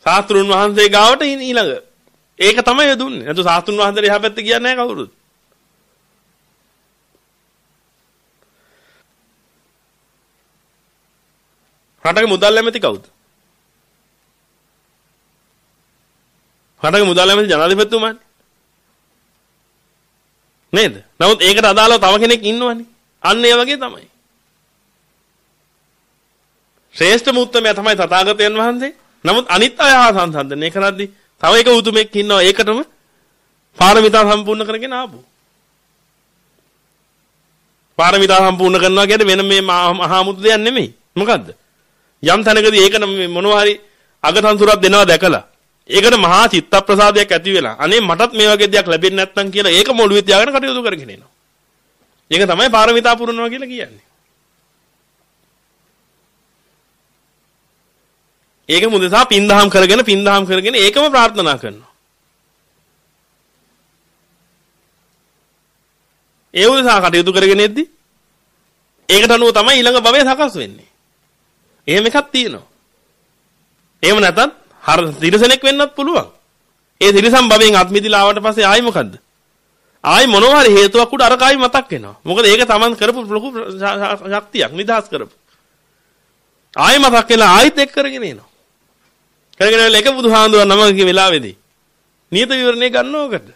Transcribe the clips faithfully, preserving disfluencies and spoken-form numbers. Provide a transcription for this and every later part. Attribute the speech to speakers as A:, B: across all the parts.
A: සාස්ත්‍රුන් වහන්සේ ගාවට ඊළඟ. ඒක තමයි දුන්නේ. නැතු සාස්ත්‍රුන් වහන්සේ එහා පැත්තේ කියන්නේ නැහැ කවුරුත්. රටක මුදල් ඇමති කවුද? රටක මුදල් ඇමති ජනාධිපතිතුමානේ. නේද? නමුත් ඒකට අදාළව තව කෙනෙක් ඉන්නවනේ. අන්න ඒ වගේ තමයි. ශ්‍රේෂ්ඨ උත්තමයා තමයි තථාගතයන් වහන්සේ. නමුත් අනිත් අය හා සංසන්දනය කරද්දී තව එක උතුමෙක් ඉන්නවා ඒකටම පාරමිතා සම්පූර්ණ කරගෙන ආපු. පාරමිතා සම්පූර්ණ කරනවා කියන්නේ වෙන මේ මහා මුතු දෙයක් නෙමෙයි. මොකද්ද? යම් තැනකදී ඒකට මොනවා හරි අගතන්තුරක් දෙනවා දැකලා ඒකට මහා චිත්ත ප්‍රසාදයක් ඇති වෙලා අනේ මටත් මේ වගේ දෙයක් ලැබෙන්නේ නැත්නම් කියලා ඒක මොළුවේ තියාගෙන කටයුතු කරගෙන එනවා. ඒක තමයි පාරමිතා පුරනවා කියලා කියන්නේ. ඒක මුදසා පින්දහම් කරගෙන පින්දහම් කරගෙන ඒකම ප්‍රාර්ථනා කරනවා. ඒ උදෙසා කටයුතු කරගෙන එද්දි ඒකට අනුව තමයි ඊළඟ භවය සකස් වෙන්නේ. එහෙම එකක් තියෙනවා. එහෙම නැත්නම් හර තිරසනෙක් වෙන්නත් පුළුවන්. ඒ තිරසම් භවයෙන් අත්මිදිලා ආවට පස්සේ ආයි මොකද්ද? ආයි මොනවා හරි හේතුවක් උඩ අර කායි මතක් වෙනවා. මොකද ඒක Taman කරපු ලොකු ශක්තියක් නිදහස් කරපු. ආයි මතක් වෙලා ආයිත් එක් කරගෙන එනවා. කරගෙන ඉල එක බුදුහාඳුරන් නමක වෙලාවේදී නියත විවරණේ ගන්නවකට.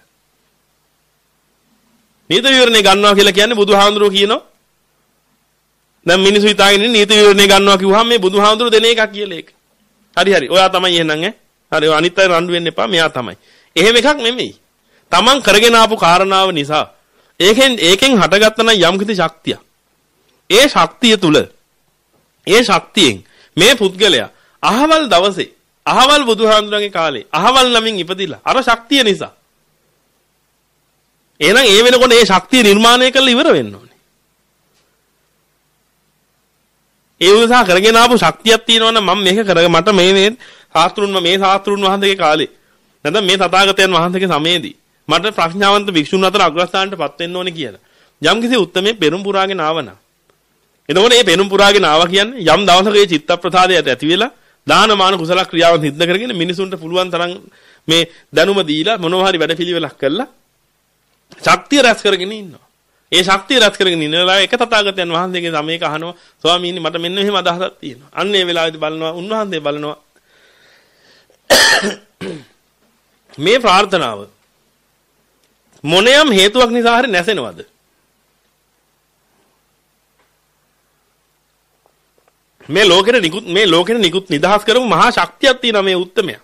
A: නියත විවරණේ ගන්නවා කියලා කියන්නේ බුදුහාඳුරෝ කියනවා. දැන් මිනිස්සු හිතාගෙන ඉන්නේ නියත විවරණේ ගන්නවා කිව්වහම මේ බුදුහාඳුරෝ දෙන එකක් කියලා ඒක. හරි හරි. ඔයා තමයි එහෙනම් ඈ. හරි ඔය අනිත් අය රණ්ඩු වෙන්න එපා. මෙයා තමයි. එහෙම එකක් නෙමෙයි. Taman කරගෙන ආපු කාරණාව නිසා ඒකෙන් ඒකෙන් හටගත්ත නම් යම්කිසි ශක්තියක්. ඒ ශක්තිය තුල ඒ ශක්තියෙන් මේ පුද්ගලයා අහවල් දවසේ අහවල් බුදුහාඳුරන්ගේ කාලේ අහවල් නමින් ඉපදිලා අර ශක්තිය නිසා එහෙනම් ඒ වෙනකොට ඒ ශක්තිය නිර්මාණය කරලා ඉවර වෙන්න ඕනේ. ඒ උදෙසා කරගෙන ආපු ශක්තියක් තියෙනවා නම් මම මේක කරගෙන මට මේ මේ ශාස්ත්‍රුන් මේ ශාස්ත්‍රුන් වහන්සේගේ කාලේ නැත්නම් මේ තථාගතයන් වහන්සේගේ සමයේදී මට ප්‍රඥාවන්ත භික්ෂුන් අතර අග්‍රස්ථානටපත් වෙන්න ඕනේ කියලා. යම් කිසි උත්මේ පෙරම් පුරාගෙන ආවනම්. එතකොට මේ පෙරම් පුරාගෙන ආවා කියන්නේ යම් දවසක මේ චිත්ත ප්‍රසාදයට ඇති වෙලා දානමාන කුසල ක්‍රියාවන් සිද්ධ කරගෙන මිනිසුන්ට පුළුවන් තරම් මේ දැනුම දීලා මොනවා හරි වැඩපිළිවෙලක් කළා ශක්තිය රැස් කරගෙන ඉන්නවා. ඒ ශක්තිය රැස් කරගෙන ඉන්නලා එක තථාගතයන් වහන්සේගේ සමයක අහනවා ස්වාමීනි මට මෙන්න මෙහෙම අදහසක් තියෙනවා. අන්න ඒ වෙලාවේදී බලනවා උන්වහන්සේ බලනවා මේ ප්‍රාර්ථනාව මොනියම් හේතුවක් නිසා හරි නැසෙනවද? මේ ලෝකෙට නිකුත් මේ ලෝකෙට නිකුත් නිදහස් කරපු මහා ශක්තියක් තියෙනවා මේ උත්තරමයා.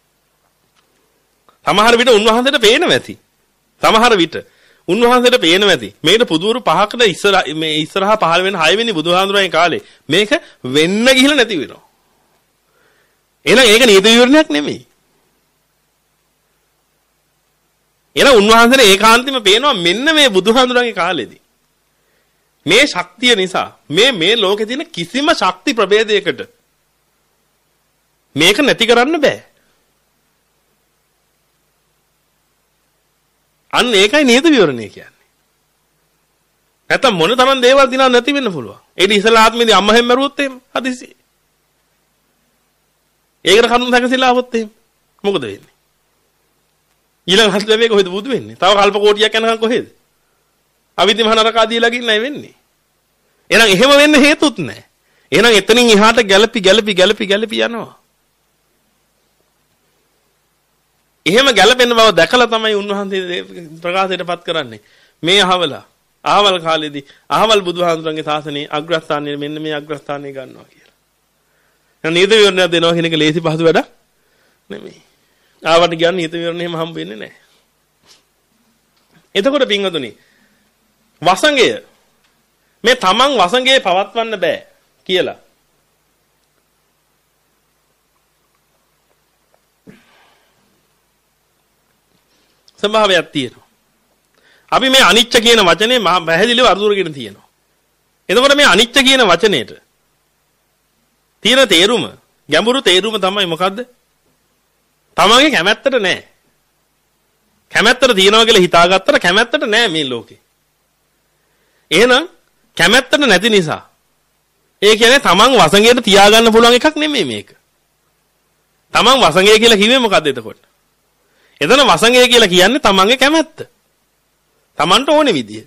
A: සමහර විට උන්වහන්සේට පේනවා ඇති. සමහර විට උන්වහන්සේට පේනවා ඇති. මේකට පුදුරු පහකට ඉස්සර මේ ඉස්සරහා පහළ වෙන හය වෙනි බුදුහාඳුරන්ගේ කාලේ මේක වෙන්න ගිහිල්ලා නැති වෙනවා. එහෙනම් ඒක නීති විවරණයක් නෙමෙයි. එහෙනම් උන්වහන්සේට ඒකාන්තෙම පේනවා මෙන්න මේ බුදුහාඳුරන්ගේ කාලෙදී මේ ශක්තිය නිසා මේ මේ ලෝකේ තියෙන කිසිම ශක්ති ප්‍රභේදයකට මේක නැති කරන්න බෑ. අන්න ඒකයි නීති විවරණය කියන්නේ. නැත්තම් මොන තරම් දේවල් දිනා නැති වෙන්න පුළුවන්. ඒක ඉස්සලා ආත්මෙදී අම්මහෙන් මරුවොත් එහෙම හදිසි. ඒකට කරුණු දැකසිලා આવොත් එහෙම මොකද වෙන්නේ? ඊළඟ හත් ලැබෙන්නේ කොහෙද බුදු වෙන්නේ? තව කල්ප කෝටියක් යනකම් කොහෙද? අවිද්‍ය මහ නරක ආදී ළඟින්යි වෙන්නේ. එහෙනම් එහෙම වෙන්න හේතුත් නැහැ. එහෙනම් එතනින් එහාට ගැලපි ගැලපි ගැලපි ගැලපි යනවා. එහෙම ගැලපෙන බව දැකලා තමයි උන්වහන්සේ ප්‍රකාශයටපත් කරන්නේ. මේ අහවලා අහවල් කාලේදී අහවල් බුදුහාමුදුරන්ගේ ශාසනයේ අග්‍රස්ථානයේ මෙන්න මේ අග්‍රස්ථානය ගන්නවා කියලා. එහෙනම් නීති විවරණය දෙනවා කියන එක ලේසි පහසු වැඩක් නෙමෙයි. ආවට කියන්නේ නීති විවරණය එහෙම හම්බ වෙන්නේ නැහැ. එතකොට පින්වතුනි වසංගය මේ තමන් වසංගයේ පවත්වන්න බෑ කියලා සම්භාවයක් තියෙනවා. අපි මේ අනිච්ච කියන වචනේ මහ පැහැදිලිව අරුදුරගෙන තියෙනවා. එතකොට මේ අනිච්ච කියන වචනේට තියෙන තේරුම ගැඹුරු තේරුම තමයි මොකද්ද? තමන්ගේ කැමැත්තට නෑ. කැමැත්තට තියනවා කියලා හිතාගත්තට කැමැත්තට නෑ මේ ලෝකේ. එහෙනම් කැමැත්තට නැති නිසා ඒ කියන්නේ තමන් වසඟයට තියාගන්න පුළුවන් එකක් නෙමෙයි මේක. තමන් වසඟය කියලා කිව්වේ මොකද්ද එතකොට? එතන වසඟය කියලා කියන්නේ තමන්ගේ කැමැත්ත. තමන්ට ඕනේ විදිය.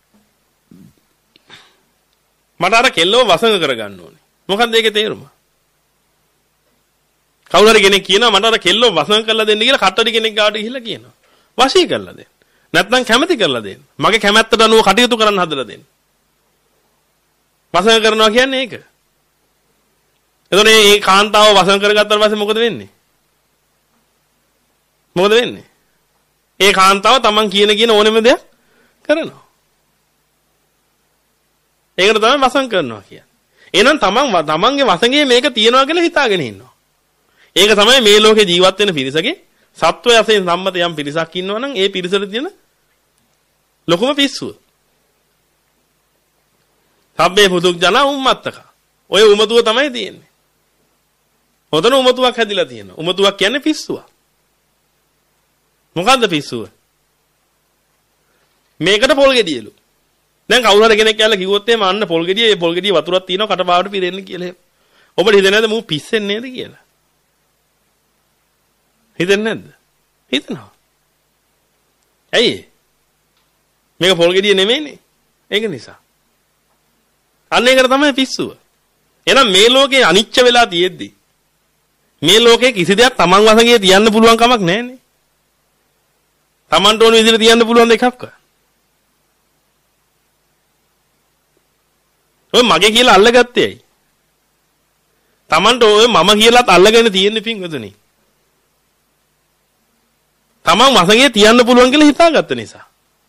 A: මට අර කෙල්ලව වසඟ කරගන්න ඕනේ. මොකක්ද ඒකේ තේරුම? කවුරු හරි කෙනෙක් කියනවා මට අර කෙල්ලව වසඟ කරලා දෙන්න කියලා කට්ටඩි කෙනෙක් ගාවට ගිහිල්ලා කියනවා. වශී කරලා දෙන්න. නැත්නම් කැමැති කරලා දෙන්න. මගේ කැමැත්තට අනුව කටයුතු කරන්න හදලා දෙන්න. වසඟ කරනවා කියන්නේ ඒක. එතකොට මේ කාන්තාව වසඟ කරගත්තාට පස්සේ මොකද වෙන්නේ? මොකද වෙන්නේ? ඒ කාන්තාව තමන් කියන කියන ඕනෙම දෙයක් කරනවා. ඒකට තමයි වසඟ කරනවා කියන්නේ. එහෙනම් තමන් තමන්ගේ වසඟයේ මේක තියනවා කියලා හිතාගෙන ඉන්නවා. ඒක තමයි මේ ලෝකේ ජීවත් වෙන පිරිසගේ සත්වය වශයෙන් සම්මත යම් පිරිසක් ඉන්නවා නම් ඒ පිරිසට තියෙන ලොකුම පිස්සුව. සබ්බේ පුදුක් ජන උම්මත්තක. ඔය උමතුව තමයි තියෙන්නේ. හොතන උමතුවක් හැදිලා තියෙනවා. උමතුවක් කියන්නේ පිස්සුවක්. මොකද්ද පිස්සුව? මේකට පොල් ගෙඩියලු. දැන් කවුරු හරි කෙනෙක් කියලා කිව්වොත් එහෙම අන්න පොල් ගෙඩිය, ඒ පොල් ගෙඩිය වතුරක් තියෙනවා කටපාවට පිරෙන්න කියලා එහෙම. ඔබට හිතෙන්නේ නැද්ද මූ පිස්සෙන්නේ නේද කියලා? හිතෙන්නේ නැද්ද? හිතනවා. ඇයි? මේක පොල් ගෙඩිය නෙමෙයිනේ. ඒක නිසා. අන්න ඒකට තමයි පිස්සුව. එහෙනම් මේ ලෝකේ අනිච්ච වෙලා තියෙද්දි මේ ලෝකේ කිසි දෙයක් Taman වශයෙන් තියන්න පුළුවන් කමක් නැහැනේ. Tamanට ඕන විදිහට තියන්න පුළුවන් දෙකක්. ඔය මගේ කියලා අල්ලගත්තේ ඇයි? Tamanට ඔය මම කියලාත් අල්ලගෙන තියෙන්නේ පින්වතුනි. Taman වශයෙන් තියන්න පුළුවන් කියලා හිතාගත්ත නිසා.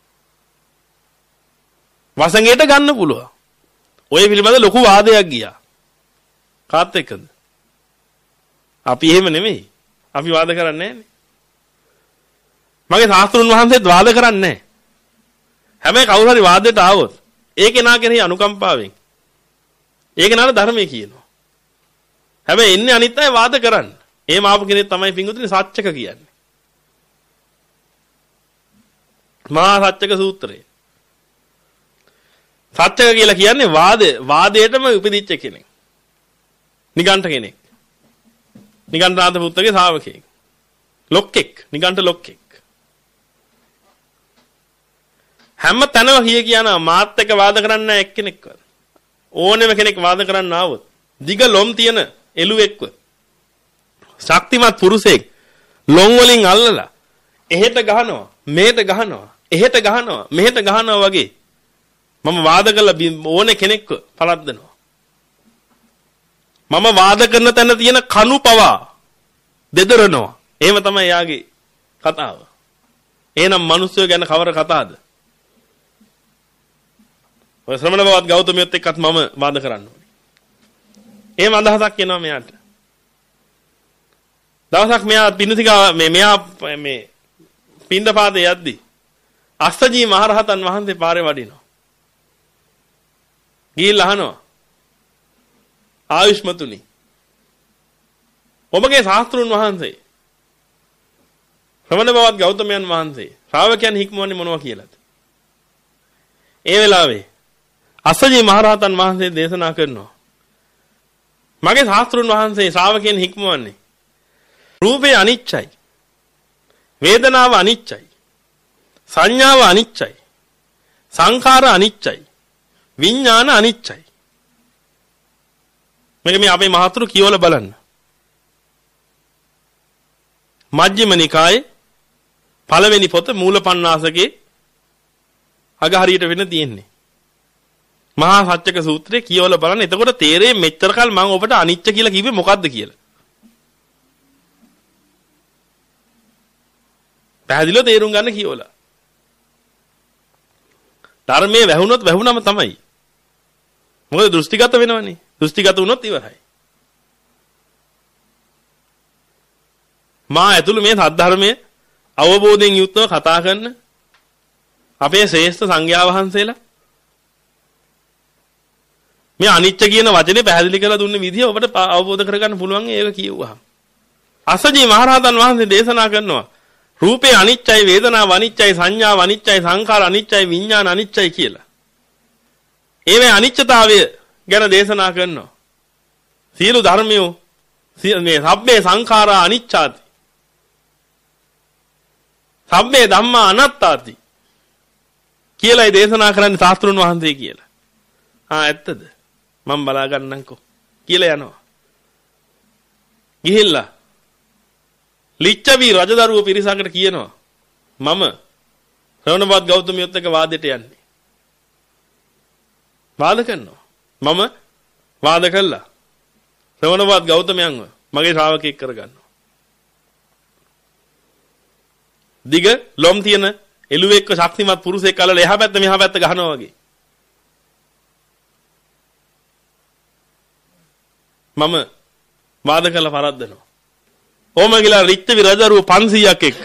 A: වශයෙන්ට ගන්න පුළුවන්. ඔය පිළිබඳ ලොකු වාදයක් ගියා. කාත් එක්කද? අපි එහෙම නෙමෙයි. අපි වාද කරන්නේ නැහැනේ. මගේ ශාස්ත්‍රුන් වහන්සේත් වාද කරන්නේ නැහැ. හැබැයි කවුරු හරි වාදයට ආවොත් ඒ කෙනා කෙරෙහි අනුකම්පාවෙන් ඒ කෙනාට ධර්මයේ කියනවා. හැබැයි ඉන්නේ අනිත් අය වාද කරන්න. එහෙම ආපු කෙනෙක් තමයි පිංගුතුනි සත්‍යක කියන්නේ. මහා සත්‍යක සූත්‍රය. සත්‍යක කියලා කියන්නේ වාද වාදයටම උපදිච්ච කෙනෙක්. නිගණ්ඨ කෙනෙක්. නිගණ්ඨනාථ පුත්තගේ ශ්‍රාවකෙක්. ලොක්කෙක්, නිගණ්ඨ ලොක්කෙක්. හැම තැනම කිය කියනවා මාත් එක්ක වාද කරන්න නැහැ එක්කෙනෙක්වත්. ඕනෙම කෙනෙක් වාද කරන්න ආවොත් දිග ලොම් තියෙන එළුවෙක්ව ශක්තිමත් පුරුෂයෙක් ලොම් වලින් අල්ලලා එහෙට ගහනවා, මෙහෙට ගහනවා, එහෙට ගහනවා, මෙහෙට ගහනවා වගේ මම වාද කළා ඕනේ කෙනෙක්ව පළද්දනවා. මම වාද කරන තැන තියෙන කණු පවා දෙදරනවා. එහෙම තමයි යාගේ කතාව. එහෙනම් මිනිස්සු ගැන කවර කතාවද? ඔය ශ්‍රමණ බවත් ගෞතමියත් එක්කත් මම වාද කරන්න ඕනේ. එහෙම අදහසක් එනවා මෙයාට. දවසක් මෙයා පින්නතිකා මේ මෙයා මේ පින්දපාතේ යද්දි අස්සජී මහරහතන් වහන්සේ පාරේ වඩිනවා. ගිහිල්ලා අහනවා ආයුෂ්මතුනි ඔබගේ ශාස්ත්‍රුන් වහන්සේ ශ්‍රමණ බවත් ගෞතමයන් වහන්සේ ශ්‍රාවකයන් හික්මවන්නේ මොනවා කියලාද? ඒ වෙලාවේ අස්සජී මහරහතන් වහන්සේ දේශනා කරනවා මගේ ශාස්ත්‍රුන් වහන්සේ ශ්‍රාවකයන් හික්මවන්නේ රූපේ අනිච්චයි, වේදනාව අනිච්චයි, සංඥාව අනිච්චයි, සංඛාර අනිච්චයි, විඥාන අනිච්චයි. මේක මේ අපේ මහතුරු කියවල බලන්න. මජ්ක්‍ධිම නිකායේ පළවෙනි පොත මූලපණ්ණාසකේ අග හරියට වෙන තියෙන්නේ. මහා සත්‍යක සූත්‍රයේ කියවල බලන්න. එතකොට තේරෙයි මෙච්චර කල් මම ඔබට අනිච්ච කියලා කිව්වේ මොකද්ද කියලා. පැහැදිලිව තේරුම් ගන්න කියවලා. ධර්මයේ වැහුනොත් වැහුනම තමයි. මොකද දෘෂ්ටිගත වෙනවනේ. දෘෂ්ටිගත වුණොත් ඉවරයි. මා ඇතුළු මේ සද්ධර්මයේ අවබෝධයෙන් යුක්තව කතා කරන අපේ ශ්‍රේෂ්ඨ සංඝයා වහන්සේලා මේ අනිච්ච කියන වචනේ පැහැදිලි කරලා දුන්න විදිය ඔබට අවබෝධ කරගන්න පුළුවන් ඒක කියුවාම. අස්සජී මහරහතන් වහන්සේ දේශනා කරනවා රූපේ අනිච්චයි, වේදනාව අනිච්චයි, සංඥාව අනිච්චයි, සංඛාර අනිච්චයි, විඥාන අනිච්චයි කියලා. ඒවේ අනිච්චතාවය ගැන දේශනා කරනවා. සියලු ධර්මියෝ මේ සබ්බේ සංඛාරා අනිච්චාති. සබ්බේ ධම්මා අනාත්තාති. කියලායි දේශනා කරන්නේ ශාස්ත්‍රුන් වහන්සේ කියලා. ආ ඇත්තද? මම බලා ගන්නම්කෝ කියලා යනවා. ගිහිල්ලා ලිච්ඡවි රජදරුව පිරිසකට කියනවා මම ශ්‍රවණවත් ගෞතමියොත් එක්ක වාදෙට යන්නේ. වාද කරනවා. මම වාද කළා. ශ්‍රවණවත් ගෞතමයන්ව මගේ ශ්‍රාවකෙක් කරගන්නවා. දිග ලොම් තියෙන එළුවෙක්ව ශක්තිමත් පුරුෂයෙක් අල්ලලා එහා පැත්ත මෙහා පැත්ත ගහනවා වගේ. මම වාද කළා පරද්දනවා. ඕම ගිලා රිච්ඡවි රජදරුව පන්සීයක් එක්ක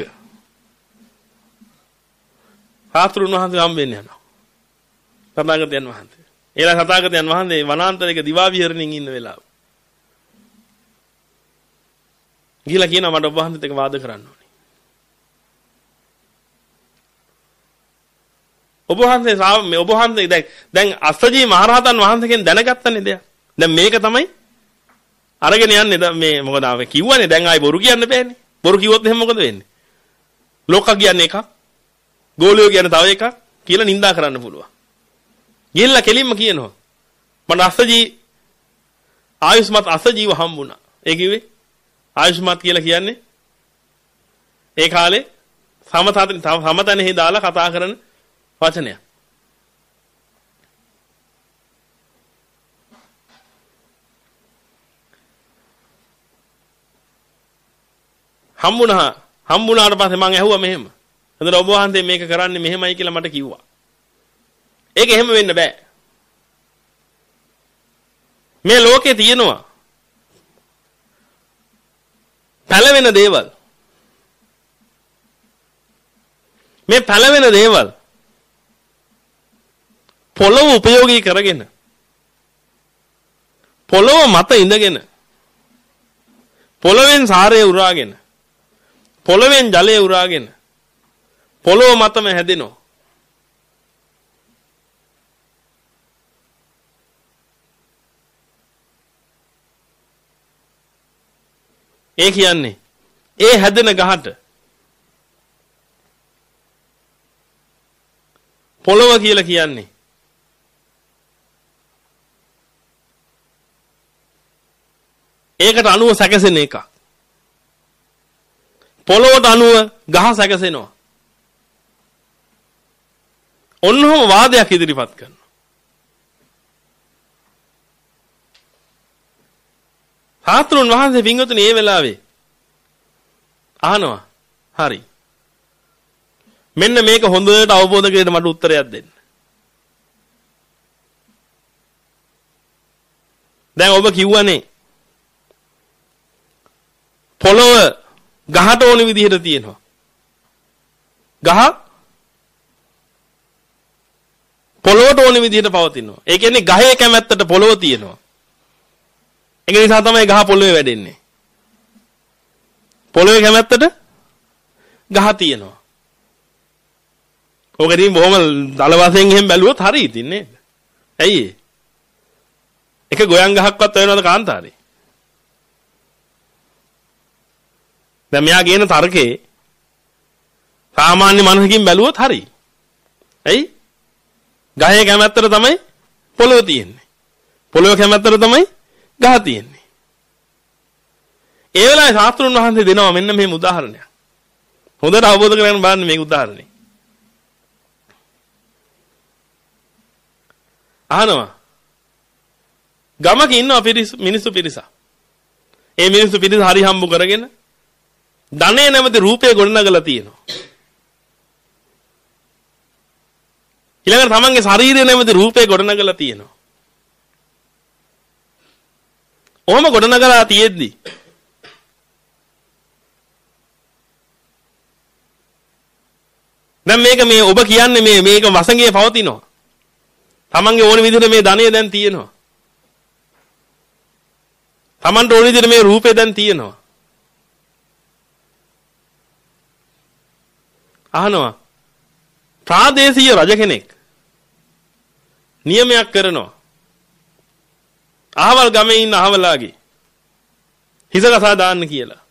A: සාස්ත්‍රුන් වහන්සේ හම්බෙන්න යනවා. තථාගතයන් වහන්සේ. ඒලා තථාගතයන් වහන්සේ වනාන්තරයක දිවා විහරණින් ඉන්න වෙලාව. ගිහලා කියනවා මට ඔබ වහන්සේත් එක්ක වාද කරන්න ඕනේ. ඔබ වහන්සේ මේ ඔබ වහන්සේ දැන් දැන් අස්සජී මහරහතන් වහන්සේගෙන් දැනගත්තනේ දෙයක්. දැන් මේක තමයි අරගෙන යන්නේ. දැන් මේ මොකද ආවේ කිව්වනේ දැන් ආයි බොරු කියන්න බෑනේ. බොරු කිව්වොත් එහෙනම් මොකද වෙන්නේ? ලෝකා කියන්නේ එකක්. ගෝලියෝ කියන්නේ තව එකක් කියලා නිඳා කරන්න පුළුවන්. ගිහිල්ලා කෙලින්ම කියනවා මට අස්සජී ආයුෂ්මත් අස්සජීව හම්බුණා. ඒ කිව්වේ ආයුෂ්මත් කියලා කියන්නේ ඒ කාලේ සමතන සමතනෙහි දාලා කතා කරන වචනයක්. හම්බුණා හම්බුණාට පස්සේ මම ඇහුවා මෙහෙම. එතන ඔබ වහන්සේ මේක කරන්නේ මෙහෙමයි කියලා මට කිව්වා. ඒක එහෙම වෙන්න බෑ. මේ ලෝකේ තියෙනවා පළවෙන දේවල්. මේ පළවෙන දේවල් පොළොව උපයෝගී කරගෙන පොළොව මත ඉඳගෙන පොළොවෙන් සාරය උරාගෙන පොළොවෙන් ජලය උරාගෙන පොළොව මතම හැදෙනවා. ඒ කියන්නේ ඒ හැදෙන ගහට පොළොව කියලා කියන්නේ ඒකට අණුව සැකසෙන එක. පොළොවට අණුව ගහ සැකසෙනවා. ඔන්නෝම වාදයක් ඉදිරිපත් කරනවා. සාත්‍රුන් වහන්සේ පින්වතුනි මේ වෙලාවේ අහනවා. හරි. මෙන්න මේක හොඳට අවබෝධ කරගෙන මට උත්තරයක් දෙන්න. දැන් ඔබ කිව්වනේ පොළොව ගහට ඕන විදිහට තියෙනවා. ගහ පොළොවට ඕන විදිහට පවතිනවා. ඒ කියන්නේ ගහේ කැමැත්තට පොළොව තියෙනවා. ඒක නිසා තමයි ගහ පොළොවේ වැඩෙන්නේ. පොළොවේ කැමැත්තට ගහ තියෙනවා. ඕක ඉතින් බොහොම දල වශයෙන් එහෙම බැලුවොත් හරි ඉතින් නේද? ඇයි ඒ? එක ගොයන් ගහක්වත් වෙනවද කාන්තාරේ? දැන් මෙයා කියන තර්කේ සාමාන්‍ය මනසකින් බැලුවොත් හරි. ඇයි? ගහේ කැමැත්තට තමයි පොළොව තියෙන්නේ. පොළොව කැමැත්තට තමයි ගහ තියෙන්නේ. ඒ වෙලාවේ ශාස්ත්‍රුන් වහන්සේ දෙනවා මෙන්න මෙහෙම උදාහරණයක්. හොඳට අවබෝධ කරගන්න බලන්න මේක උදාහරණේ. අහනවා. ගමක ඉන්නවා මිනිස්සු පිරිස. ඒ මිනිස්සු පිරිස හරි හම්බු කරගෙන ධනෙ නැමැති රූපේ ගොඩනගලා තියෙනවා. ඊළඟට තමන්ගේ ශරීරය නැමැති රූපේ ගොඩනගලා තියෙනවා. ඔහොම ගොඩනගලා තියෙද්දි දැන් මේක මේ ඔබ කියන්නේ මේ මේක වසඟයේ පවතිනවා. තමන්ගේ ඕන විදිහට මේ ධනෙ දැන් තියෙනවා. තමන්ට ඕන විදිහට මේ රූපේ දැන් තියෙනවා. අහනවා ප්‍රාදේශීය රජ කෙනෙක් නියමයක් කරනවා. අහවල් ගමේ ඉන්න අහවලාගේ හිස කසා දාන්න කියලා.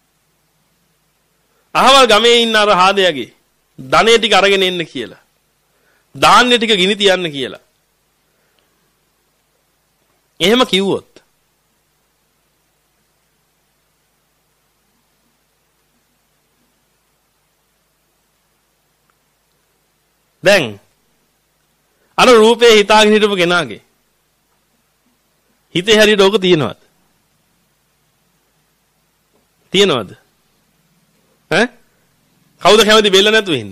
A: අහවල් ගමේ ඉන්න අර හාදයාගේ ධනෙ ටික අරගෙන එන්න කියලා. ධාන්‍ය ටික ගිනි තියන්න කියලා. එහෙම කිව්වොත් දැන් අර රූපේ හිතාගෙන හිටපු කෙනාගේ හිතේ හරියට ඕක තියෙනවද? තියෙනවද? ඈ? කවුද කැමති බෙල්ල නැතුව ඉන්න?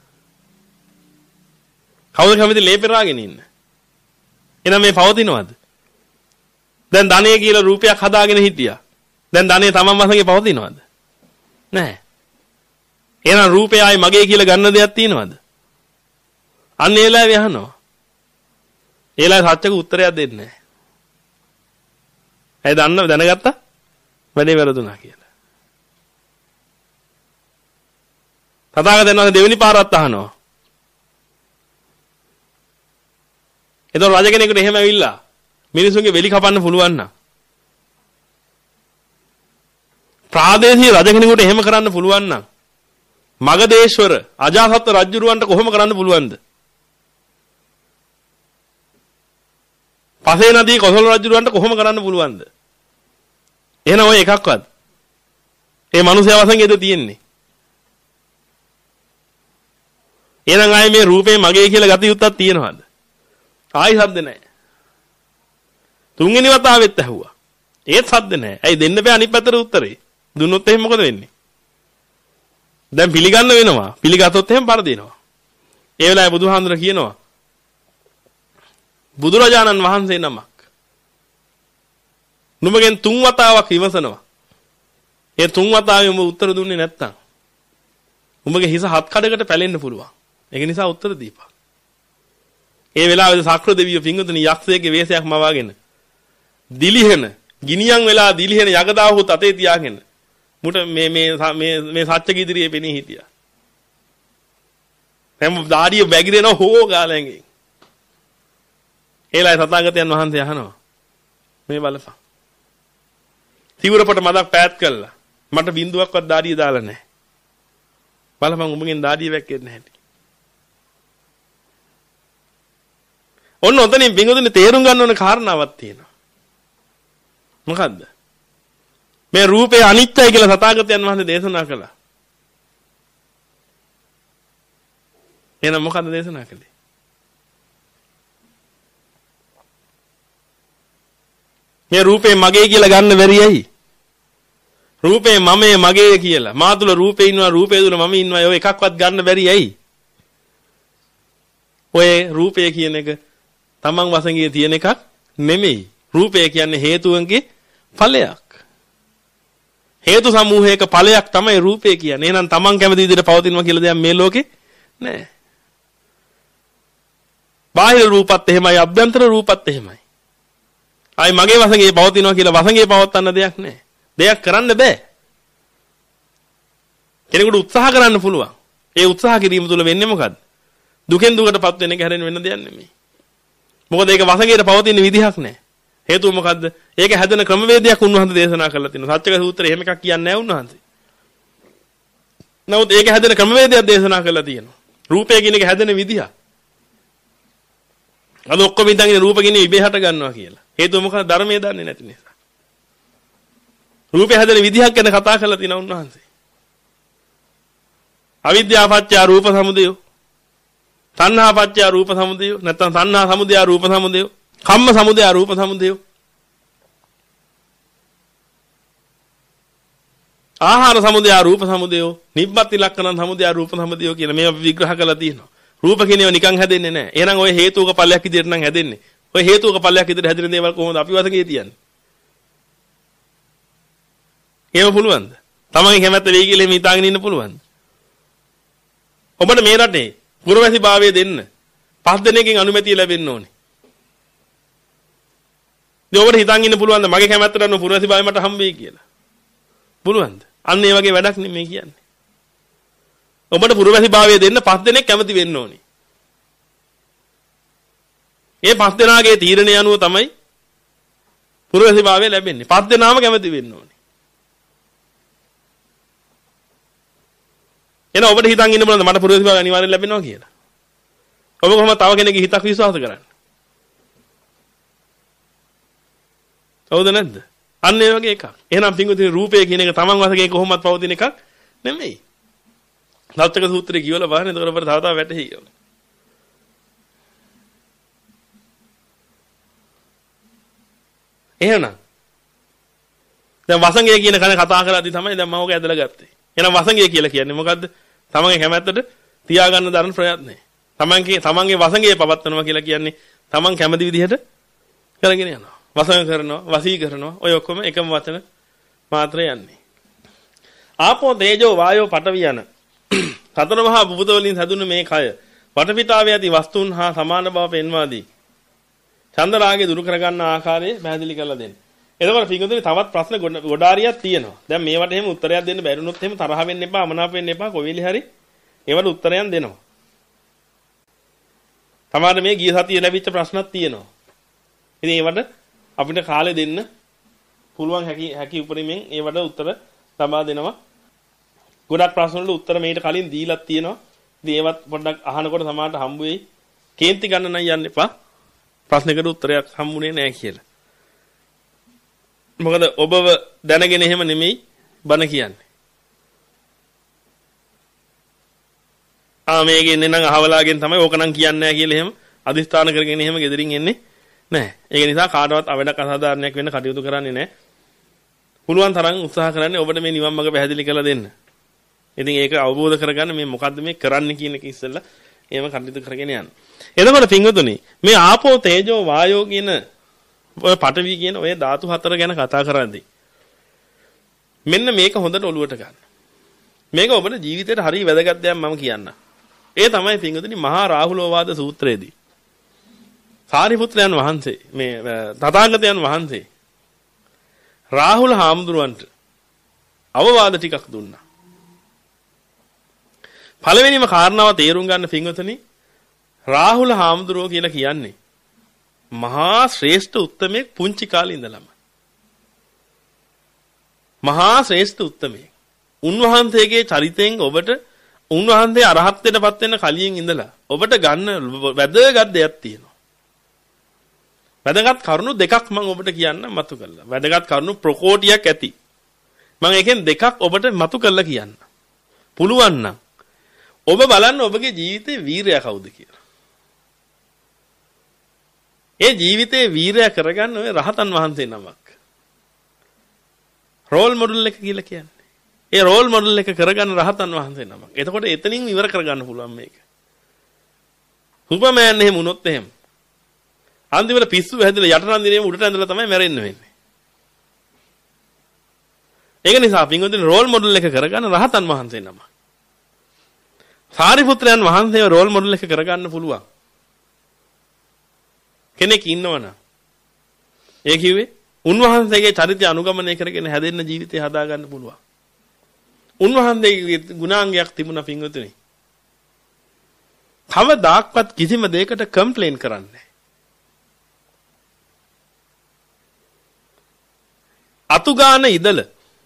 A: කවුද කැමති ලේ පෙරාගෙන ඉන්න? එහෙනම් මේ පවතිනවද? දැන් ධනෙ කියලා රූපයක් හදාගෙන හිටියා. දැන් ධනෙ තමන් වශයෙන් පවතිනවද? නැහැ. එහෙනම් රූපය ආයි මගේ කියලා ගන්න දෙයක් තියෙනවද? අන්න ඒලාවේ අහනවා. ඒලාවේ සත්‍යක උත්තරයක් දෙන්නේ නැහැ. ඇයි දන්නව දැනගත්තා? වැඩේ වැරදුනා කියලා. තථාගතයන් වහන්සේ දෙවෙනි පාරත් අහනවා. එතකොට රජ කෙනෙකුට එහෙම ඇවිල්ලා මිනිසුන්ගේ වෙලි කපන්න පුළුවන් නම් ප්‍රාදේශීය රජ කෙනෙකුට එහෙම කරන්න පුළුවන් නම් මගධේශ්වර අජාසත් රජුරවන්ට කොහොම කරන්න පුළුවන්ද? පසේ නදී කොසල් රජුරවන්ට කොහොම කරන්න පුළුවන්ද? එහෙනම් ඔය එකක්වත් ඒ මිනිස්යා වසංගේද තියෙන්නේ. එහෙනම් ආයේ මේ රූපේ මගේ කියලා ගත යුත්තක් තියෙනවද? ආයි සද්ද නැහැ. තුන්වෙනි වතාවෙත් ඇහුවා. ඒත් සද්ද නැහැ. ඇයි දෙන්න බෑ අනිත් පැත්තට උත්තරේ? දුන්නොත් එහෙනම් මොකද වෙන්නේ? දැන් පිළිගන්න වෙනවා. පිළිගත්තොත් එහෙනම් පරදිනවා. ඒ වෙලාවේ බුදුහාඳුර කියනවා බුදුරජාණන් වහන්සේ නමක් නුඹගෙන් තුන් වතාවක් විමසනවා. ඒ තුන් වතාවෙම උඹ උත්තර දුන්නේ නැත්තම් උඹගේ හිස හත් කඩකට පැලෙන්න පුළුවන්. ඒක නිසා උත්තර දීපන්. ඒ වෙලාවේ සක්‍ර දෙවියෝ පිංගුතුනි යක්ෂයෙක්ගේ වෙස්යක් මවාගෙන දිලිහෙන ගිනියන් වෙලා දිලිහෙන යගදාවුත් අතේ තියාගෙන මුට මේ මේ මේ මේ සත්‍ය ඉදිරියේ පෙනී හිටියා. හැම දාඩිය බැගිරෙන හෝ ගාලෙන්ගෙන්. ඒලයි තථාගතයන් වහන්සේ අහනවා මේ බලපන්. සිවුරපට මදක් පෑත් කළා. මට බින්දුවක්වත් දාඩිය දාලා නැහැ. බලපන් උඹගෙන් දාඩිය වැක්කෙන්නේ නැහැ. ඔන්න ඔතනින් බින්දුනේ තේරුම් ගන්න ඕන කාරණාවක් තියෙනවා. මොකද්ද? මේ රූපේ අනිත්‍යයි කියලා තථාගතයන් වහන්සේ දේශනා කළා. එහෙනම් මොකද්ද දේශනා කළේ? මේ රූපේ මගේ කියලා ගන්න බැරි ඇයි? රූපේ මමේ මගේ කියලා. මා තුල රූපේ ඉන්නවා රූපේ තුල මම ඉන්නවා. ඔය එකක්වත් ගන්න බැරි ඇයි? ඔය රූපය කියන එක තමන් වශයෙන් තියෙන එකක් නෙමෙයි. රූපය කියන්නේ හේතුන්ගේ ඵලයක්. හේතු සමූහයක ඵලයක් තමයි රූපය කියන්නේ. එහෙනම් තමන් කැමති විදිහට පවතිනවා කියලා දෙයක් මේ ලෝකේ නැහැ. බාහිර රූපත් එහෙමයි අභ්‍යන්තර රූපත් එහෙමයි. ආයි මගේ වශයෙන් පවතිනවා කියලා වශයෙන් පවත්වන්න දෙයක් නැහැ. දෙයක් කරන්න බෑ. කෙනෙකුට උත්සාහ කරන්න පුළුවන්. ඒ උත්සාහ කිරීම තුළ වෙන්නේ මොකද්ද? දුකෙන් දුකටපත් වෙන එක හැරෙන්න වෙන දෙයක් නෙමෙයි. මොකද ඒක වශයෙන් පවතින විදිහක් නැහැ. හේතුව මොකද්ද? ඒක හැදෙන ක්‍රමවේදයක් උන්වහන්සේ දේශනා කරලා තිනවා. සත්‍යක සූත්‍රයේ එහෙම එකක් කියන්නේ නැහැ උන්වහන්සේ. නමුත් ඒක හැදෙන ක්‍රමවේදයක් දේශනා කරලා තියෙනවා. රූපය කියන එක හැදෙන විදිහ. අද ඔක්කොම ඉඳන් රූප කියන ඉබේ හට ගන්නවා කියලා. හේතුව මොකද? ධර්මයේ දන්නේ නැති නිසා. රූපය හැදෙන විදිහක් ගැන කතා කරලා තිනවා උන්වහන්සේ. අවිද්‍යාව පත්‍ය රූප සමුදය. තණ්හා පත්‍ය රූප සමුදය. නැත්නම් තණ්හා සමුදය රූප සමුදය. කම්ම සමුදය රූප සමුදය. ආහාර සමුදය රූප සමුදය. නිබ්බති ලක්ෂණ සමුදය රූප සමුදය කියන මේවා විග්‍රහ කරලා තියෙනවා. රූප කියනේව නිකන් හැදෙන්නේ නැහැ. එහෙනම් ඔය හේතුක ඵලයක් විදිහට නම් හැදෙන්නේ. ඔය හේතුක ඵලයක් විදිහට හැදෙන දේවල් කොහොමද අපි වශයෙන් කියන්නේ? එහෙම පුළුවන්ද? තමන්ගේ කැමැත්ත වෙයි කියලා එහෙම හිතාගෙන ඉන්න පුළුවන්ද? ඔබට මේ රටේ පුරවැසි භාවය දෙන්න පස් දෙනෙක්ගෙන් අනුමැතිය ලැබෙන්න ඕනේ. ඉතින් ඔබට හිතන් ඉන්න පුළුවන්ද මගේ කැමැත්තට අනුව පුරවැසි භාවය මට හම්බෙයි කියලා? පුළුවන්ද? අන්න ඒ වගේ වැඩක් නෙමෙයි කියන්නේ. ඔබට පුරවැසි භාවය දෙන්න පස් දෙනෙක් කැමති වෙන්න ඕනේ. ඒ පස් දෙනාගේ තීරණය අනුව තමයි පුරවැසි භාවය ලැබෙන්නේ. පස් දෙනාම කැමති වෙන්න ඕනේ. එහෙනම් ඔබට හිතන් ඉන්න බලන්න මට පුරවැසි භාග අනිවාර්යෙන් ලැබෙනවා කියලා. ඔබ කොහොමද තව කෙනෙක්ගේ හිතක් විශ්වාස කරන්නේ? හවුද නැද්ද? අන්න ඒ වගේ එකක්. එහෙනම් පින්වතුනි රූපය කියන එක තමන් වශයෙන් කොහොමවත් පවතින එකක් නෙමෙයි. සත්‍යක සූත්‍රයේ කියවලා බලන්න එතකොට අපිට තව තව වැටහෙයි. එහෙනම් දැන් වසංගය කියන කන කතා කරද්දි තමයි දැන් මම ඔක ඇදලා ගත්තේ. එහෙනම් වසංගය කියලා කියන්නේ මොකද්ද? තමන්ගේ කැමැත්තට තියාගන්න දරන ප්‍රයත්නය. තමන්ගේ තමන්ගේ වසංගය පවත්වනවා කියලා කියන්නේ තමන් කැමති විදිහට කරගෙන යනවා. වසංග කරනවා, වසී කරනවා. ඔය ඔක්කොම එකම වචන මාත්‍ර යන්නේ. ආපෝ තේජෝ වායෝ පඨවි යන සතර මහා භූත වලින් හැදුණු මේ කය වටපිටාවේ ඇති වස්තුන් හා සමාන බව පෙන්වා දී. චන්දරාගය දුරු කරගන්න ආකාරය පැහැදිලි කරලා දෙන්න. එතකොට පිටුතුනේ තවත් ප්‍රශ්න ගොඩාරියක් තියෙනවා. දැන් මේවට එහෙම උත්තරයක් දෙන්න බැරි වුණොත් එහෙම තරහ වෙන්න එපා, අමනාප වෙන්න එපා. කොවිලි හරි ඒවට උත්තරයන් දෙනවා. තමාට මේ ගිය සතියේ ලැබිච්ච ප්‍රශ්නක් තියෙනවා. ඉතින් ඒවට අපිට කාලෙ දෙන්න පුළුවන් හැකි හැකි උපරිමෙන් ඒවට උත්තර ලබා දෙනවා. ගොඩක් ප්‍රශ්න වලට උත්තර මේකට කලින් දීලා තියෙනවා. ඉතින් ඒවත් පොඩ්ඩක් අහනකොට සමහරට හම්බ වෙයි. කේන්ති ගන්න නම් යන්න එපා. ප්‍රශ්නයකට උත්තරයක් හම්බුනේ නැහැ කියලා. මොකද ඔබව දැනගෙන එහෙම නෙමෙයි බන කියන්නේ. ආ මේකේ ඉන්නේ නම් අහවලාගෙන් තමයි ඕක නම් කියන්නේ නැහැ කියලා එහෙම අදිස්ථාන කරගෙන එහෙම gederin එන්නේ නැහැ. ඒක නිසා කාටවත් අවඩක් අසාධාරණයක් වෙන්න කටයුතු කරන්නේ නැහැ. පුළුවන් තරම් උත්සාහ කරන්නේ ඔබට මේ නිවන් මඟ පැහැදිලි කරලා දෙන්න. ඉතින් ඒක අවබෝධ කරගන්න මේ මොකද්ද මේ කරන්න කියන එක ඉස්සෙල්ලා එහෙම කටයුතු කරගෙන යන්න. එතකොට පින්වතුනි මේ ආපෝ තේජෝ වායෝ කියන ඔය පඨවි කියන ඔය ධාතු හතර ගැන කතා කරද්දී මෙන්න මේක හොඳට ඔලුවට ගන්න. මේක ඔබට ජීවිතේට හරිය වැදගත් දෙයක් මම කියන්නම්. ඒ තමයි පින්වතුනි මහා රාහුලෝවාද සූත්‍රයේදී සාරිපුත්‍රයන් වහන්සේ මේ තථාගතයන් වහන්සේ රාහුල හාමුදුරුවන්ට අවවාද ටිකක් දුන්නා. පළවෙනිම කාරණාව තේරුම් ගන්න පින්වතුනි රාහුල හාමුදුරුවෝ කියලා කියන්නේ මහා ශ්‍රේෂ්ඨ උත්තමයෙක් පුංචි කාලේ ඉඳලම. මහා ශ්‍රේෂ්ඨ උත්තමයෙක්. උන්වහන්සේගේ චරිතයෙන් ඔබට උන්වහන්සේ අරහත්ත්වයටපත් වෙන කලින් ඉඳලා ඔබට ගන්න වැදගත් දෙයක් තියෙනවා. වැදගත් කරුණු දෙකක් මම ඔබට කියන්න මතු කළා. වැදගත් කරුණු ප්‍රකෝටියක් ඇති. මම එකෙන් දෙකක් ඔබට මතු කළා කියන්න. පුළුවන් නම් ඔබ බලන්න ඔබගේ ජීවිතේ වීරයා කවුද කියලා. ඒ ජීවිතේ වීරයා කරගන්න ඔය රහතන් වහන්සේ නමක්. රෝල් මොඩල් එක කියලා කියන්නේ. ඒ රෝල් මොඩල් එක කරගන්න රහතන් වහන්සේ නමක්. එතකොට එතනින් ඉවර කරගන්න පුළුවන් මේක. සුපර්මෑන් එහෙම වුණොත් එහෙම. අන්තිමට පිස්සු හැදලා යට රන්දිනේම උඩට ඇඳලා තමයි මැරෙන්න වෙන්නේ. ඒක නිසා පින්වතුනි රෝල් මොඩල් එක කරගන්න රහතන් වහන්සේ නමක්. සාරිපුත්‍රයන් වහන්සේව රෝල් මොඩල් එක කරගන්න පුළුවන්. කෙනෙක් ඉන්නවනම් ඒ කිව්වේ උන්වහන්සේගේ චරිතය අනුගමනය කරගෙන හැදෙන්න ජීවිතය හදාගන්න පුළුවන්. උන්වහන්සේගේ ගුණාංගයක් තිබුණා පින්වතුනි. කවදාක්වත් කිසිම දෙයකට කම්ප්ලේන් කරන්නේ නැහැ. අතුගාන ඉදල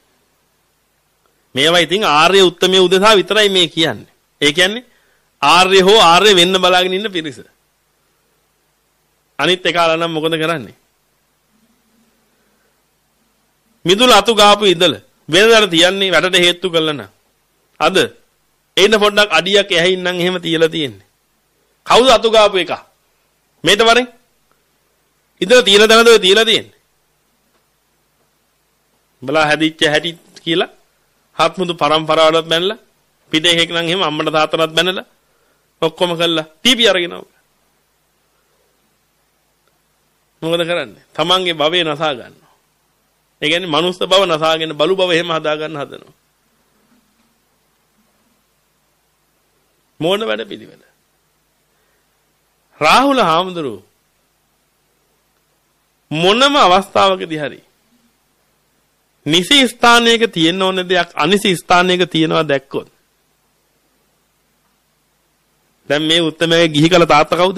A: මේවා ඉතින් ආර්ය උත්තමයේ උදෙසා විතරයි මේ කියන්නේ. ඒ කියන්නේ ආර්ය හෝ ආර්ය වෙන්න බලාගෙන ඉන්න පිරිස. අනිත් එකලා නම් මොකද කරන්නේ? මිදුල අතු ගාපු ඉදල වෙනදාට තියන්නේ වැටට හේතු කළා නම්. අද එන්න පොඩ්ඩක් අඩියක් ඇහින් නම් එහෙම තියලා තියෙන්නේ. කවුද අතු ගාපු එක? මේට වරෙන්. ඉදල තියලා දැනද ඔය තියලා තියෙන්නේ. බලා හැදිච්ච හැටි කියලා හත්මුදු පරම්පරාවලත් බැනලා පිටේ එකෙක් නම් එහෙම අම්මට තාත්තටත් බැනලා ඔක්කොම කළා ටීවී අරගෙන ආවා. මොකද කරන්නේ? තමන්ගේ භවය නසා ගන්නවා. ඒ කියන්නේ මනුස්ස භව නසාගෙන බලු භව එහෙම හදා ගන්න හදනවා. මොන වැඩ පිළිවෙල? රාහුල හාමුදුරුවෝ මොනම අවස්ථාවකදී හරි නිසි ස්ථානයක තියෙන ඕන දෙයක් අනිසි ස්ථානයක තියනවා දැක්කොත් දැන් මේ උත්තමයේ ගිහි කල තාත්තා කවුද?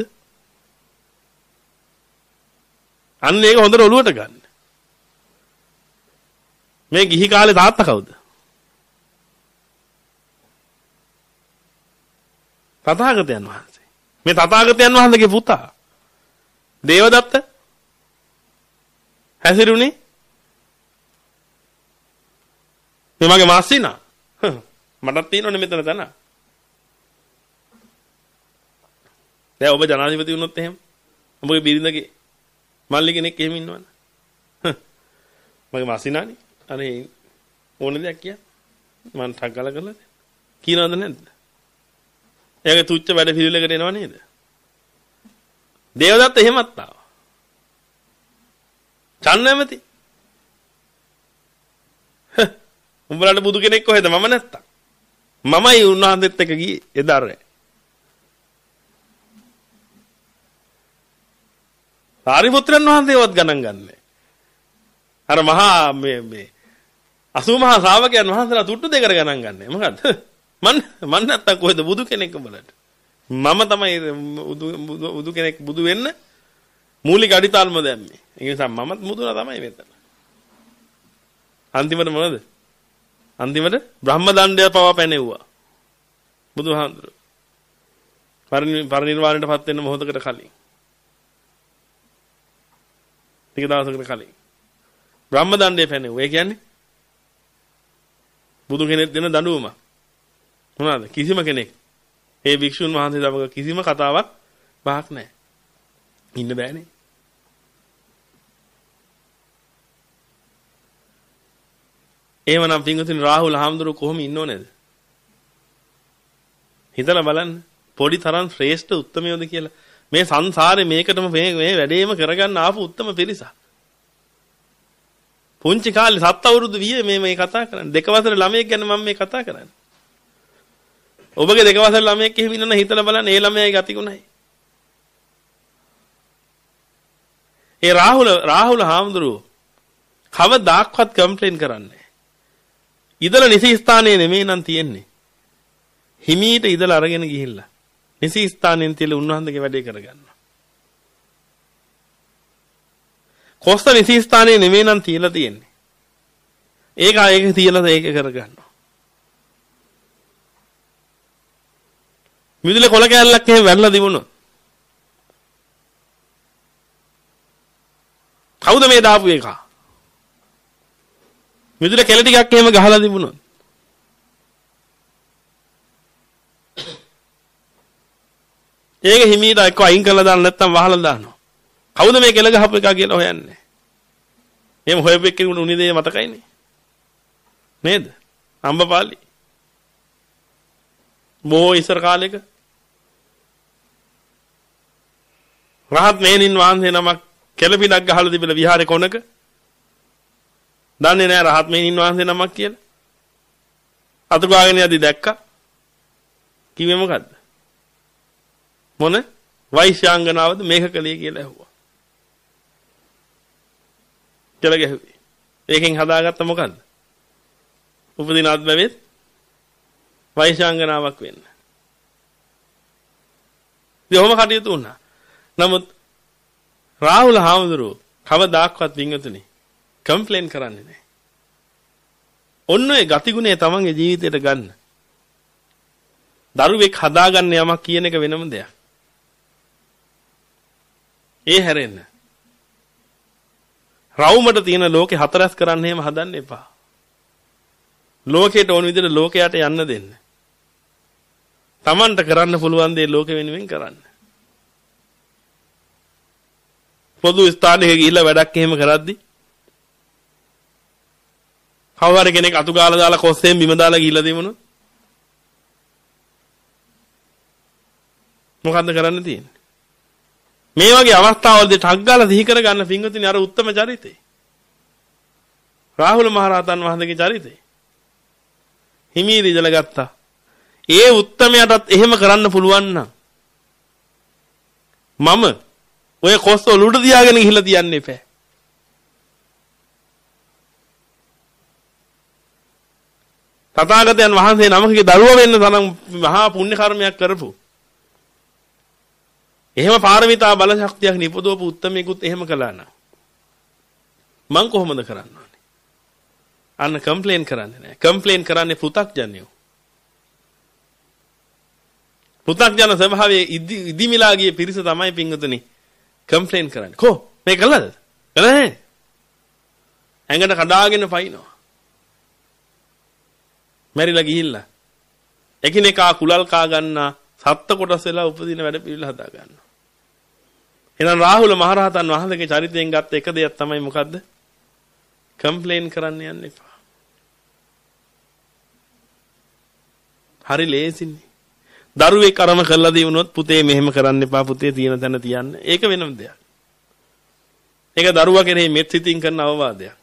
A: අන්න ඒක හොඳට ඔලුවට ගන්න. මේ ගිහි කාලේ තාත්තා කවුද? තථාගතයන් වහන්සේ. මේ තථාගතයන් වහන්සේගේ පුතා. දේවදත්ත හැසිරුණේ මේ මගේ මාස්සිනා. මටත් තියෙනවනේ මෙතන තන. දැන් ඔබ ජනාධිපති වුණොත් එහෙම ඔබගේ බිරිඳගේ මල්ලි කෙනෙක් එහෙම ඉන්නවනේ. මගේ මාස්සිනානේ. අනේ ඕන දෙයක් කිය. මම ටක් ගාලා කරලා කියනවද නැද්ද? එයාගේ තුච්ච වැඩ පිළිවෙලකට එනව නේද? දේවදත්ත එහෙමත් ආවා. චන්නමති. උඹලට බුදු කෙනෙක් කොහෙද මම නැත්තම්. මමයි උන්වහන්සේත් එක්ක ගියේ එදාරේ. සාරිපුත්‍රයන් වහන්සේවත් ගණන් ගන්නෑ. අර මහා මේ මේ අසූ මහා ශ්‍රාවකයන් වහන්සේලා තුට්ටු දෙකර ගණන් ගන්නෑ. මොකද්ද? මන් මන් නැත්තම් කොහෙද බුදු කෙනෙක් උඹලට? මම තමයි බුදු කෙනෙක් බුදු වෙන්න මූලික අඩිතාලම දැම්මේ. ඒ නිසා මමත් මුදුනා තමයි මෙතන. අන්තිමට මොනවද? අන්තිමට බ්‍රහ්ම දණ්ඩය පවා පැනෙව්වා. බුදුහාමුදුරුවෝ. පරිනිර්වාණයටපත් වෙන්න මොහොතකට කලින්. ටික දවසකට කලින්. බ්‍රහ්ම දණ්ඩය පැනෙව්වා. ඒ කියන්නේ බුදු කෙනෙක් දෙන දඬුවම. මොනවාද? කිසිම කෙනෙක් ඒ භික්ෂුන් වහන්සේ සමග කිසිම කතාවක් බහක් නැහැ. ඉන්න බෑනේ. එහෙමනම් පින්වතුනි රාහුල හාමුදුරුවෝ කොහොම ඉන්නෝ නේද? හිතලා බලන්න. පොඩි තරම් ශ්‍රේෂ්ඨ උත්තමයෝද කියලා. මේ සංසාරේ මේකටම මේ මේ වැඩේම කරගන්න ආපු උත්තම පිරිසක්. පුංචි කාලේ සත් අවුරුදු වියේ මේ මේ කතා කරන්නේ. දෙක වසර ළමයෙක් ගැන මම මේ කතා කරන්නේ. ඔබගේ දෙක වසර ළමයෙක් එහෙම ඉන්නන හිතලා බලන්න ඒ ළමයාගේ ගතිගුණයි. ඒ රාහුල රාහුල හාමුදුරුවෝ කවදාක්වත් කම්ප්ලේන් කරන්නේ. ඉදලා නිසි ස්ථානයේ නෙමෙයි නම් තියෙන්නේ. හිමීට ඉදලා අරගෙන ගිහිල්ලා නිසි ස්ථානයෙන් තියලා උන්වහන්සේගේ වැඩේ කරගන්නවා. කොස්ත නිසි ස්ථානයේ නෙමෙයි නම් තියලා තියෙන්නේ. ඒක ඒක තියලා ඒක කරගන්නවා. මිදුලේ කොල කැල්ලක් එහෙම වැල්ලා දිමුණොත් කවුද මේ දාපු එක? මිදුලේ කෙල ටිකක් එහෙම ගහලා දිමුණොත් ඒක හිමීට එක්ක අයින් කරලා දාන්න නැත්නම් වහලා දානවා. කවුද මේ කෙල ගහපු එක කියලා හොයන්නේ. එහෙම හොයපු එක්කෙනෙකුට උනි දෙය මතකයිනේ. නේද? අම්බපාලි. බොහෝ ඉස්සර කාලෙක රහත් මේනින් වහන්සේ නමක් කෙලපිලක් ගහලා තිබිලා විහාරේ කොනක දන්නේ නැහැ රහත් මේනින් වහන්සේ නමක් කියලා. අත ගාගෙන යදි දැක්කා. කිව්වේ මොකද්ද? මොන වෛශ්‍යාංගනාවද මේක කලේ කියලා ඇහුවා. කියලා ගැහුවේ. ඒකෙන් හදාගත්ත මොකද්ද? උපදින අත්බැවෙත් වෛශ්‍යාංගනාවක් වෙන්න. දෙහොම කටයුතු වුණා. නමුත් රාහුල හාමුදුරුවෝ කවදාක්වත් වින්තුනේ කම්ප්ලේන් කරන්නේ නැහැ. ඔන්න ඔය ගතිගුණය තමන්ගේ ජීවිතයට ගන්න. දරුවෙක් හදාගන්න යමක් කියන එක වෙනම දෙයක්. ඒ හැරෙන්න. රවුමට තියෙන ලෝකේ හතරස් කරන්න එහෙම හදන්න එපා. ලෝකයට ඕන විදිහට ලෝකයට යන්න දෙන්න. තමන්ට කරන්න පුළුවන් දේ ලෝකෙ වෙනුවෙන් කරන්න. පොදු ස්ථානයක ගිහිල්ලා වැඩක් එහෙම කරද්දි කවුරු කෙනෙක් අතු ගාලා දාලා කොස්සෙන් බිම දාලා ගිහිල්ලා දෙමුණොත් මොකද්ද කරන්න තියෙන්නේ? මේ වගේ අවස්ථාවලදී ටක් ගාලා සිහි කරගන්න පින්වතුනි අර උත්තම චරිතේ. රාහුල මහරහතන් වහන්සේගේ චරිතේ. හිමීරි ඉඳලා ගත්තා. ඒ උත්තමයටත් එහෙම කරන්න පුළුවන් නම් මම ඔය කොස්ස ඔලුට තියාගෙන ගිහිල්ලා තියන්න එපා. තථාගතයන් වහන්සේ නමකගේ දරුවා වෙන්න තරම් මහා පුණ්‍ය කර්මයක් කරපු. එහෙම පාරමිතා බල ශක්තියක් නිපදවපු උත්තමයෙකුත් එහෙම කළා නම් මං කොහොමද කරන්න ඕනේ? අන්න කම්ප්ලේන් කරන්නේ නැහැ. කම්ප්ලේන් කරන්නේ පෘථග්ජනයෝ. පු탁ජන ස්වභාවයේ ඉදිමිලා ගිය පිරිස තමයි පිංගුතුනි කම්ප්ලේන් කරන්නේ. කො මේ කළාද? කළා නෑ. ඇඟට කඩාගෙන පයින්නවා. මැරිලා ගිහිල්ලා. එකිනෙකා කුලල් කා ගන්නා සත්ත්ව කොටස් වෙලා උපදින වැඩ පිළිවෙල හදා ගන්නවා. එහෙනම් රාහුල මහරහතන් වහන්සේගේ චරිතයෙන් ගත්ත එක දෙයක් තමයි මොකද්ද? කම්ප්ලේන් කරන්න යන්න එපා. හරි ලේසින්නේ. දරුවෙක් අරම කළා දී වුණොත් පුතේ මෙහෙම කරන්න එපා පුතේ තියෙන තැන තියන්න. ඒක වෙනම දෙයක්. ඒක දරුවා කෙරෙහි මෙත් සිතින් කරන අවවාදයක්.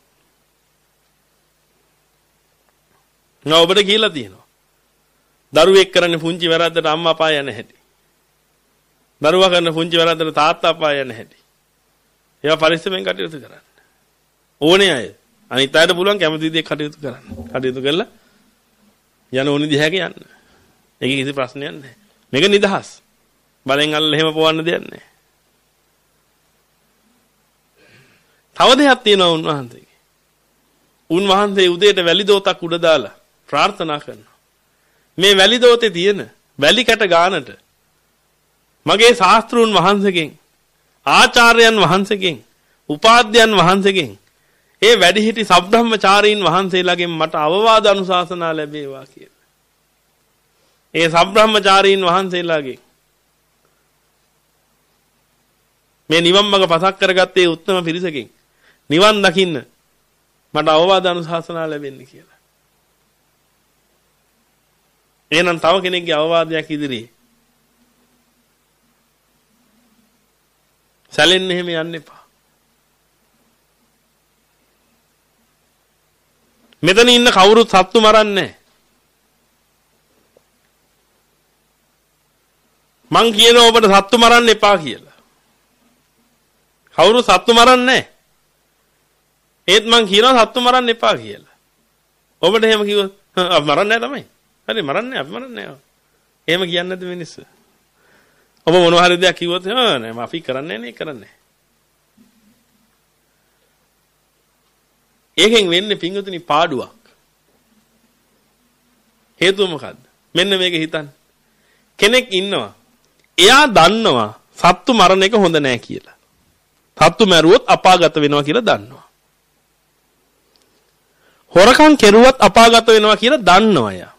A: නෝ ඔබට කියලා තියෙනවා. දරුවෙක් කරන්නේ පුංචි වැරද්දට අම්මා අපා යන හැටි. දරුවා කරන පුංචි වැරද්දට තාත්තා අපා යන හැටි. ඒවා පරිස්සමෙන් කටයුතු කරන්න. ඕනේ අය. අනිත් අයට පුළුවන් කැමති විදිහට කටයුතු කරන්න. කටයුතු කළා යන ඕනි දිහාක යන්න. ඒක කිසි ප්‍රශ්නයක් නැහැ. මේක නිදහස්. බලෙන් අල්ල එහෙම පොවන්න දෙයක් නැහැ. තව දෙයක් තියෙනවා උන්වහන්සේගේ. උන්වහන්සේ උදේට වැලි දෝතක් උඩ දාලා ප්‍රාර්ථනා කරනවා. මේ වැලි දෝතේ තියෙන වැලි කැට ගානට මගේ ශාස්ත්‍රූන් වහන්සේගෙන් ආචාර්යයන් වහන්සේගෙන් උපාධ්‍යයන් වහන්සේගෙන් ඒ වැඩිහිටි සබ්‍රහ්මචාරීන් වහන්සේලාගෙන් මට අවවාද අනුශාසනා ලැබේවා කියලා. ඒ සබ්‍රහ්මචාරීන් වහන්සේලාගෙන් මේ නිවන් මඟ පසක් කරගත්තේ උත්තම පිරිසකින් නිවන් දකින්න මට අවවාද අනුශාසනා ලැබෙන්න කියලා. එහෙනම් තව කෙනෙක්ගේ අවවාදයක් ඉදිරියේ සැලෙන්න එහෙම යන්න එපා. මෙතන ඉන්න කවුරුත් සත්තු මරන්නේ නැහැ. මං කියනවා ඔබට සත්තු මරන්න එපා කියලා. කවුරු සත්තු මරන්නේ නැහැ. ඒත් මං කියනවා සත්තු මරන්න එපා කියලා. ඔබට එහෙම කිව්වොත් අපි මරන්නේ නැහැ තමයි. හරි මරන්නේ අපි මරන්නේ නැහැ. එහෙම කියන්නේ නැද්ද මිනිස්සු? ඔබ මොනවා හරි දෙයක් කිව්වොත් නෑ අපි කරන්නේ නැහැ නේ කරන්නේ. ඒකෙන් වෙන්නේ පිංගුතුනි පාඩුවක්. හේතුව මොකද්ද? මෙන්න මේක හිතන්න. කෙනෙක් ඉන්නවා. එයා දන්නවා සත්තු මරණ එක හොඳ නෑ කියලා. සත්තු මැරුවොත් අපාගත වෙනවා කියලා දන්නවා. හොරකම් කෙරුවත් අපාගත වෙනවා කියලා දන්නවා එයා.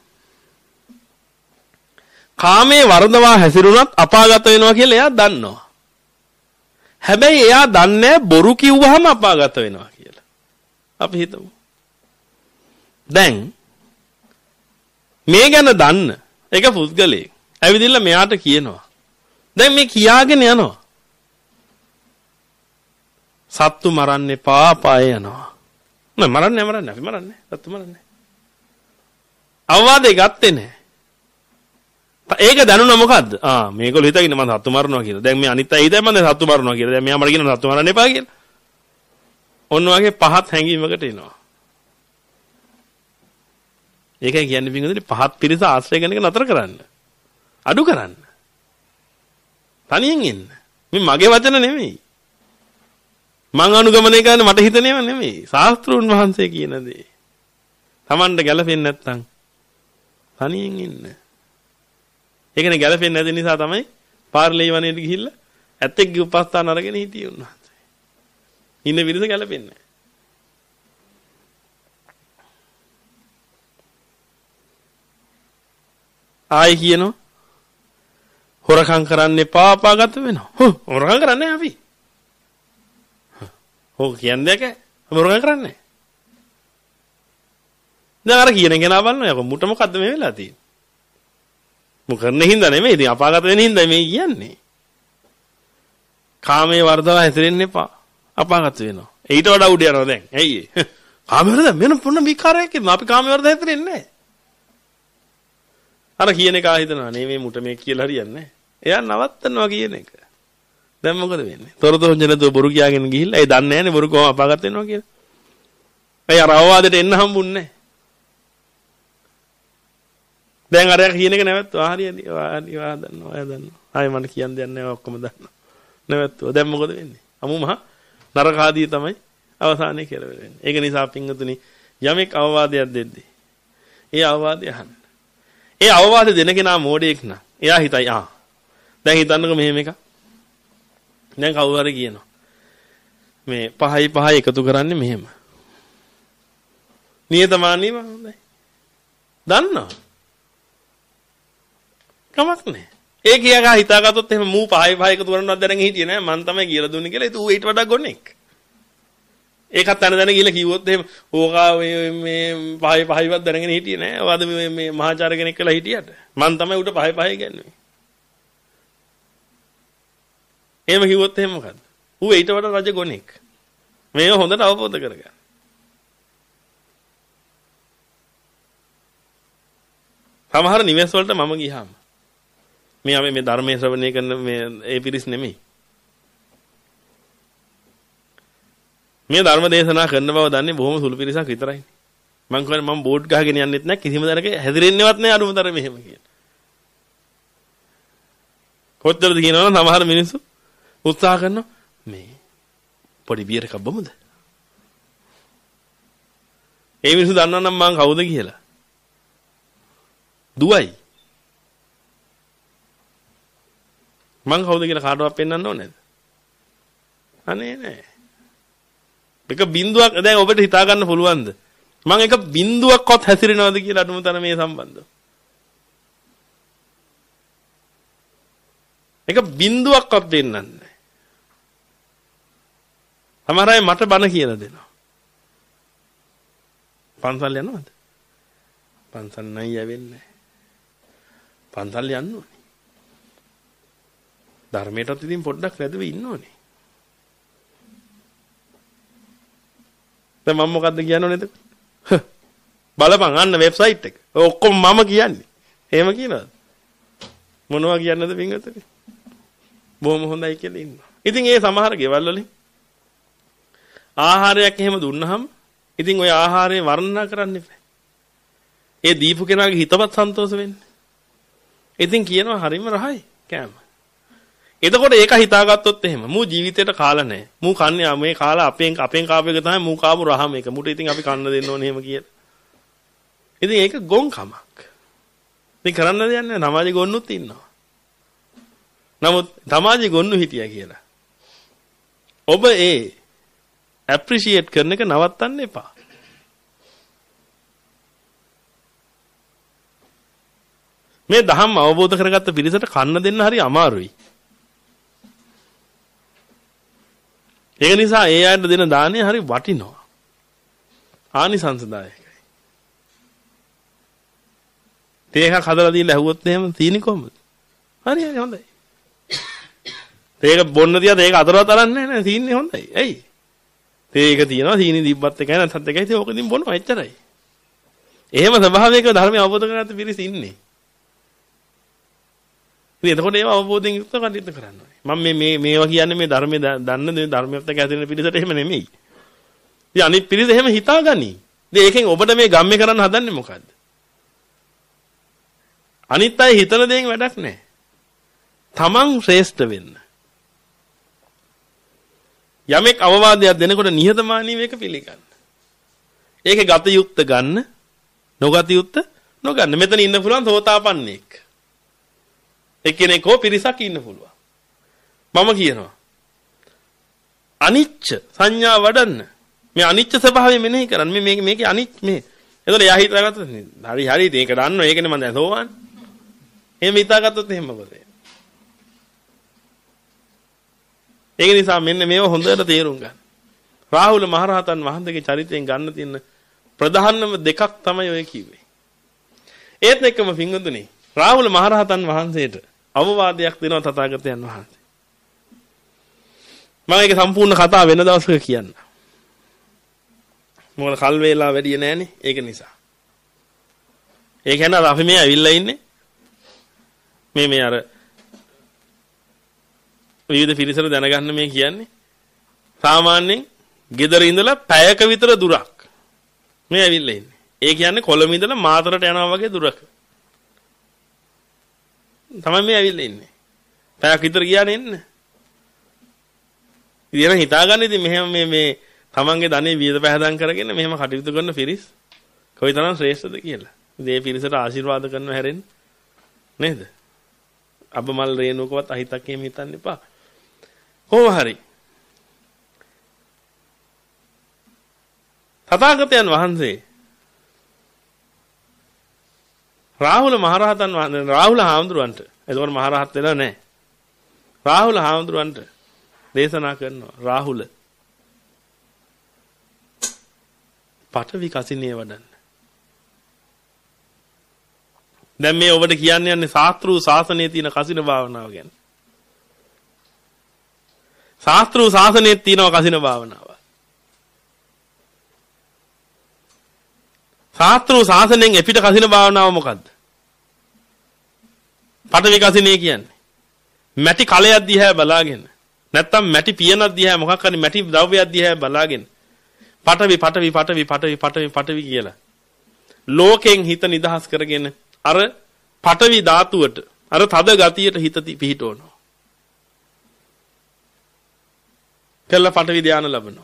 A: කාමයේ වර්ධවා හැසිරුණත් අපාගත වෙනවා කියලා එයා දන්නවා. හැබැයි එයා දන්නේ බොරු කිව්වහම අපාගත වෙනවා කියලා. අපි හිතමු. දැන් මේ ගැන දන්න එක පුද්ගලයෙක් ඇවිදින්න මෙයාට කියනවා. දැන් මේ කියාගෙන යනවා. සත්තු මරන්න එපා පාය යනවා. නෑ මරන්නේ මරන්නේ අපි මරන්නේ. සත්තු මරන්නේ. අවවාදේ ගත්තේ නෑ. ඒක දැනුණා මොකද්ද? ආ මේගොල්ලෝ හිතගෙන මම සත්තු මරනවා කියලා. දැන් මේ අනිත් අය ඉතින් මම සත්තු මරනවා කියලා. දැන් මෙයා මට කියනවා සත්තු මරන්න එපා කියලා. ඔන්න වගේ පහත් හැඟීමකට එනවා. ඒකයි කියන්නේ පින්වතුනි පහත් පිරිස ආශ්‍රය කරන එක නතර කරන්න. අඩු කරන්න. තනියෙන් ඉන්න. මේ මගේ වචන නෙමෙයි. මං අනුගමනය කරන්නේ මට හිතනේම නෙමෙයි. ශාස්ත්‍රූන් වහන්සේ කියන දේ. Tamanda ගැලපෙන්නේ නැත්තම් තනියෙන් ඉන්න. ඒකනේ ගැලපෙන්නේ නැති නිසා තමයි පාර්ලී වනයේට ගිහිල්ලා ඇත්තෙක්ගේ උපස්ථාන අරගෙන හිටියේ උන්වහන්සේ. ඉන්න විදිහට ගැලපෙන්නේ නැහැ. ආයි කියනවා හොරකම් කරන්න එපා අපාගත වෙනවා. හො හොරකම් කරන්නේ අපි. හො කියන්නේ කෑ හොරකම් කරන්නේ. දැන් අර කියන කෙනා බලනවා යකෝ මුට මොකද්ද මේ වෙලා තියෙන්නේ? මු කරන්නේ හින්දා නෙමෙයි ඉතින් අපාගත වෙන හින්දා මේ කියන්නේ. කාමයේ වර්ධව හැසිරෙන්න එපා. අපාගත වෙනවා. ඊට වඩා උඩ යනවා දැන්. ඇයි ඒ? කාමයේ වර්ධව මෙන්න පොන්න විකාරයක් ඉන්නවා. අපි කාමයේ වර්ධව හැසිරෙන්නේ නැහැ. අර කියන එක ආහිතනවා නේ මේ මුට මේ කියලා හරියන්නේ නැහැ. එයා නවත්තනවා කියන එක. දැන් මොකද වෙන්නේ? තොරතොර ජනතෝ බොරු කියාගෙන ගිහිල්ලා ඒ දන්නේ නැහැනේ බොරු කොහොම අපාගත වෙනවා කියලා. එයා අර අවවාදයට එන්න හම්බුන්නේ නැහැ. දැන් අර කියන එක නැවතුවා හරියදී. වාඩි වා දන්නවා. ඔයා දන්නවා. ආයෙ මට කියන්න දෙයක් නැහැ ඔක්කොම දන්නවා. නැවතුවා. දැන් මොකද වෙන්නේ? අමු මහ නරකාදී තමයි අවසානයේ කියලා වෙන්නේ. ඒක නිසා පින්වතුනි යමෙක් අවවාදයක් දෙද්දී ඒ අවවාදය අහන්න. ඒ අවවාද දෙන කෙනා මෝඩයෙක් නා එයා හිතයි ආ. දැන් හිතන්නකෝ මෙහෙම එකක්. දැන් කවුරු හරි කියනවා. මේ පහයි පහයි එකතු කරන්නේ මෙහෙම. නියතමානීව හොඳයි. දන්නවා. කමක් නැහැ. ඒ කියාගා හිතාගත්තොත් එහෙම මූ පහයි පහයි එකතු කරනවත් දැනගෙන හිටියේ නෑ මං තමයි කියලා දුන්නේ කියලා. ඒක ඌ ඊට වඩා ගොනෙක්. ඒකත් අන දැන කියලා කිව්වොත් එහෙම ඕකා මේ පහයි පහයිවත් දැනගෙන හිටියේ නෑ. ඔයාද මේ මේ මහාචාර්ය කෙනෙක් කියලා හිටියට. මං තමයි ඌට පහයි පහයි කියන්නේ. එහෙම කිව්වොත් එහෙම මොකද්ද? ඌ ඊට වඩා රජ ගොනෙක්. මේක හොඳට අවබෝධ කරගන්න. සමහර නිවෙස් වලට මම ගියාම මේ අපි මේ ධර්මයේ ශ්‍රවණය කරන මේ ඒ පිරිස් නෙමෙයි. මේ ධර්ම දේශනා කරන බව දන්නේ බොහොම සුළු පිරිසක් විතරයි. මම කියන්නේ මම බෝඩ් ගහගෙන යන්නෙත් නැහැ කිසිම දරක හැදිරෙන්නේවත් නැහැ අනුමතර මෙහෙම කියන. කොච්චරද කියනවනම් සමහර මිනිස්සු උත්සාහ කරනවා මේ පොඩි බියර් එකක් බමුද? ඒ මිනිස්සු දන්නා නම් මං කවුද කියලා. දුවයි. මං කවුද කියලා කාටවත් පෙන්වන්න ඕනේ නැද්ද? අනේ නෑ. එක බින්දුවක් දැන් ඔබට හිතා ගන්න පුළුවන්ද? මං එක බින්දුවක්වත් හැසිරෙනවද කියලා අනුමතන මේ සම්බන්ධව. එක බින්දුවක්වත් දෙන්නන්නේ නැහැ. සමහර අය මට බන කියලා දෙනවා. පන්සල් යනවද? පන්සල් නයි යවෙන්නේ. පන්සල් යන්න ඕනේ. ධර්මයටත් ඉතින් පොඩ්ඩක් රැඳෙවි ඉන්න ඕනේ. දැන් මම මොකද්ද කියන්න ඕනේද? බලපන් අන්න වෙබ්සයිට් එක. ඔක්කොම මම කියන්නේ. එහෙම කියනවාද? මොනවා කියන්නද පින්වතුනි? බොහොම හොඳයි කියලා ඉන්නවා. ඉතින් ඒ සමහර ගෙවල් වලින් ආහාරයක් එහෙම දුන්නහම ඉතින් ওই ආහාරය වර්ණනා කරන්න එපා. ඒ දීපු කෙනාගේ හිතවත් සන්තෝෂ වෙන්නේ. ඉතින් කියනවා හරිම රහයි කෑම. එතකොට ඒක හිතාගත්තොත් එහෙම මූ ජීවිතේට කාලා නැහැ. මූ කන්නේ මේ කාලා අපෙන් අපෙන් කාපු එක තමයි මූ කාපු රහ මේක. මුට ඉතින් අපි කන්න දෙන්න ඕනේ එහෙම කියලා. ඉතින් ඒක ගොන්කමක්. ඉතින් කරන්න දෙයක් නැහැ. සමාජෙ ගොන්නුත් ඉන්නවා. නමුත් සමාජෙ ගොන්නු හිටියා කියලා. ඔබ ඒ ඇප්‍රීෂিয়েට් කරන එක නවත්තන්න එපා. මේ ධම්ම අවබෝධ කරගත්ත පිරිසට කන්න දෙන්න හරි අමාරුයි. ඒක නිසා ඒ අයට දෙන දාණය හරි වටිනවා. ආනිසංසදායකයි. තේ එකක් හදලා දීලා ඇහුවොත් එහෙම තීනි කොහමද? හරි හරි හොඳයි. තේ එක බොන්න තියද ඒක අතරවත් අරන්නේ නැහැ තීන්නේ හොඳයි. ඇයි? තේ එක තියනවා තීනි දීප්පත් එකයි නැත්නම් එකයි තේ ඕකකින් බොනවා එච්චරයි. එහෙම ස්වභාවයක ධර්මය අවබෝධ කරගත්ත පිරිස ඉන්නේ. ඉතින් එතකොට ඒව අවබෝධයෙන් යුක්ත කටයුතු කරන්න ඕනේ. මම මේ මේ මේවා කියන්නේ මේ ධර්මයේ දන්න දේ ධර්මයත් එක්ක ඇතිරෙන පිළිසට එහෙම නෙමෙයි. ඉතින් අනිත් පිළිස එහෙම හිතාගනි. ඉතින් ඒකෙන් ඔබට මේ ගම්මේ කරන්න හදන්නේ මොකද්ද? අනිත් අය හිතන දේෙන් වැඩක් නැහැ. තමන් ශ්‍රේෂ්ඨ වෙන්න. යමෙක් අවවාදයක් දෙනකොට නිහතමානීව ඒක පිළිගන්න. ඒකේ ගත යුක්ත ගන්න, නොගත යුක්ත නොගන්න. මෙතන ඉන්න පුළුවන් සෝතාපන්නෙක්. එක්කෙනෙක් හෝ පිරිසක් ඉන්න පුළුවන්. මම කියනවා අනිච්ච සංඥා වඩන්න. මේ අනිච්ච ස්වභාවය මෙනෙහි කරන්න. මේ මේක මේකේ අනිච්ච මේ. එතකොට එයා හිතාගත්තොත් හරි හරි මේක දන්නවා. ඒකනේ මම දැන් සෝවාන්. එහෙම හිතාගත්තොත් එහෙම මොකද? ඒක නිසා මෙන්න මේව හොඳට තේරුම් ගන්න. රාහුල මහරහතන් වහන්සේගේ චරිතයෙන් ගන්න තියෙන ප්‍රධානම දෙකක් තමයි ඔය කිව්වේ. ඒත් එක්කම පින්වතුනි රාහුල මහරහතන් වහන්සේට අවවාදයක් දෙනවා තථාගතයන් වහන්සේ. මම ඒක සම්පූර්ණ කතාව වෙන දවසක කියන්න. මොකද කල් වේලා වැඩි නෑනේ ඒක නිසා. ඒ කියන්නේ අපි මේ ඇවිල්ලා ඉන්නේ මේ මේ අර විවිධ පිරිසට දැනගන්න මේ කියන්නේ සාමාන්‍යයෙන් ගෙදර ඉඳලා පැයක විතර දුරක් මේ ඇවිල්ලා ඉන්නේ. ඒ කියන්නේ කොළඹ ඉඳලා මාතරට යනවා වගේ දුරක. තමයි මේ ඇවිල්ලා ඉන්නේ. පැයක් විතර ගියානේ එන්න. ඉතින් හිතා ගන්න ඉතින් මෙහෙම මේ මේ තමන්ගේ ධනෙ වියද පැහැදම් කරගෙන මෙහෙම කටයුතු කරන පිරිස් කොයිතරම් ශ්‍රේෂ්ඨද කියලා. ඉතින් මේ පිරිසට ආශිර්වාද කරනව හැරෙන්නේ නේද? අබමල් රේණුකවත් අහිතක් එහෙම හිතන්න එපා. කොහොම හරි. තථාගතයන් වහන්සේ රාහුල මහරහතන් වහන්සේ රාහුල හාමුදුරුවන්ට එතකොට මහරහත් වෙලා නැහැ. රාහුල හාමුදුරුවන්ට දේශනා කරනවා රාහුල පඨවි කසිනිය වඩන්න. දැන් මේ ඔබට කියන්න යන්නේ ශාස්ත්‍රීය ශාසනයේ තියෙන කසින භාවනාව ගැන. ශාස්ත්‍රීය ශාසනයේ තියෙන කසින භාවනාව. ශාස්ත්‍රීය ශාසනයෙන් එපිට කසින භාවනාව මොකද්ද? පඨවි කසිනිය කියන්නේ මැටි කලයක් දිහා බලාගෙන නැත්තම් මැටි පියනක් දිහා මොකක් හරි මැටි ද්‍රව්‍යයක් දිහා බලාගෙන පඨවි පඨවි පඨවි පඨවි පඨවි පඨවි කියලා ලෝකෙන් හිත නිදහස් කරගෙන අර පඨවි ධාතුවට අර තද ගතියට හිත පිහිටවනවා. කළා පඨවි ධානය ලැබෙනවා.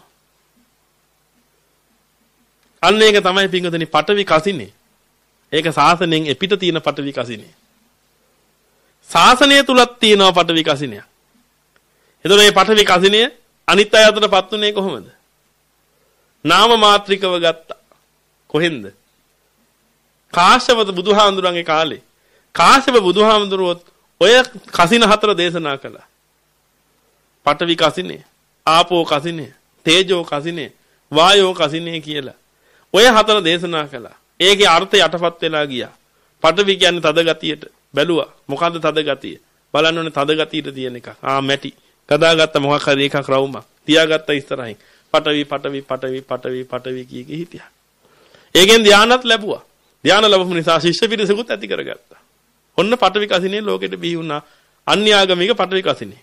A: අන්න ඒක තමයි පින්වතුනි පඨවි කසිනේ. ඒක සාසනයෙන් එපිට තියෙන පඨවි කසිනේ. සාසනය තුලක් තියෙනවා පඨවි කසිනයක්. එතකොට මේ පඨවි කසිනය අනිත් අය අතරපත් උනේ කොහොමද? නාම මාත්‍රිකව ගත්තා. කොහෙන්ද? කාශ්‍යප බුදුහාමුදුරන්ගේ කාලේ. කාශ්‍යප බුදුහාමුදුරුවොත් ඔය කසින හතර දේශනා කළා. පඨවි කසිනේ, ආපෝ කසිනේ, තේජෝ කසිනේ, වායෝ කසිනේ කියලා. ඔය හතර දේශනා කළා. ඒකේ අර්ථය යටපත් වෙලා ගියා. පඨවි කියන්නේ තද ගතියට. බැලුවා. මොකද්ද තද ගතිය? බලන්න ඕනේ තද ගතියට තියෙන එක. ආ මැටි. කදාගත්ත මොකක් හරි එකක් රවුමක්. තියාගත්ත ඉස්සරහින්. පඨවි පඨවි පඨවි පඨවි පඨවි කී කී හිටියා. ඒකෙන් ධානයත් ලැබුවා. ධාන ලැබුම නිසා ශිෂ්‍ය පිරිසකුත් ඇති කරගත්තා. ඔන්න පඨවි කසිනේ ලෝකෙට බිහි වුණා. අන්‍යාගමික පඨවි කසිනේ.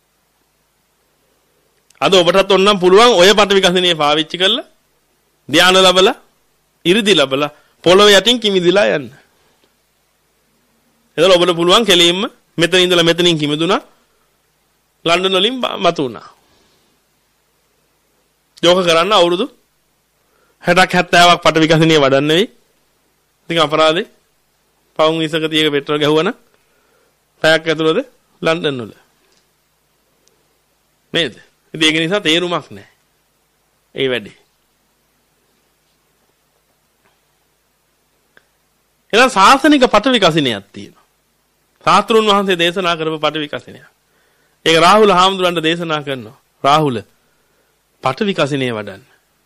A: අද ඔබටත් ඔන්නම් පුළුවන් ඔය පඨවි කසිනේ පාවිච්චි කරලා ධාන ලැබලා ඉරිදි ලැබලා පොළොව යටින් කිමිදිලා යන්න. එතකොට ඔබට පුළුවන් කෙලින්ම මෙතන ඉඳලා මෙතනින් කිමිදුණා ලන්ඩන් වලින් මතු වුණා. යෝග කරන්න අවුරුදු හැටක් හැත්තෑවක් පඨවි කසිනේ වඩන්න වෙයි. ඉතින් අපරාධේ පවුන් විසක තියක පෙට්‍රල් ගැහුවනම් පැයක් ඇතුළත ලන්ඩන් වල. නේද? ඉතින් ඒක නිසා තේරුමක් නැහැ. ඒ වැඩේ. එහෙනම් සාසනික පඨවි කසිනයක් තියෙනවා. සාස්ත්‍රුන් වහන්සේ දේශනා කරපු පඨවි කසිනයක්. ඒක රාහුල හාමුදුරන්ට දේශනා කරනවා. රාහුල පඨවි කසිනේ වඩන්න.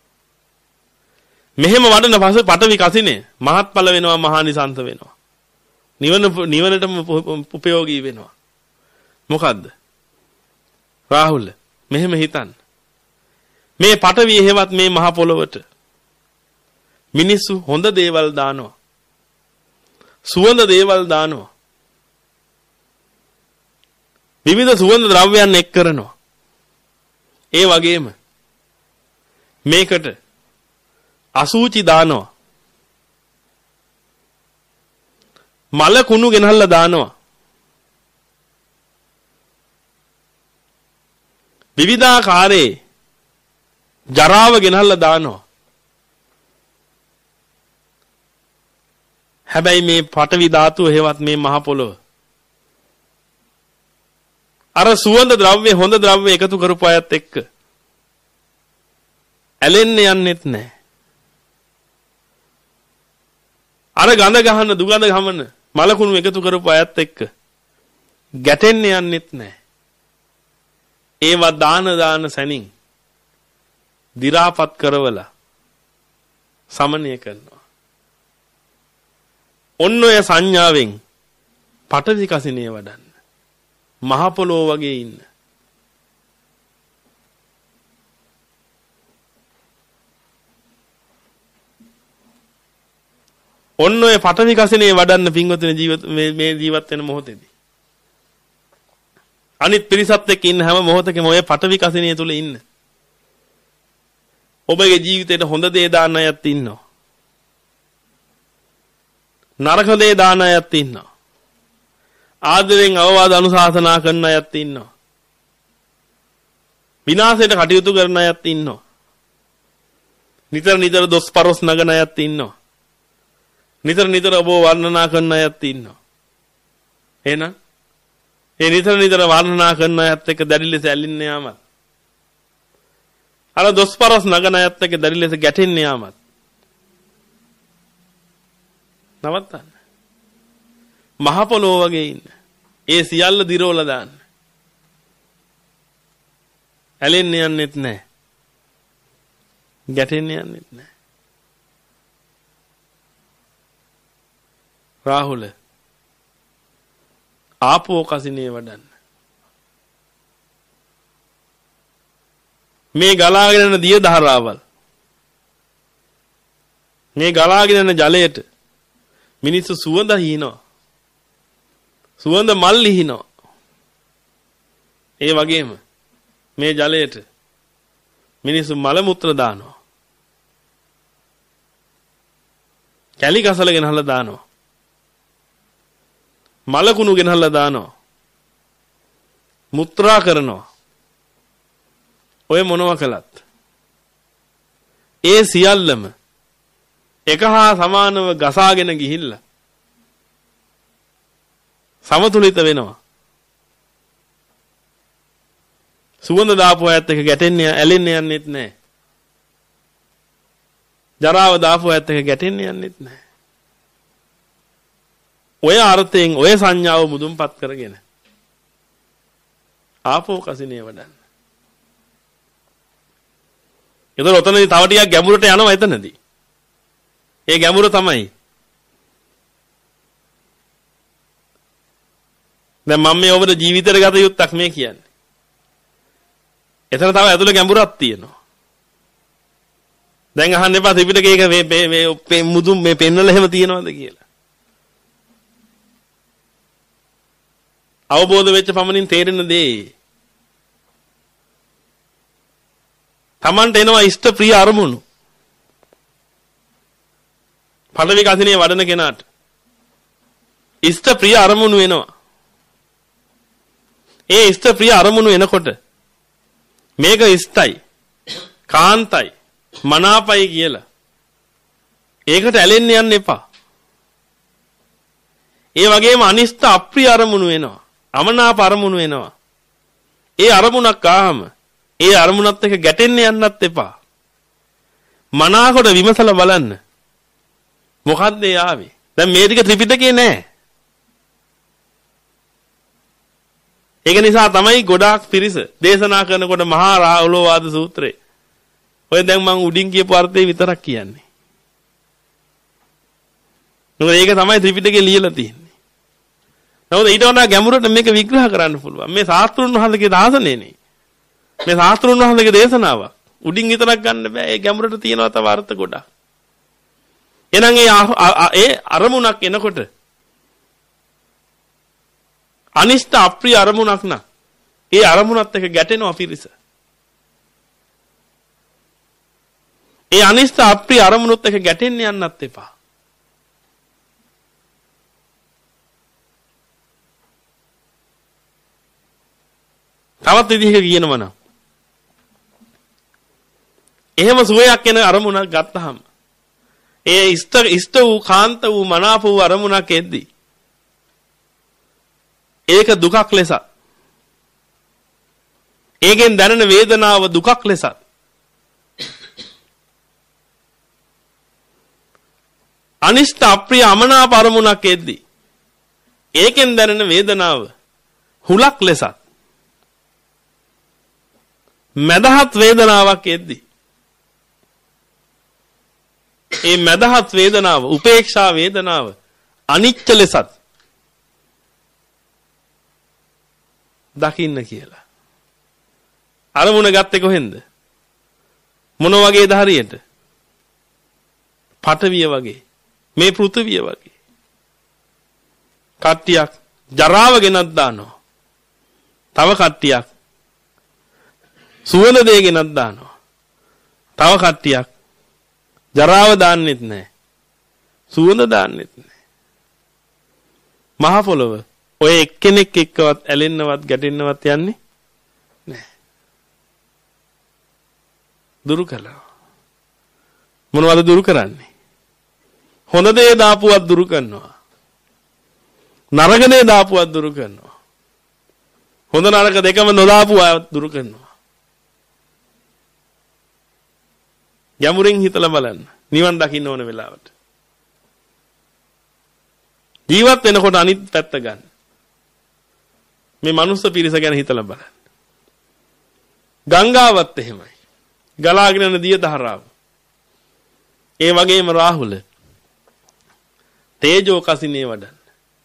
A: මෙහෙම වඩන පස්සේ පඨවි කසිනේ මහත්ඵල වෙනවා මහානිසංස වෙනවා. නිවන නිවනටම උපයෝගී වෙනවා. මොකද්ද? රාහුල මෙහෙම හිතන්න. මේ පඨවි හේවත් මේ මහ පොළොවට මිනිස්සු හොඳ දේවල් දානවා. සුවඳ දේවල් දානවා. විවිධ සුවඳ ද්‍රව්‍යයන් එක් කරනවා. ඒ වගේම මේකට අසූචි දානවා. මල කුණු ගෙනල්ලා දානවා. විවිධාකාරයේ ජරාව ගෙනල්ලා දානවා. හැබැයි මේ පඨවි ධාතුව හේවත් මේ මහ පොළොව අර සුවඳ ද්‍රව්‍ය හොඳ ද්‍රව්‍ය එකතු කරපු අයත් එක්ක ඇලෙන්න යන්නෙත් නැහැ. අර ගඳ ගහන දුගඳ ගමන මලකුණු එකතු කරපු අයත් එක්ක ගැටෙන්න යන්නෙත් නැහැ. ඒවා දාන දාන සැනින් දි รา පත් කරවලා සමනය කරනවා. ඔන්න ඔය සංඥාවෙන් පඨවි කසිනේ වඩන්න. මහ පොළොව වගේ ඉන්න. ඔන්න ඔය පඨවි කසිනේ වඩන්න පින්වතුනි ජීවිත මේ මේ ජීවත් වෙන මොහොතේදී. අනිත් පිරිසත් එක්ක ඉන්න හැම මොහොතකම ඔය පඨවි කසිනේ තුල ඉන්න. ඔබගේ ජීවිතේට හොඳ දේ දාන්න අයත් ඉන්නවා. නරක දේ දාන අයත් ඉන්නවා. ආදරෙන් අවවාද අනුශාසනා කරන අයත් ඉන්නවා. විනාශයට කටයුතු කරන අයත් ඉන්නවා. නිතර නිතර දොස් පරොස් නගන අයත් ඉන්නවා. නිතර නිතර ඔබ වර්ණනා කරන අයත් ඉන්නවා. එහෙනම් ඒ නිතර නිතර වර්ණනා කරන අයත් එක්ක දැඩි ලෙස ඇලින්න යාමත්. අර දොස්පරස් නගන අයත් එක්ක දැඩි ලෙස ගැටෙන්න යාමත්. නවත්තන්න. මහ පොළොව වගේ ඉන්න. ඒ සියල්ල දිරවලා දාන්න. ඇලෙන්න යන්නෙත් නැහැ. ගැටෙන්න යන්නෙත් නැහැ. රාහුල ආපෝ කසිනේ වඩන්න. මේ ගලාගෙන යන දිය ධාරාවල් මේ ගලාගෙන යන ජලයට මිනිස්සු සුවඳ හිනවා. සුවඳ මල් හිනවා. ඒ වගේම මේ ජලයට මිනිස්සු මල මුත්‍ර දානවා. කැලි ගසල ගෙනහලා දානවා. මලකුණු ගෙනහලා දානවා. මුත්‍රා කරනවා. ඔය මොනවා කළත් ඒ සියල්ලම එක හා සමානව ගසාගෙන ගිහිල්ලා සමතුලිත වෙනවා. සුවඳ දාපු අයත් එක්ක ගැටෙන්නේ ඇලෙන්න යන්නෙත් නැහැ. ජරාව දාපු අයත් එක්ක ගැටෙන්න යන්නෙත් නැහැ. ඔය අර්ථයෙන් ඔය සංඥාව මුදුන්පත් කරගෙන ආපෝ කසිනේ වඩන්න. ඒතර ඔතනදී තව ටිකක් ගැඹුරට යනවා එතනදී. ඒ ගැඹුර තමයි දැන් මම මේ ඔබට ජීවිතේට ගත යුත්තක් මේ කියන්නේ. එතන තව ඇතුළේ ගැඹුරක් තියෙනවා. දැන් අහන්න එපා ත්‍රිපිටකයක මේ මේ මුදුන් මේ පෙන්නල එහෙම තියෙනවද කියලා. අවබෝධ වෙච්ච පමණින් තේරෙන දේ තමන්ට එනවා ඉෂ්ට ප්‍රිය අරමුණු. පළවෙනි කසිනේ වඩන කෙනාට ඉෂ්ට ප්‍රිය අරමුණු එනවා. ඒ ඉෂ්ට ප්‍රිය අරමුණු එනකොට මේක ඉෂ්ටයි කාන්තයි මනාපයි කියලා ඒකට ඇලෙන්න යන්න එපා. ඒ වගේම අනිෂ්ට අප්‍රිය අරමුණු එනවා. අමනාප අරමුණු එනවා. ඒ අරමුණක් ආවම ඒ අරමුණත් එක්ක ගැටෙන්න යන්නත් එපා. මනාකොට විමසලා බලන්න. මොකද්ද ඒ ආවේ? දැන් මේ ටික ත්‍රිපිටකේ නෑ. ඒක නිසා තමයි ගොඩාක් පිරිස දේශනා කරනකොට මහා රාහුලෝවාද සූත්‍රය. ඔය දැන් මම උඩින් කියපු අර්ථය විතරක් කියන්නේ. මොකද ඒක තමයි ත්‍රිපිටකේ ලියලා තියෙන්නේ. නමුත් ඊට වඩා ගැඹුරට මේක විග්‍රහ කරන්න පුළුවන්. මේ ශාස්ත්‍රුන් වහන්සේගේ දාසනේනේ. මේ ශාස්ත්‍රුන් වහන්සේගේ දේශනාවක්. උඩින් විතරක් ගන්න බෑ. ඒ ගැඹුරට තියෙනවා තව අර්ථ ගොඩක්. එහෙනම් ඒ අරමුණක් එනකොට අනිෂ්ට අප්‍රිය අරමුණක් නම් ඒ අරමුණත් එක්ක ගැටෙනවා පිරිස. ඒ අනිෂ්ට අප්‍රිය අරමුණුත් එක්ක ගැටෙන්න යන්නත් එපා. තවත් විදිහක කියනවා නම් එහෙම සුවයක් එන අරමුණක් ගත්තාම ඒ ඉෂ්ට ඉෂ්ට වූ කාන්ත වූ මනාප වූ අරමුණක් එද්දී ඒක දුකක් ලෙස ඒකෙන් දැනෙන වේදනාව දුකක් ලෙස අනිෂ්ට අප්‍රිය අමනාප අරමුණක් එද්දී ඒකෙන් දැනෙන වේදනාව හුලක් ලෙස මදහත් වේදනාවක් එද්දී ඒ මදහත් වේදනාව උපේක්ෂා වේදනාව අනිච්ච ලෙසත් දකින්න කියලා. අරමුණ ගත්තේ කොහෙන්ද? මොන වගේද හරියට? පඨවිය වගේ. මේ පෘථිවිය වගේ. කට්ටියක් ජරාව ගෙනත් දානවා. තව කට්ටියක් සුවඳ දේ ගෙනත් දානවා. තව කට්ටියක් ජරාව දාන්නෙත් නැහැ. සුවඳ දාන්නෙත් නැහැ. මහ පොළොව ඔය එක්කෙනෙක් එක්කවත් ඇලෙන්නවත් ගැටෙන්නවත් යන්නේ නැහැ. දුරු කළා. මොනවද දුරු කරන්නේ? හොඳ දේ දාපුවත් දුරු කරනවා. නරක දේ දාපුවත් දුරු කරනවා. හොඳ නරක දෙකම නොදාපු අය දුරු කරනවා. යමුරින් හිතලා බලන්න. නිවන් දකින්න ඕන වෙලාවට. ජීවත් වෙනකොට අනිත් පැත්ත ගන්න. මේ මනුස්ස පිරිස ගැන හිතලා බලන්න. ගංගාවත් එහෙමයි. ගලාගෙන යන දිය දහරාව. ඒ වගේම රාහුල තේජෝ කසිනේ වඩන්න.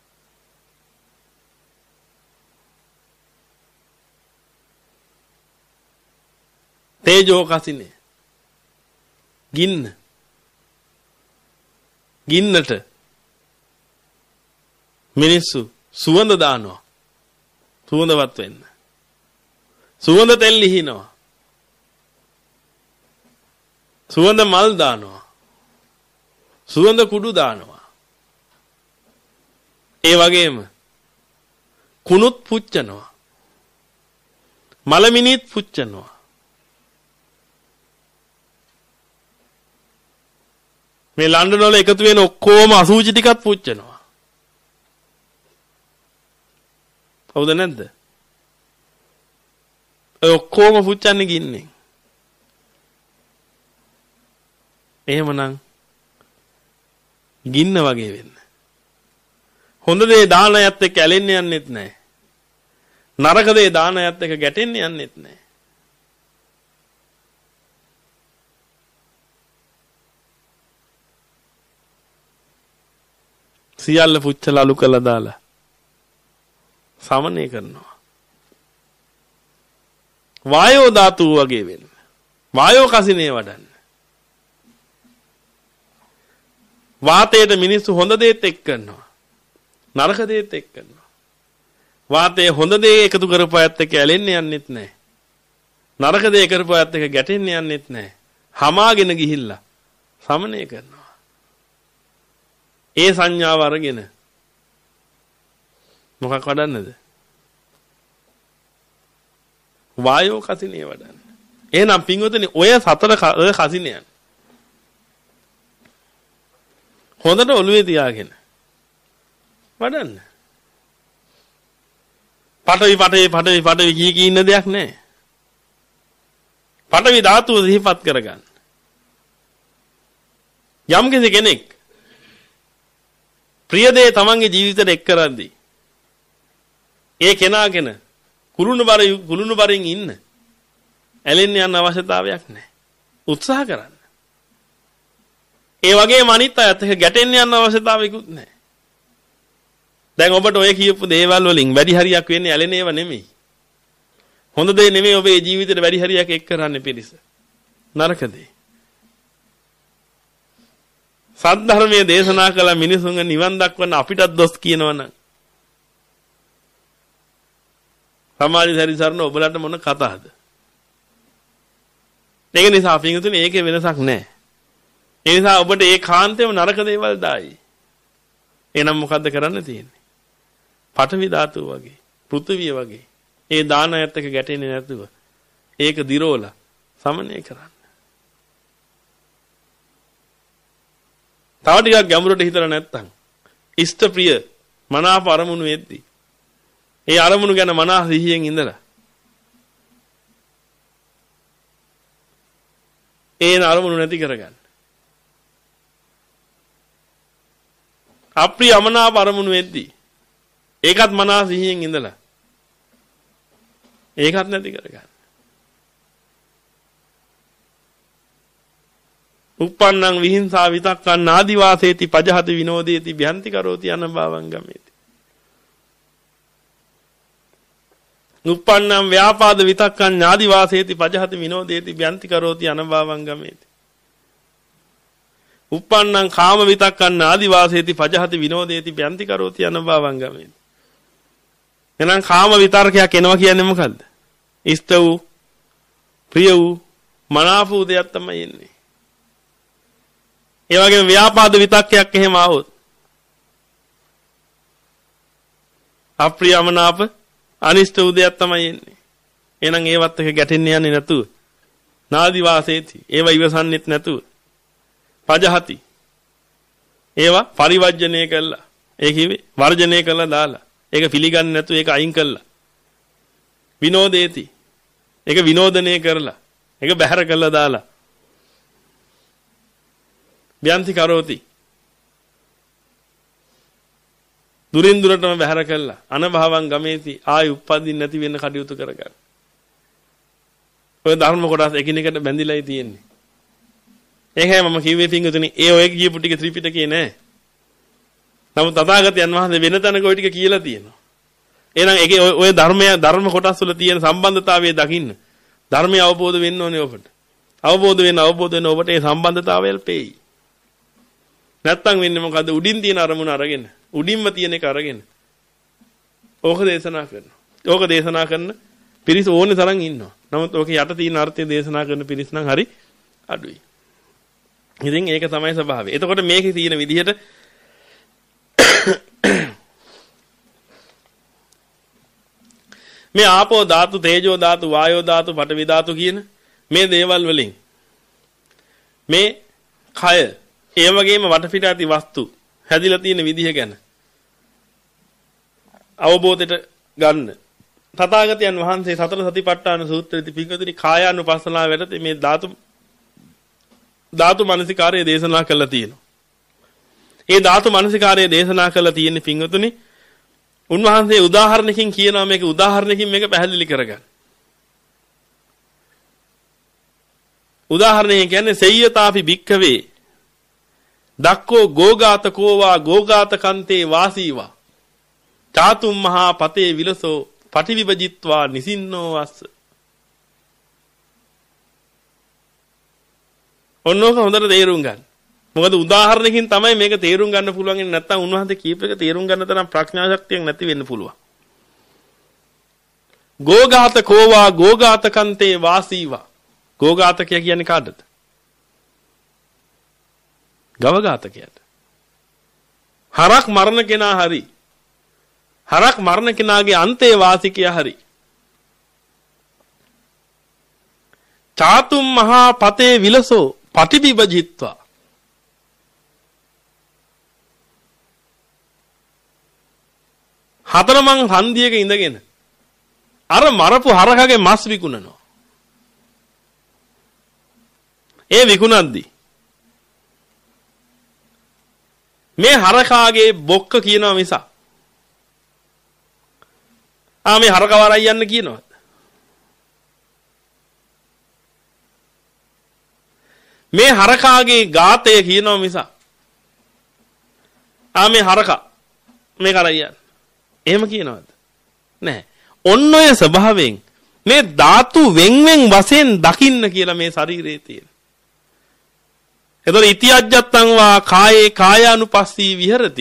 A: තේජෝ කසිනේ ගින්න ගින්නට මිනිස්සු සුවඳ දානවා සුවඳවත් වෙන්න සුවඳ තෙල් ලිහිනවා සුවඳ මල් දානවා සුවඳ කුඩු දානවා ඒ වගේම කුණුත් පුච්චනවා මලමිනිත් පුච්චනවා මේ ලන්ඩන් වල එකතු වෙන ඔක්කොම අසූචි ටිකත් පුච්චනවා. හවුද නැද්ද? ඔය ඔක්කොම පුච්චන්නේ ගින්නේ. එහෙමනම් ගින්න වගේ වෙන්න. හොඳ දේ දාන අයත් එක්ක ඇලෙන්න යන්නෙත් නැහැ. නරක දේ දාන අයත් එක්ක ගැටෙන්න යන්නෙත් නැහැ. සියල්ල පුච්චලා අලු කළා දාලා සමනය කරනවා. වායෝ ධාතුව වගේ වෙන්න. වායෝ කසිනේ වඩන්න. වාතයට මිනිස්සු හොඳ දේත් එක් කරනවා. නරක දේත් එක් කරනවා. වාතයේ හොඳ දේ එකතු කරපුවාත් එක්ක ඇලෙන්න යන්නෙත් නැහැ. නරක දේ කරපුවාත් එක්ක ගැටෙන්න යන්නෙත් නැහැ. හමාගෙන ගිහිල්ලා සමනය කරනවා. ඒ සංඥාව අරගෙන මොකක් වඩන්නද? වායෝ කසිනේ වඩන්න. එහෙනම් පින්වතුනි ඔය සතර ඔය කසිනයන් හොඳට ඔළුවේ තියාගෙන වඩන්න. පටවි පටවි පටවි පටවි කී කී ඉන්න දෙයක් නැහැ. පටවි ධාතුව සිහිපත් කරගන්න. යම් කෙනෙක් ප්‍රිය දේ තමන්ගේ ජීවිතේට එක් කරද්දී ඒ කෙනාගෙන කුළුණු බර කුළුණු බරින් ඉන්න ඇලෙන්න යන අවශ්‍යතාවයක් නැහැ. උත්සාහ කරන්න. ඒ වගේම අනිත් අයත් එක්ක ගැටෙන්න යන අවශ්‍යතාවයකුත් නැහැ. දැන් ඔබට ඔය කියපු දේවල් වලින් වැඩි හරියක් වෙන්නේ ඇලෙන ඒවා නෙමෙයි. හොඳ දේ නෙමෙයි ඔබේ ජීවිතේට වැඩි හරියක් එක් කරන්නේ පිරිස. නරක දේ. සද්ධර්මයේ දේශනා කළ මිනිසුන්ගේ නිවන් දක්වන්න අපිටත් දොස් කියනවනම් සමාජ සැරිසරන ඔබලට මොන කතාවද? ඒක නිසා පිටුතුනේ ඒකේ වෙනසක් නැහැ. ඒ නිසා ඔබට ඒ කාන්තේම නරක දේවල් දායි. එහෙනම් මොකද්ද කරන්න තියෙන්නේ? පඨවි ධාතුව වගේ, පෘථිවිය වගේ. ඒ දානයත් එක්ක ගැටෙන්නේ නැතුව ඒක දිරෝලා සමනය කරන්න. තව ටිකක් ගැඹුරට හිතලා නැත්තම් ඉෂ්ට ප්‍රිය මනාප අරමුණු වෙද්දී ඒ අරමුණු ගැන මනස සිහියෙන් ඉඳලා ඒ අරමුණු නැති කරගන්න. අප්‍රිය අමනාප අරමුණු වෙද්දී ඒකත් මනස සිහියෙන් ඉඳලා ඒකත් නැති කරගන්න. උප්පන්නං විහිංසා විතක්කං ආදිවාසේති පජහති විනෝදේති භ්‍යන්ති කරෝති අනභවං ගමේති. උප්පන්නං ව්‍යාපාද විතක්කං ආදිවාසේති පජහති විනෝදේති භ්‍යන්ති කරෝති අනභවං ගමේති. උප්පන්නං කාම විතක්කං ආදිවාසේති පජහති විනෝදේති භ්‍යන්ති කරෝති අනභවං ගමේති. එහෙනම් කාම විතර්කයක් එනවා කියන්නේ මොකද්ද? ඉෂ්ට වූ ප්‍රිය වූ මනාප වූ දෙයක් තමයි එන්නේ. ඒ වගේම ව්‍යාපාද විතක්කයක් එහෙම ආවොත් අප්‍රියමනාප අනිෂ්ට උදයක් තමයි එන්නේ. එහෙනම් ඒවත් එක ගැටෙන්න යන්නේ නැතුව නාදි වාසේති ඒව ඉවසන්නෙත් නැතුව පජහති ඒවා පරිවර්ජණය කළා. ඒ කිව්වේ වර්ජණය කළා දාලා. ඒක පිළිගන්නේ නැතුව ඒක අයින් කළා. විනෝදේති. ඒක විනෝදනය කරලා. ඒක බැහැර කළා දාලා. ව්‍යන්ති කරෝති. දුරින් දුරටම බැහැර කළා. අනභවං ගමේති. ආයි උප්පදින් නැති වෙන්න කටයුතු කරගන්න. ඔය ධර්ම කොටස් එකිනෙකට බැඳිලායි තියෙන්නේ. ඒකයි මම කිව්වේ පින්වතුනි ඒ ඔය කියපු ටික ත්‍රිපිටකේ නෑ. නමුත් තථාගතයන් වහන්සේ වෙන තැනක ওই ටික කියලා තියෙනවා. එහෙනම් ඒකේ ඔය ධර්මය ධර්ම කොටස් වල තියෙන සම්බන්ධතාවය දකින්න. ධර්මය අවබෝධ වෙන්න ඕනේ ඔබට. අවබෝධ වෙන අවබෝධ වෙන ඔබට ඒ සම්බන්ධතාවයල් පෙයි. නැත්තම් වෙන්නේ මොකද? උඩින් තියෙන අරමුණ අරගෙන, උඩින්ම තියෙන එක අරගෙන. ඕක දේශනා කරනවා. ඕක දේශනා කරන පිරිස ඕනේ තරම් ඉන්නවා. නමුත් ඕකේ යට තියෙන අර්ථය දේශනා කරන පිරිස නම් හරි අඩුයි. ඉතින් ඒක තමයි ස්වභාවය. එතකොට මේකේ තියෙන විදිහට මේ ආපෝ ධාතු, තේජෝ ධාතු, වායෝ ධාතු, පඨවි ධාතු කියන මේ දේවල් වලින් මේ කය, ඒ වගේම වටපිට ඇති වස්තු හැදිලා තියෙන විදිහ ගැන අවබෝධයට ගන්න. තථාගතයන් වහන්සේ සතර සතිපට්ඨාන සූත්‍රයේදී පිංගුතුනි කායානුපස්සනාව වැඩදී මේ ධාතු ධාතු මනසිකාරය දේශනා කළා තියෙනවා. ඒ ධාතු මනසිකාරය දේශනා කළා තියෙන්නේ පිංගුතුනි උන්වහන්සේ උදාහරණකින් කියනවා මේක උදාහරණකින් මේක පැහැදිලි කරගන්න. උදාහරණය කියන්නේ සෙය්‍යතාපි භික්ඛවේ දක්කෝ ගෝඝාතකෝවා ගෝඝාතකන්තේ වාසීවා චාතුම් මහා පතේ විලසෝ පටිවිභජිත්වා නිසින්නෝ වස්ස. ඔන්නෝක හොඳට තේරුම් ගන්න. මොකද උදාහරණකින් තමයි මේක තේරුම් ගන්න පුළුවන්. නැත්නම් උන්වහන්සේ කීප එක තේරුම් ගන්න තරම් ප්‍රඥා ශක්තියක් නැති වෙන්න පුළුවන්. ගෝඝාතකෝවා ගෝඝාතකන්තේ වාසීවා. ගෝඝාතකය කියන්නේ කාටද? ගවඝාතකයට. හරක් මරණ කෙනා හරි. හරක් මරණ කෙනාගේ අන්තේ වාසිකයා හරි. චාතුම් මහා පතේ විලසෝ පටිවිභජිත්වා. හතරමං හන්දියක ඉඳගෙන අර මරපු හරකගේ මස් විකුණනවා. ඒ විකුණද්දි මේ හරකාගේ බොක්ක කියනවා මිසක් ආ මේ හරක වරයි යන්න කියනවාද? මේ හරකාගේ ගාතය කියනවා මිසක් ආ මේ හරක මේ කරයි යන්න එහෙම කියනවද? නැහැ. ඔන්න ඔය ස්වභාවයෙන් මේ ධාතු වෙන් වෙන් වශයෙන් දකින්න කියලා මේ ශරීරයේ තියෙන. එතකොට ඉතිඅජ්ජත්තං වා කායේ කායානුපස්සී විහෙරති.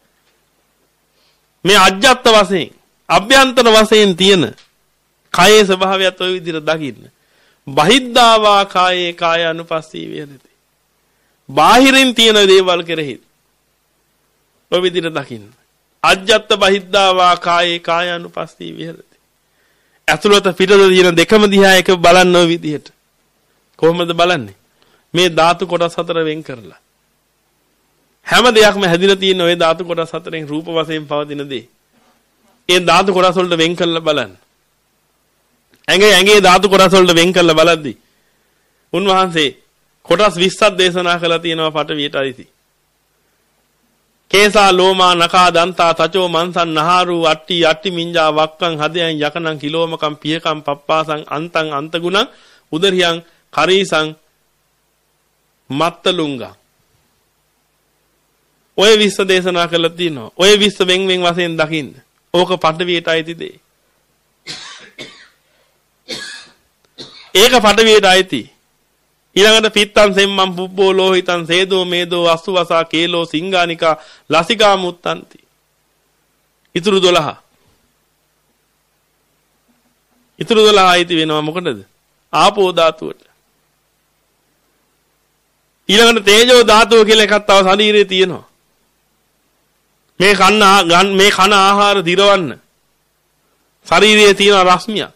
A: මේ අජ්ජත්ත වශයෙන් අභ්‍යන්තර වශයෙන් තියෙන කායේ ස්වභාවයත් ඔය විදිහට දකින්න. බහිද්ධා වා කායේ කායානුපස්සී විහෙරති. බාහිරින් තියෙන දේවල් කෙරෙහි ඔය විදිහට දකින්න. අජ්ජත්ත බහිද්ධා වා කායේ කායානුපස්සී විහෙරති. ඇතුළත පිටත තියෙන දෙකම දිහා එක බලන්න ඔය විදිහට. කොහොමද බලන්නේ? මේ ධාතු කොටස් හතර වෙන් කරලා. හැම දෙයක්ම හැදිලා තියෙන ওই ධාතු කොටස් හතරෙන් රූප වශයෙන් පවතින දේ. ඒ ධාතු කොටස් වලට වෙන් කරලා බලන්න. ඇඟේ ඇඟේ ධාතු කොටස් වලට වෙන් කරලා බලද්දී උන්වහන්සේ කොටස් විස්සක් දේශනා කළා තියෙනවා පටවියට අයිති. කේසා ලෝමා නකා දන්තා තචෝ මන්සන් නහාරු අට්ටි අට්ටි මිංජා වක්කං හදයන් යකනං කිලෝමකම් පියකම් පප්පාසං අන්තං අන්තගුණං උදරියං කරීසං මත්තලුංගා. ඔය විස්ස දේශනා කළා තියෙනවා. ඔය විස්ස වෙන් වෙන් වශයෙන් දකින්න. ඕක පටවියට අයිති දෙයි. ඒක පටවියට අයිති. ඊළඟට පිත්තං සෙම්මං පුබ්බෝ ලෝහිතං සේදෝ මේදෝ අසුවසා කේලෝ සිංගානිකා ලසිකා මුත්තන්ති. ඊතුරු දොළහ. ඊතුරු දොළහ අයිති වෙනවා මොකටද? ආපෝ ධාතුවට. ඊළඟට තේජෝ ධාතුව කියලා එකක් තව ශරීරයේ තියෙනවා. මේ කන්න මේ කන ආහාර දිරවන්න ශරීරයේ තියෙන රශ්මිය.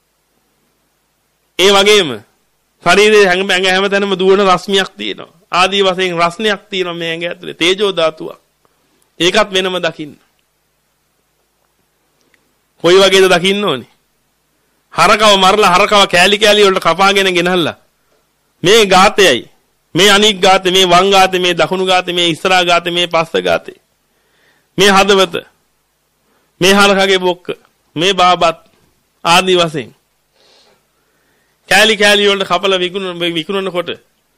A: ඒ වගේම ශරීරයේ හැම ඇඟ හැමතැනම දුවන රශ්මියක් තියෙනවා. ආදී වශයෙන් රස්නයක් තියෙනවා මේ ඇඟ ඇතුලේ තේජෝ ධාතුවක්. ඒකත් වෙනම දකින්න. කොයි වගේද දකින්න ඕනේ? හරකව මරලා හරකව කෑලි කෑලි වලට කපාගෙන ගෙනහල්ලා මේ ගාතයයි මේ අනික් ගාතේ මේ වම් ගාතේ මේ දකුණු ගාතේ මේ ඉස්සරහා ගාතේ මේ පස්ස ගාතේ මේ හදවත මේ හරකගේ බොක්ක මේ බාබත් ආදි වශයෙන් කෑලි කෑලි වලට කපලා විකුණන විකුණනකොට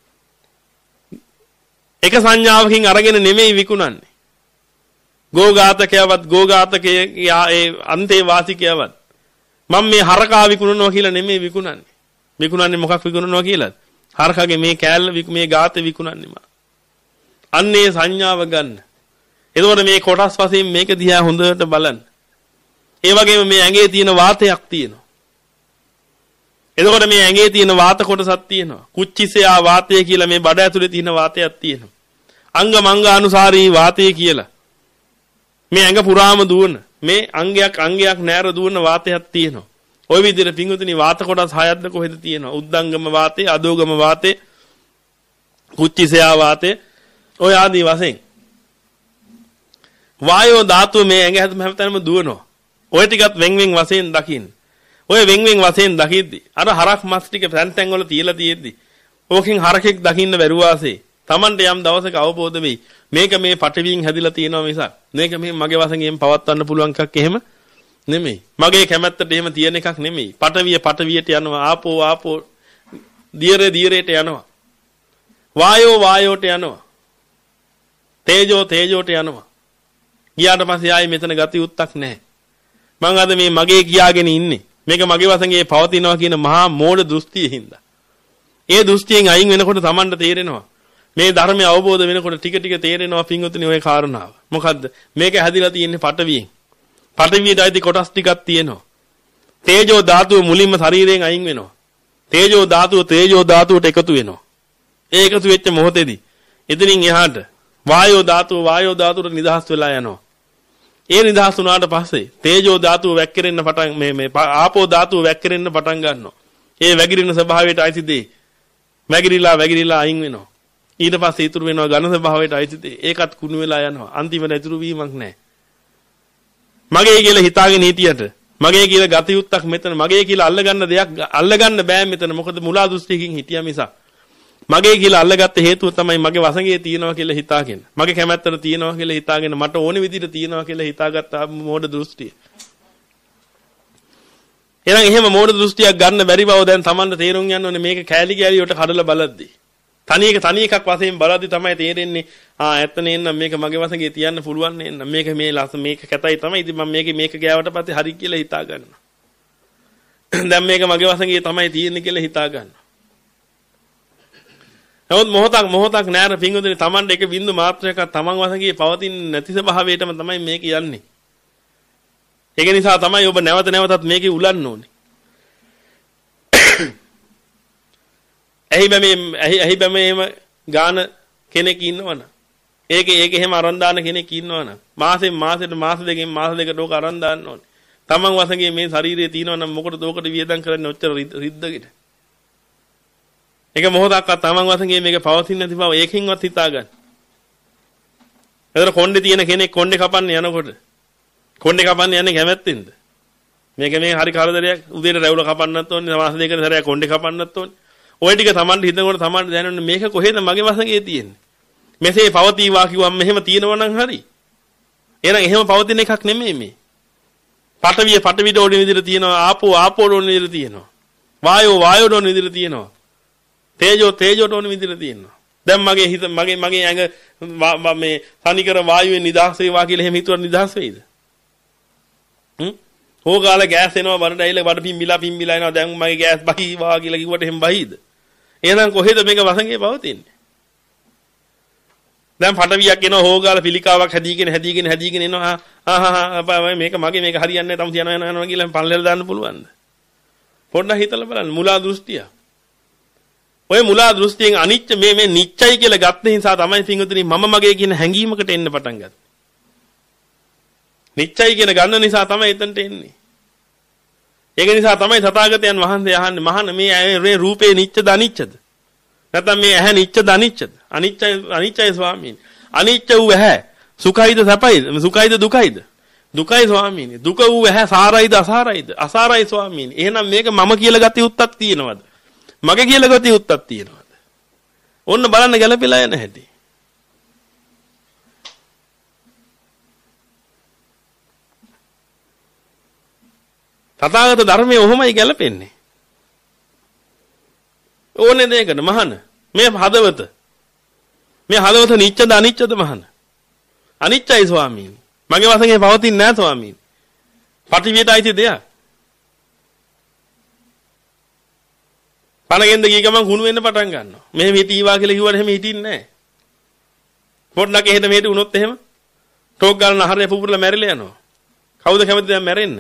A: එක සංඥාවකින් අරගෙන නෙමෙයි විකුණන්නේ. ගෝඝාතකයවත් ගෝඝාතකයේ ඒ අන්තේ වාසිකයවත් මම මේ හරකා විකුණනවා කියලා නෙමෙයි විකුණන්නේ. විකුණන්නේ මොකක් විකුණනවා කියලාද? හරකගේ මේ කෑල්ල මේ ගාතේ විකුණන්නේ මා. අන්නේ සංඥාව ගන්න. එතකොට මේ කොටස් වශයෙන් මේක දිහා හොඳට බලන්න. ඒ වගේම මේ ඇඟේ තියෙන වාතයක් තියෙනවා. එතකොට මේ ඇඟේ තියෙන වාත කොටසක් තියෙනවා. කුච්චිසයා වාතය කියලා මේ බඩ ඇතුලේ තියෙන වාතයක් තියෙනවා. අංග මංගානුසාරී වාතය කියලා. මේ ඇඟ පුරාම දුවන මේ අංගයක් අංගයක් නෑර දුවන වාතයක් තියෙනවා. ওই විදිහට පිංගුතුනි වාත කොටස් හයක්ද කොහෙද තියෙනවා? උද්දංගම වාතය, අදෝගම වාතය, කුච්චිසයා වාතය ඔය ආදී වශයෙන්. වායෝ ධාතුව මේ ඇඟ හැමතැනම දුවනවා. ඔය ටිකත් වෙන් වෙන් වශයෙන් දකින්න. ඔය වෙන් වෙන් වශයෙන් දකිද්දි අර හරක් මස් ටික තැන් තැන් වල තියලා තියෙද්දි ඕකෙන් හරකෙක් දකින්න බැරුවාසේ Tamante යම් දවසක අවබෝධ වෙයි. මේක මේ පටවියෙන් හැදිලා තියෙනවා මිසක් මේක මේ මගේ වශයෙන් පවත්වන්න පුළුවන් එකක් එහෙම නෙමෙයි. මගේ කැමැත්තට එහෙම තියෙන එකක් නෙමෙයි. පටවිය පටවියට යනවා. ආපෝ ආපෝ දියරේ දියරේට යනවා. වායෝ වායෝට යනවා. තේජෝ තේජෝට යනවා. ගියාට පස්සේ ආයේ මෙතන ගති උත්තක් නැහැ. මං අද මේ මගේ කියාගෙන ඉන්නේ. මේක මගේ වශයෙන් පවතිනවා කියන මහා මෝඩ දෘෂ්ටියේ හින්දා. ඒ දෘෂ්ටියෙන් අයින් වෙනකොට Tamanට තේරෙනවා. මේ ධර්මය අවබෝධ වෙනකොට ටික ටික තේරෙනවා පින්වතුනි ඔය කාරණාව. මොකද්ද? මේක හැදිලා තියෙන්නේ පටවියෙන්. පටවියට අයිති කොටස් ටිකක් තියෙනවා. තේජෝ ධාතුව මුලින්ම ශරීරයෙන් අයින් වෙනවා. තේජෝ ධාතුව තේජෝ ධාතුවට එකතු වෙනවා. ඒ එකතු වෙච්ච මොහොතේදී එතනින් එහාට වායෝ ධාතුව වායෝ ධාතුවට නිදහස් වෙලා යනවා. ඒ නිදහස් වුණාට පස්සේ තේජෝ ධාතුව වැක්කිරෙන්න පටන් මේ මේ ආපෝ ධාතුව වැක්කිරෙන්න පටන් ගන්නවා. ඒ වැగిරින ස්වභාවයට අයිති දේ වැగిරිලා වැగిරිලා අයින් වෙනවා. ඊට පස්සේ ඉතුරු වෙනවා ඝන ස්වභාවයට අයිති දේ. ඒකත් කුණු වෙලා යනවා. අන්තිමට ඉතුරු වීමක් නැහැ. මගේ කියලා හිතාගෙන හිටියට මගේ කියලා ගතියුත්තක් මෙතන මගේ කියලා අල්ලගන්න දෙයක් අල්ලගන්න බෑ මෙතන. මොකද මුලා දෘෂ්ටියකින් හිටියා මිසක් මගේ කියලා අල්ලගත්ත හේතුව තමයි මගේ වසඟේ තියෙනවා කියලා හිතාගෙන. මගේ කැමැත්තට තියෙනවා කියලා හිතාගෙන මට ඕනෙ විදිහට තියෙනවා කියලා හිතාගත්ත මෝඩ දෘෂ්ටිය. එහෙනම් එහෙම මෝඩ දෘෂ්ටියක් ගන්න බැරි බව දැන් Tamanට තේරුම් ගන්න ඕනේ මේක කෑලි කෑලි වලට කඩලා බලද්දී. තනි එක තනි එකක් වශයෙන් බලද්දී තමයි තේරෙන්නේ ආ ඇත්ත නේනම් මේක මගේ වසඟේ තියන්න පුළුවන් නේනම් මේක මේ ලස මේක කැතයි තමයි. ඉතින් මම මේක මේක ගෑවට පස්සේ හරි කියලා හිතා ගන්නවා. දැන් මේක මගේ වසඟේ තමයි තියෙන්නේ කියලා හිතා ගන්නවා. නමුත් මොහොතක් මොහොතක් නෑර පිංගුතුනි Tamanට එක බින්දු මාත්‍රයක් Taman වසඟේ පවතින නැති ස්වභාවයටම තමයි මේක යන්නේ. ඒක නිසා තමයි ඔබ නැවත නැවතත් මේකේ උලන්න ඕනේ. එහි බැමේ එහි බැමේම ගාන කෙනෙක් ඉන්නවනම් ඒක ඒක එහෙම අරන් දාන කෙනෙක් ඉන්නවනම් මාසෙන් මාසෙට මාස දෙකෙන් මාස දෙකට ඕක අරන් දාන්න ඕනේ. Taman වසඟේ මේ ශරීරයේ තියෙනවනම් මොකටද ඕකට වියදම් කරන්නේ ඔච්චර රිද්දගෙට? ඒක මොහොතක්වත් Taman වසඟේ මේක පවතින්නේ නැති බව ඒකින්වත් හිතා ගන්න. එතන කොණ්ඩේ තියෙන කෙනෙක් කොණ්ඩේ කපන්න යනකොට කොණ්ඩේ කපන්න යන්නේ කැමැත්තෙන්ද? මේක මේ හරි කරදරයක් උදේට රැවුල කපන්නත් ඕනේ මාස දෙකකට සැරයක් කොණ්ඩේ කපන්නත් ඕනේ. ඔය ටික Tamanට හිතනකොට Tamanට දැනෙන්නේ මේක කොහෙද මගේ වසඟේ තියෙන්නේ? මෙසේ පවතිවා කිව්වම මෙහෙම තියෙනවා නම් හරි. එහෙනම් එහෙම පවතින එකක් නෙමෙයි මේ. පටවිය පටවිඩ ඕන විදිහට තියෙනවා, ආපෝ ආපෝ ඕන විදිහට තියෙනවා. වායෝ වායෝ ඕන විදිහට තියෙනවා. තේජෝ තේජෝ ඕන විදිහට තියෙනවා. දැන් මගේ හිත මගේ මගේ ඇඟ මේ තනිකර වායුවේ නිදහස් වේවා කියලා එහෙම හිතුවට නිදහස් වෙයිද? හ්ම්? හොගාල ගෑස් එනවා බඩට ඇවිල්ලා බඩ පිම්බිලා පිම්බිලා එනවා. දැන් මගේ ගෑස් බහිවා කියලා කිව්වට එහෙම බහිද? එහෙනම් කොහෙද මේක වසඟේ පවතින්නේ? දැන් පටවියක් එනවා හොගාල පිළිකාවක් හැදීගෙන හැදීගෙන හැදීගෙන එනවා. ආහා මේක මගේ මේක හරියන්නේ නැහැ. තම තියනවා යනවා යනවා කියලා පල්ලෙල දාන්න පුළුවන්ද? පොඩ්ඩක් හිතලා බලන්න මුලා දෘෂ්ටිය. ඔය මුලා දෘෂ්ටියෙන් අනිත්‍ය මේ මේ නිච්චයි කියලා ගත්ත නිසා තමයි පින්වතුනි මම මගේ කියන හැඟීමකට එන්න පටන් ගත්තේ. නිච්චයි කියන ගන්න නිසා තමයි එතනට එන්නේ. ඒක නිසා තමයි තථාගතයන් වහන්සේ අහන්නේ මහාන මේ රූපේ නිච්චද අනිච්චද? නැත්නම් මේ ඇහැ නිච්චද අනිච්චද? අනිච්චයි අනිච්චයි ස්වාමීන්. අනිච්ච වූ ඇහැ සුඛයිද සැපයිද? සුඛයිද දුකයිද? දුකයි ස්වාමීනි. දුක වූ ඇහැ සාරයිද අසාරයිද? අසාරයි ස්වාමීනි. එහෙනම් මේක මම කියලා ගති උත්තක් තියෙනවද? මගේ කියලා ගති උත්තක් තියෙනවද? ඔන්න බලන්න ගැළපෙලා යන හැටි. තථාගත ධර්මයේ ඔහොමයි ගැලපෙන්නේ. ඕනේ දෙයකට මහාන මේ හදවත මේ හදවත නිච්චද අනිච්චද මහාන? අනිච්චයි ස්වාමීනි. මගේ වශයෙන් පවතින්නේ නැහැ ස්වාමීනි. පටිවියට අයිති දෙයක්. පණගෙන්ද ගිය ගමන් කුණු වෙන්න පටන් ගන්නවා. මෙහෙම හිටීවා කියලා කිව්වට එහෙම හිටින්නේ නැහැ. පොඩ්ඩක් එහෙට මෙහෙට වුණොත් එහෙම ටෝක් ගාලා නහරේ පුපුරලා මැරිලා යනවා. කවුද කැමති දැන් මැරෙන්න?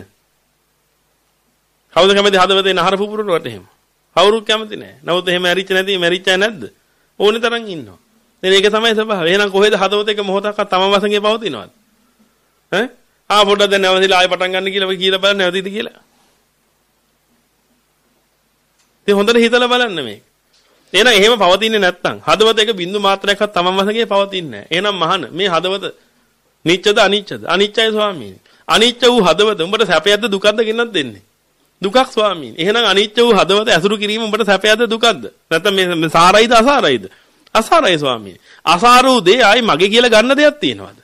A: කවුද කැමති හදවතේ නහර පුපුරනවට එහෙම? කවුරුත් කැමති නැහැ. නමුත් එහෙම ඇරිච්ච නැති මැරිච්ච අය නැද්ද? ඕනේ තරම් ඉන්නවා. දැන් ඒක තමයි ස්වභාවය. එහෙනම් කොහෙද හදවතේක මොහොතක්වත් තම වශයෙන් පවතිනවද? ඈ? ආ පොඩ්ඩක් දැන් නැවතිලා ආයෙ පටන් ගන්න කියලා කියලා බලන්න නැවතිද කියලා. ඉතින් හොඳට හිතලා බලන්න මේක. එහෙනම් එහෙම පවතින්නේ නැත්තම් හදවතේක බින්දු මාත්‍රයක්වත් තම වශයෙන් පවතින්නේ නැහැ. එහෙනම් මහාන මේ හදවත නිච්චද අනිච්චද? අනිච්චයි ස්වාමීනි. අනිච්ච වූ හදවත උඹට සැපයක්ද දුකක්ද ගෙනත් දෙන්නේ? දුකක් ස්වාමීනි. එහෙනම් අනිච්ච වූ හදවත ඇසුරු කිරීම උඹට සැපයක්ද දුකක්ද? නැත්නම් මේ සාරයිද අසාරයිද? අසාරයි ස්වාමීනි. අසාර වූ දේ ආයි මගේ කියලා ගන්න දෙයක් තියෙනවද?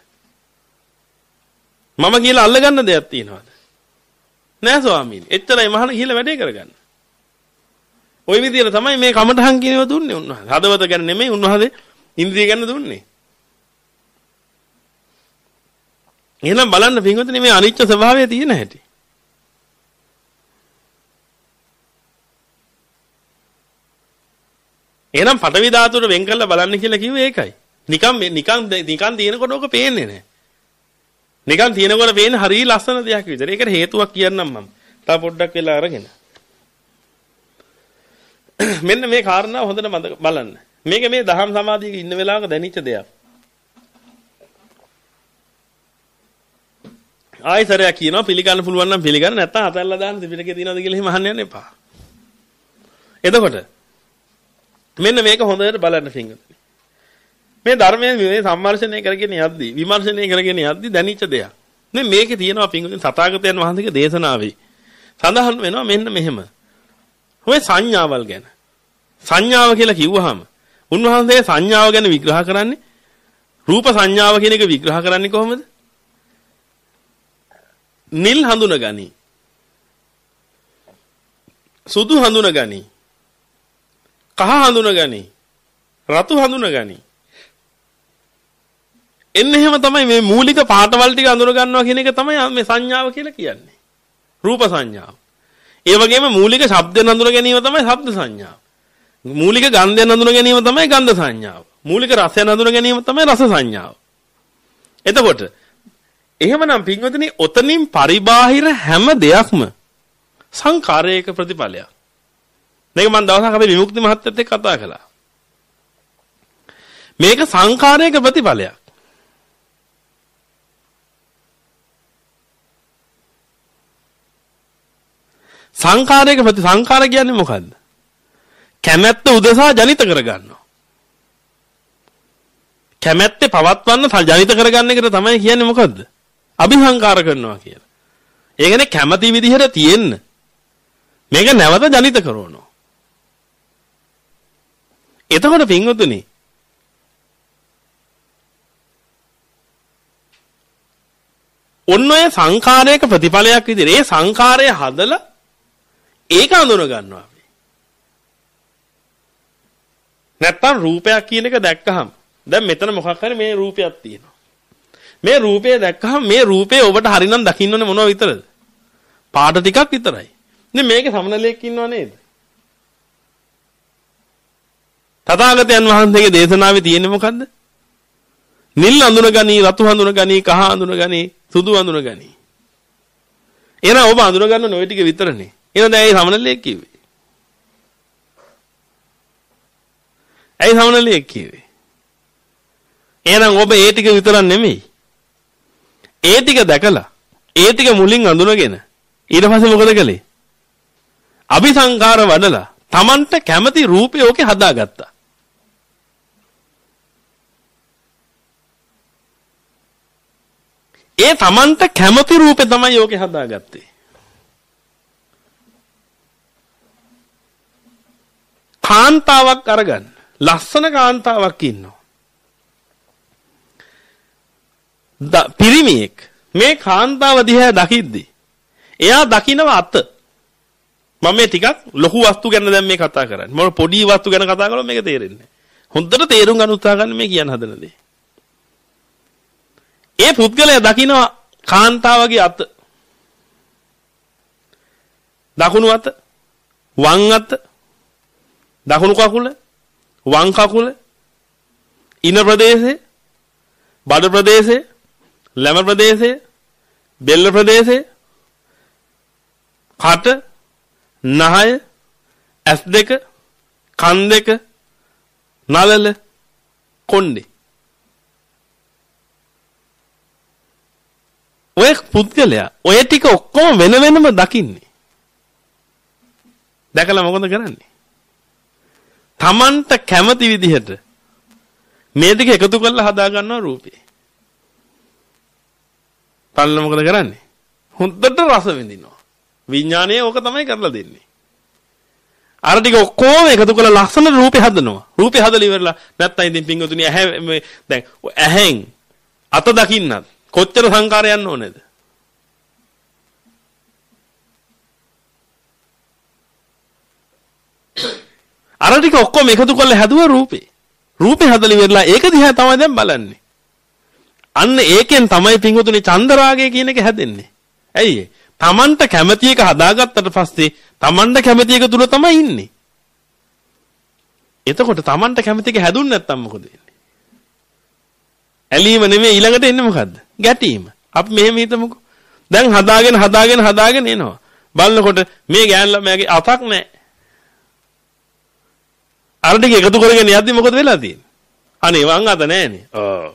A: මම කියලා අල්ල ගන්න දෙයක් තියෙනවද? නෑ ස්වාමීනි. එච්චරයි මහාන කියලා වැඩේ කරගන්න. ওই විදිහට තමයි මේ කමටහන් කියනවා දුන්නේ උන්වහන්සේ. හදවත ගැන නෙමෙයි උන්වහන්සේ ඉන්ද්‍රිය ගැන දුන්නේ. එහෙනම් බලන්න පින්වතුනි මේ අනිච්ච ස්වභාවය තියෙන හැටි. එහෙනම් පඨවි ධාතුවට වෙන් කරලා බලන්න කියලා කිව්වේ ඒකයි. නිකන් නිකන් නිකන් තියෙනකොට ඕක පේන්නේ නැහැ. නිකන් තියෙනකොට පේන්නේ හරිය ලස්සන දෙයක් විතර. ඒකට හේතුවක් කියන්නම් මම. තා පොඩ්ඩක් වෙලා අරගෙන. මෙන්න මේ කාරණාව හොඳට මතක බලන්න. මේක මේ දහම් සමාධියක ඉන්න වෙලාවක දැනෙච්ච දෙයක්. ආයෙසරයක් කියනවා පිළිගන්න පුළුවන් නම් පිළිගන්න නැත්නම් අතල්ලා දාන්න ත්‍රිපිටකේ තියනවද කියලා එහෙම අහන්න යන්න එපා. එතකොට මෙන්න මේක හොඳට බලන්න පින්වතුනි. මේ ධර්මයේ මේ සම්මර්ෂණය කරගෙන යද්දි විමර්ශනය කරගෙන යද්දි දැනෙච්ච දෙයක්. මේ මේකේ තියෙනවා පින්වතුනි තථාගතයන් වහන්සේගේ දේශනාවේ සඳහන් වෙනවා මෙන්න මෙහෙම. ඔය සංඥාවල් ගැන. සංඥාව කියලා කිව්වහම උන්වහන්සේ සංඥාව ගැන විග්‍රහ කරන්නේ රූප සංඥාව කියන එක විග්‍රහ කරන්නේ කොහොමද? නිල් හඳුනගනි. සුදු හඳුනගනි. කහ හඳුනගනි. රතු හඳුනගනි. එන්න එහෙම තමයි මේ මූලික පාටවල් ටික අඳුන ගන්නවා කියන එක තමයි මේ සංඥාව කියලා කියන්නේ. රූප සංඥාව. ඒ වගේම මූලික ශබ්දෙන් හඳුන ගැනීම තමයි ශබ්ද සංඥාව. මූලික ගන්ධයෙන් හඳුන ගැනීම තමයි ගන්ධ සංඥාව. මූලික රසයෙන් හඳුන ගැනීම තමයි රස සංඥාව. එතකොට එහෙමනම් පින්වතුනි ඔතනින් පරිබාහිර හැම දෙයක්ම සංඛාරයක ප්‍රතිඵලයක්. මේක මම දවසක් අපේ විමුක්ති මහත්තයත් එක්ක කතා කළා. මේක සංඛාරයක ප්‍රතිඵලයක්. සංඛාරයක ප්‍රති සංඛාර කියන්නේ මොකද්ද? කැමැත්ත උදෙසා ජනිත කරගන්නවා. කැමැත්තේ පවත්වන්න ජනිත කරගන්න එකට තමයි කියන්නේ මොකද්ද? අபிසංකාර කරනවා කියලා. ඒ කියන්නේ කැමැති විදිහට තියෙන්න මේක නැවත ජනිත කරනවා. එතකොට පින්වතුනි ඔන්න ඔය සංඛාරයක ප්‍රතිඵලයක් විදිහට ඒ සංඛාරය හදලා ඒක අඳුන ගන්නවා අපි. නැත්තම් රූපයක් කියන එක දැක්කහම දැන් මෙතන මොකක් හරි මේ රූපයක් තියෙනවා. මේ රූපය දැක්කහම මේ රූපේ ඔබට හරිනම් දකින්න ඕනේ මොනව විතරද? පාට ටිකක් විතරයි. ඉතින් මේකේ සමනලයක් ඉන්නව නේද? තථාගතයන් වහන්සේගේ දේශනාවේ තියෙන්නේ මොකද්ද? නිල් අඳුනගනි, රතු අඳුනගනි, කහ අඳුනගනි, සුදු අඳුනගනි. එහෙනම් ඔබ අඳුන ගන්න ඔය ටික විතරනේ. එහෙනම් දැන් ඒ සමනලයක් කිව්වේ. ඇයි සමනලයක් කිව්වේ? එහෙනම් ඔබ ඒ ටික විතරක් නෙමෙයි. ඒ ටික දැකලා ඒ ටික මුලින් අඳුනගෙන ඊට පස්සේ මොකද කළේ? අபிසංකාර වඩලා Tamanට කැමති රූපය ඕකේ හදාගත්තා. ඒ Tamanට කැමති රූපේ තමයි යෝගේ හදාගත්තේ. කාන්තාවක් අරගන්න. ලස්සන කාන්තාවක් ඉන්නවා. පිරිමියෙක් මේ කාන්තාව දිහා දකිද්දි එයා දකින්නව අත. මම මේ ටිකක් ලොකු වස්තු ගැන දැන් මේ කතා කරන්නේ. මම පොඩි වස්තු ගැන කතා කරලා මේක තේරෙන්නේ නැහැ. හොඳට තේරුම් ගන්න උත්සාහ ගන්න මේ කියන්න හදන දේ. ඒ පුද්ගලයා දකින්න කාන්තාවගේ අත. දකුණු අත, වම් අත, දකුණු කකුල, වම් කකුල, ඉන ප්‍රදේශේ, බඩ ප්‍රදේශේ, ලැම ප්‍රදේශේ, බෙල්ල ප්‍රදේශේ, කට, නහය, ඇස් දෙක, කන් දෙක, නළල, කොණ්ඩේ. ඔය පුද්ගලයා ඔය ටික ඔක්කොම වෙන වෙනම දකින්නේ. දැකලා මොකද කරන්නේ? Tamanට කැමති විදිහට මේ දෙක එකතු කරලා හදා ගන්නවා රූපේ. පල්ල මොකද කරන්නේ? හොඳට රස විඳිනවා. විඥානය ඕක තමයි කරලා දෙන්නේ. අර ටික ඔක්කොම එකතු කරලා ලස්සන රූපේ හදනවා. රූපේ හදලා ඉවරලා නැත්තම් ඉතින් පින්වතුනි ඇහැ දැන් ඇහෙන් අත දකින්නත් කොච්චර සංකාර යන්න ඕනේද? අර ටික ඔක්කොම එකතු කරලා හැදුවා රූපේ. රූපේ හදලා ඉවරලා ඒක දිහා තමයි දැන් බලන්නේ. අන්න ඒකෙන් තමයි පින්වතුනි චන්දරාගය කියන එක හැදෙන්නේ. ඇයි? Tamanට කැමති එක හදාගත්තට පස්සේ Tamanට කැමති එක තුල තමයි ඉන්නේ. එතකොට Tamanට කැමති එක හැදුන්නේ නැත්තම් මොකද වෙන්නේ? ඇලීම නෙමෙයි ඊළඟට එන්නේ මොකද්ද? ගැටීම. අපි මෙහෙම හිතමුකෝ. දැන් හදාගෙන හදාගෙන හදාගෙන එනවා. බලනකොට මේ ගෑන් ළමයාගේ අතක් නැහැ. අර ටික එකතු කරගෙන යද්දි මොකද වෙලා තියෙන්නේ? අනේ වං අත නැහැනේ. ඔව්.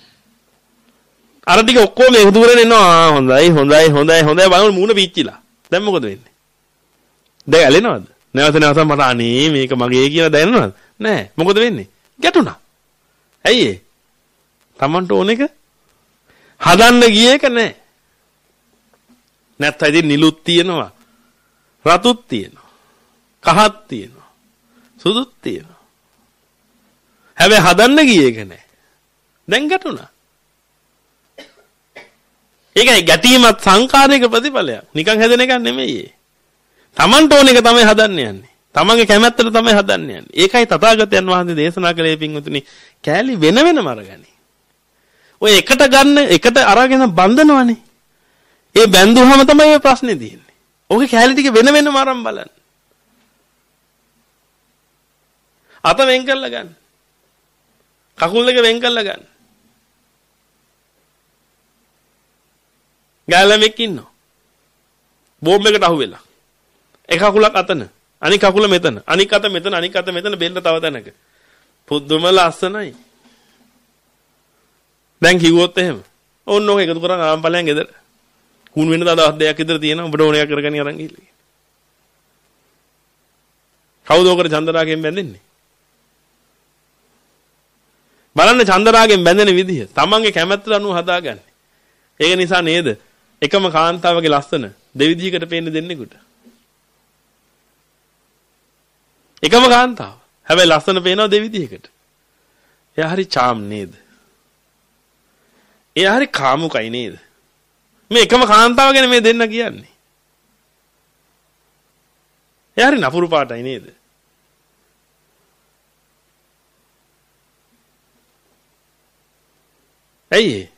A: අර ටික ඔක්කොම එකතු කරගෙන එනවා. හොඳයි හොඳයි හොඳයි හොඳයි බලන්න මූණ පිච්චිලා. දැන් මොකද වෙන්නේ? දැන් ඇලෙනවද? නැවත නැවත මට අනේ මේක මගේ කියලා දැනෙනවද? නැහැ. මොකද වෙන්නේ? ගැටුණා. ඇයි ඒ? Tamanට ඕන එක හදන්න ගිය එක නැහැ. නැත්නම් ඉතින් නිලුත් තියෙනවා. රතුත් තියෙනවා. කහත් තියෙනවා. සුදුත් තියෙනවා. හැබැයි හදන්න ගිය එක නැහැ. දැන් ගැටුණා. ඒකයි ගැටීමත් සංකාරයක ප්‍රතිඵලයක්. නිකන් හැදෙන එකක් නෙමෙයි. Tamanට ඕන එක තමයි හදන්න යන්නේ. Tamanගේ කැමැත්තට තමයි හදන්න යන්නේ. ඒකයි තථාගතයන් වහන්සේ දේශනා කළේ පින්වතුනි කෑලි වෙන වෙනම අරගනි. ඔය එකට ගන්න එකට අරගෙන බඳිනවනේ. ඒ බැඳුවම තමයි ඔය ප්‍රශ්නේ තියෙන්නේ. ඔගේ කෑලි ටික වෙන වෙනම අරන් බලන්න. අත වෙන් කරලා ගන්න. කකුල් දෙක වෙන් කරලා ගන්න. ගෑලමෙක් ඉන්නවා. බෝම්බ එකට අහු වෙලා. එක කකුලක් අතන, අනික කකුල මෙතන, අනික අත මෙතන, අනික අත මෙතන බෙල්ල තව තැනක. පුදුම ලස්සනයි. දැන් කිව්වොත් එහෙම. ඕන්න ඔක එකතු කරන් ආම් ඵලයන් ගෙදර. කුණු වෙන දවස් දෙකක් විතර තියෙනවා. ඔබට ඕන එකක් කරගෙන අරන් ගිහින්. කවුද ඔකට චන්දරාගෙන් බැඳෙන්නේ? බලන්න චන්දරාගෙන් බැඳෙන විදිය. තමන්ගේ කැමැත්තට අනුව හදාගන්නේ. ඒක නිසා නේද? එකම කාන්තාවගේ ලස්සන දෙවිදිහකට පේන්න දෙන්නෙකුට. එකම කාන්තාව. හැබැයි ලස්සන පේනවා දෙවිදිහකට. එයා හරි charm නේද? එයා හරි කාමුකයි නේද? මේ එකම කාන්තාව ගැන මේ දෙන්න කියන්නේ. එයා හරි නපුරු පාටයි නේද? ඇයි ඒ?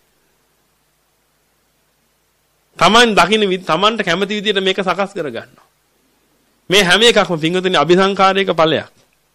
A: Taman දකින්න Tamanට කැමති විදිහට මේක සකස් කර ගන්නවා. මේ හැම එකක්ම පින්වතුනි අபிසංකාරයක ඵලයක්.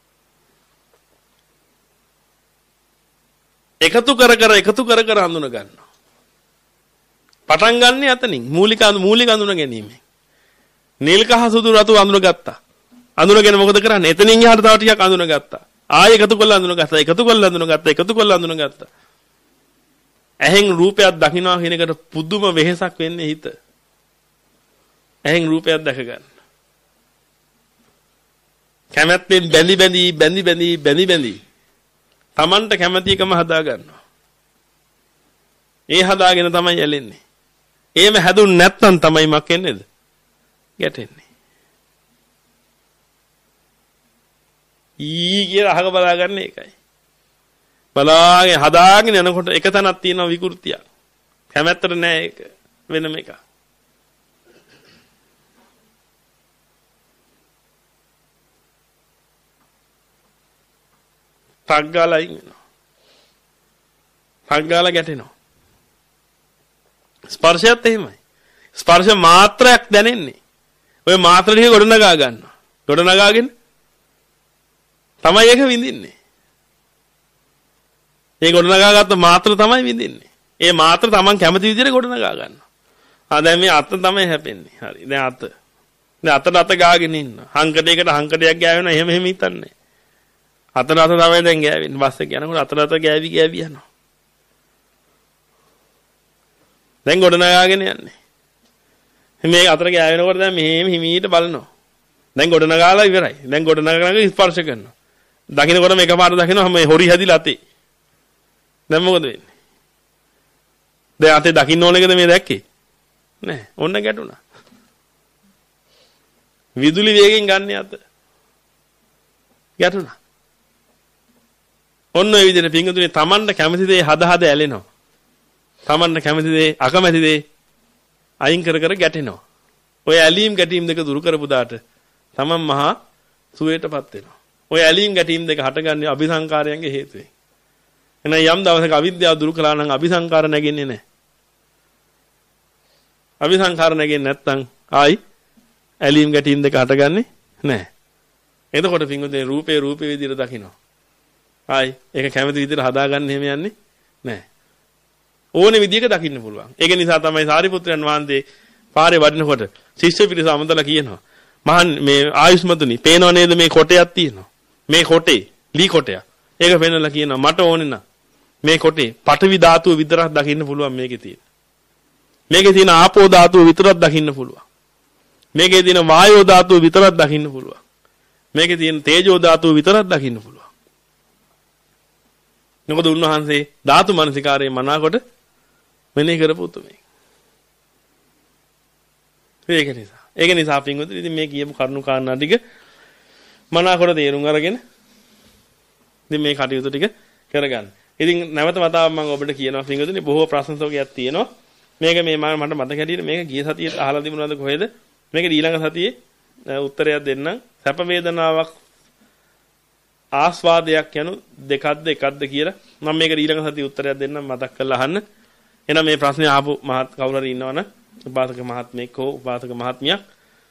A: එකතු කර කර එකතු කර කර හඳුන ගන්නවා. පටන් ගන්න යතනින් මූලික මූලික හඳුන ගැනීම. නිල් කහ සුදු රතු හඳුන ගත්තා. හඳුනගෙන මොකද කරන්නේ? එතනින් එහාට තව ටිකක් හඳුන ගත්තා. ආයෙ එකතු කරලා හඳුන ගත්තා. එකතු කරලා හඳුන ගත්තා. එකතු කරලා හඳුන ගත්තා. ඇහෙන් රූපයක් දකින්නවා කියන එකට පුදුම වෙහෙසක් වෙන්නේ හිත. ඇහෙන් රූපයක් දැක ගන්න. කැමැත්තෙන් බැඳි බැඳි බැඳි බැඳි බැඳි බැඳි Tamanට කැමති එකම හදා ගන්නවා. ඒ හදාගෙන තමයි යැලෙන්නේ. එහෙම හැදුන්නේ නැත්නම් තමයි මක් එන්නේද? ගැටෙන්නේ. ඊ කියලා අහක බලාගන්න එකයි. බලාගෙන හදාගෙන යනකොට එක තැනක් තියෙනවා විකෘතිය. කැමැත්තට නෑ ඒක වෙනම එකක්. පග්ගාලයි වෙනවා. පග්ගාලා ගැටෙනවා. ස්පර්ශයත් එහෙමයි. ස්පර්ශ මාත්‍රයක් දැනෙන්නේ. ඔය මාත්‍ර ටික ගොඩනගා ගන්නවා. ගොඩනගාගෙන තමයි ඒක විඳින්නේ. ඒ ගොඩනගාගත්ත මාත්‍ර තමයි විඳින්නේ. ඒ මාත්‍ර Taman කැමති විදිහට ගොඩනගා ගන්නවා. ආ දැන් මේ අත තමයි හැපෙන්නේ. හරි. දැන් අත. දැන් අතට අත ගාගෙන ඉන්න. හංකඩයකට හංකඩයක් ගෑවෙනවා. එහෙම එහෙම හිතන්නේ. අතට අත තමයි දැන් ගෑවෙන්නේ. බස් එක යනකොට අතට අත ගෑවි ගෑවි යනවා. දැන් ගොඩනගාගෙන යන්නේ. මේ අතට ගෑවෙනකොට දැන් මෙහෙම හිමීට බලනවා. දැන් ගොඩනගාලා ඉවරයි. දැන් ගොඩනගාගෙන ස්පර්ශ කරනවා. දකින්නකොට මේක පාට දකින්න මේ හොරි හැදිලා අතේ. දැන් මොකද වෙන්නේ? දැන් අතේ දකින්න ඕන එකද මේ දැක්කේ? නෑ. ඔන්න ගැටුණා. විදුලි වේගෙන් ගන්න අත. ගැටුණා. ඔන්න ඔය විදිහට පිංගුතුනේ Tamanට කැමති දේ හද හද ඇලෙනවා. Tamanට කැමති දේ අකමැති දේ අයින් කර කර ගැටෙනවා. ඔය ඇලීම් ගැටීම් දෙක දුරු කරපු දාට Taman මහා සුවයටපත් වෙනවා. ඔය ඇලීම් ගැටීම් දෙක හටගන්නේ අபிසංකාරයන්ගේ හේතුවෙන්. එහෙනම් යම් දවසක අවිද්‍යාව දුරු කළා නම් අபிසංකාර නැගෙන්නේ නැහැ. අபிසංකාර නැගෙන්නේ නැත්නම් ආයි ඇලීම් ගැටීම් දෙක හටගන්නේ නැහැ. එතකොට පිංගුතුනේ රූපේ රූපේ විදිහට දකිනවා. ආයි ඒක කැමති විදිහට හදාගන්න එහෙම යන්නේ නැහැ. ඕනේ විදිහක දකින්න පුළුවන්. ඒක නිසා තමයි සාරිපුත්‍රයන් වහන්සේ පාරේ වඩිනකොට ශිෂ්‍ය පිරිස අමතලා කියනවා. මහන් මේ ආයුෂ්මතුනි පේනව නේද මේ කොටයක් තියෙනවා. මේ කොටේ ලී කොටයක්. ඒක පෙන්නලා කියනවා මට ඕනේ නම් මේ කොටේ පඨවි ධාතුව විතරක් දකින්න පුළුවන් මේකේ තියෙන. මේකේ තියෙන ආපෝ ධාතුව විතරක් දකින්න පුළුවන්. මේකේ තියෙන වායෝ ධාතුව විතරක් දකින්න පුළුවන්. මේකේ තියෙන තේජෝ ධාතුව විතරක් දකින්න පුළුවන්. මොකද උන්වහන්සේ ධාතු මනසිකාරයේ මනාකොට මෙනෙහි කරපු උතුමේ. ඒක නිසා. ඒක නිසා පින්වතුනි ඉතින් මේ කියපු කරුණු කාරණා ටික මනාකොට තේරුම් අරගෙන ඉතින් මේ කටයුතු ටික කරගන්න. ඉතින් නැවත වතාවක් මම ඔබට කියනවා පින්වතුනි බොහෝ ප්‍රශ්නසෝගයක් තියෙනවා. මේක මේ මට මතක හැටියට මේක ගිය සතියේ අහලා තිබුණාද කොහෙද? මේක ඊළඟ සතියේ උත්තරයක් දෙන්නම්. සැප වේදනාවක් ආස්වාදයක් යනු දෙකක්ද එකක්ද කියලා මම මේක ඊළඟ සතියේ උත්තරයක් දෙන්නම් මතක් කරලා අහන්න. එහෙනම් මේ ප්‍රශ්නේ ආපු මහත් කවුරු හරි ඉන්නවනම් උපාසක මහත්මයෙක් හෝ උපාසක මහත්මියක්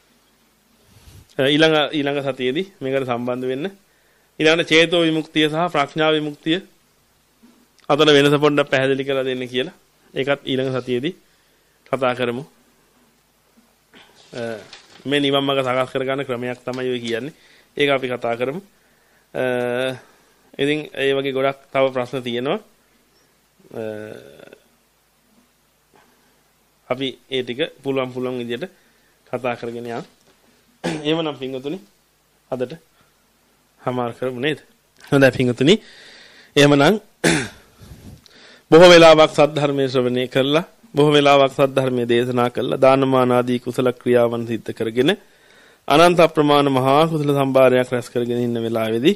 A: ඊළඟ ඊළඟ සතියේදී මේකට සම්බන්ධ වෙන්න. ඊළඟට චේතෝ විමුක්තිය සහ ප්‍රඥා විමුක්තිය අතර වෙනස පොඩ්ඩක් පැහැදිලි කරලා දෙන්න කියලා. ඒකත් ඊළඟ සතියේදී කතා කරමු. මේ නිවන් මාර්ග සකස් කරගන්න ක්‍රමයක් තමයි ඔය කියන්නේ. ඒක අපි කතා කරමු. ඉතින් ඒ වගේ ගොඩක් තව ප්‍රශ්න තියෙනවා. අපි ඒ ටික පුළුවන් පුළුවන් විදිහට කතා කරගෙන යන්න. එහෙමනම් පින්වතුනි අදට හමාර කරමු නේද? හොඳයි පින්වතුනි. එහෙමනම් බොහෝ වෙලාවක් සද්ධර්මයේ ශ්‍රවණය කළා, බොහෝ වෙලාවක් සද්ධර්මයේ දේශනා කළා, දානමාන ආදී කුසල ක්‍රියාවන් සිද්ධ කරගෙන අනන්ත ප්‍රමාණ මහා කුසල සම්භාරයක් රැස් කරගෙන ඉන්න වෙලාවේදී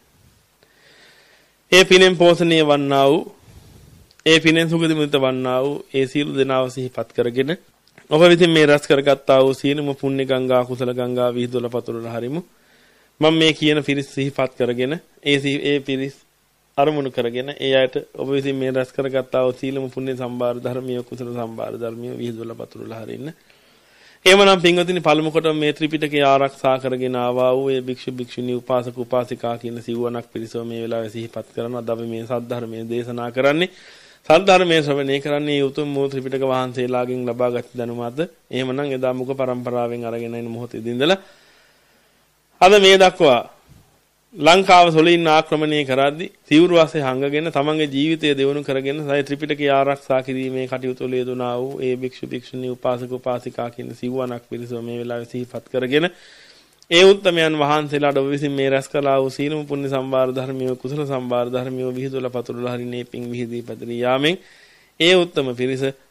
A: ඒ පිනෙන් පෝෂණය වන්නා වූ ඒ පිනෙන් සුගති මුදිත වන්නා වූ ඒ සීල දෙනාව සිහිපත් කරගෙන ඔබ විසින් මේ රැස් කරගත්තා වූ සීලම පුණ්‍ය ගංගා කුසල ගංගා විහිදුවල පතුරලා හරිමු. මම මේ කියන පිරිස් සිහිපත් කරගෙන ඒ ඒ පිරිස් අරමුණු කරගෙන ඒ අයට ඔබ විසින් මේ රැස් කරගත්තා වූ සීලම පුණ්‍ය සම්භාර ධර්මිය කුසල සම්භාර ධර්මිය විහිදුවල පතුරලා හරින්න. එහෙමනම් පින්වතුනි පළමු කොට මේ ත්‍රිපිටකය ආරක්ෂා කරගෙන ආවා වූ ඒ භික්ෂු භික්ෂුණී උපාසක උපාසිකා කියන සිව්වණක් පිරිසව මේ වෙලාවේ සිහිපත් කරනවා. අද අපි මේ සද්ධර්මයේ දේශනා කරන්නේ සද්ධර්මයේ ශ්‍රවණය කරන්නේ උතුම් වූ ත්‍රිපිටක වහන්සේලාගෙන් ලබාගත් දැනුම අද. එහෙමනම් එදා මුඛ පරම්පරාවෙන් අරගෙන එන මොහොතේදී ඉඳලා අද මේ දක්වා ලංකාව සොලින් ආක්‍රමණය කරද්දී තීව්‍ර වශයෙන් හංගගෙන තමන්ගේ ජීවිතය දෙවනු කරගෙන සය ත්‍රිපිටකය ආරක්ෂා කිරීමේ කටයුතු වල යෙදුනා වූ ඒ භික්ෂු භික්ෂුණී උපාසක උපාසිකා කියන සිව්වණක් පිරිස මේ වෙලාවේ සිහිපත් කරගෙන ඒ උත්තමයන් වහන්සේලාට ඔබ විසින් මේ රැස් කළා වූ සීලම පුණ්‍ය සම්භාර ධර්මිය කුසල සම්භාර ධර්මිය විහිදුවලා පතුරලා හරිනේ පිං විහිදී පැතිරී යාමෙන් ඒ උත්තම පිරිස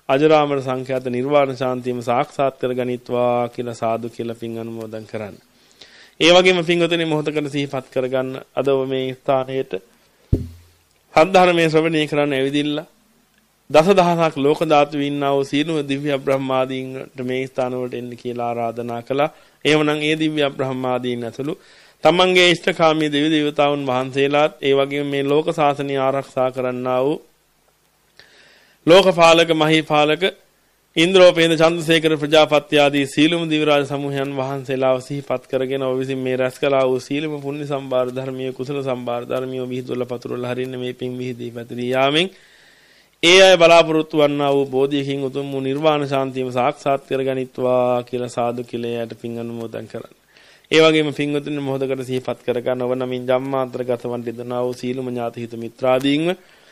A: අජරාමර සංඛ්‍යාත නිර්වාණ ශාන්තියම සාක්ෂාත් කරගනිත්වා කියලා සාදු කියලා පින් අනුමෝදන් කරන්න. ඒ වගේම පින්වතුනි මොහොතකට සිහිපත් කරගන්න අද මේ ස්ථානයේට සද්ධර්මයේ ශ්‍රවණය කරන්න ඇවිදින්න දසදහසක් ලෝක ධාතු ඉන්නා වූ සීලම දිව්‍ය බ්‍රහ්මාදීන්ට මේ ස්ථාන වලට එන්න කියලා ආරාධනා කළා. එහෙමනම් ඒ දිව්‍ය බ්‍රහ්මාදීන් ඇතුළු තමන්ගේ ඉෂ්ඨකාමී දෙවි දේවතාවුන් වහන්සේලාත් ඒ වගේම මේ ලෝක සාසනය ආරක්ෂා කරන්නා වූ ලෝකපාලක මහීපාලක ඉන්ද්‍රෝපේන්ද්‍ර චන්ද්‍රසේකර ප්‍රජාපති ආදී සීලම දිවරාජ සමූහයන් වහන්සේලාව සිහිපත් කරගෙන ඔබ විසින් මේ රැස් කළා වූ සීලම පුණ්‍ය සම්භාර ධර්මීය කුසල සම්භාර ධර්මීය විහිදුවල පතුරවල හරින්න මේ පින් විහිදී පැතිරී යාමෙන් ඒ අය බලාපොරොත්තු වන්නා වූ බෝධියකින් උතුම් වූ නිර්වාණ ශාන්තියම සාක්ෂාත් කරගනිත්වා කියලා සාදු කිලයට පින් අනුමෝදන් කරන්න. ඒ වගේම පින්වතුනි මොහොතකට සිහිපත් කරගන්න ඔබ නමින් ජම්මාන්තරගත වන් දෙදනා වූ සීලම ඥාති හිත මිත්‍රාදීන්ව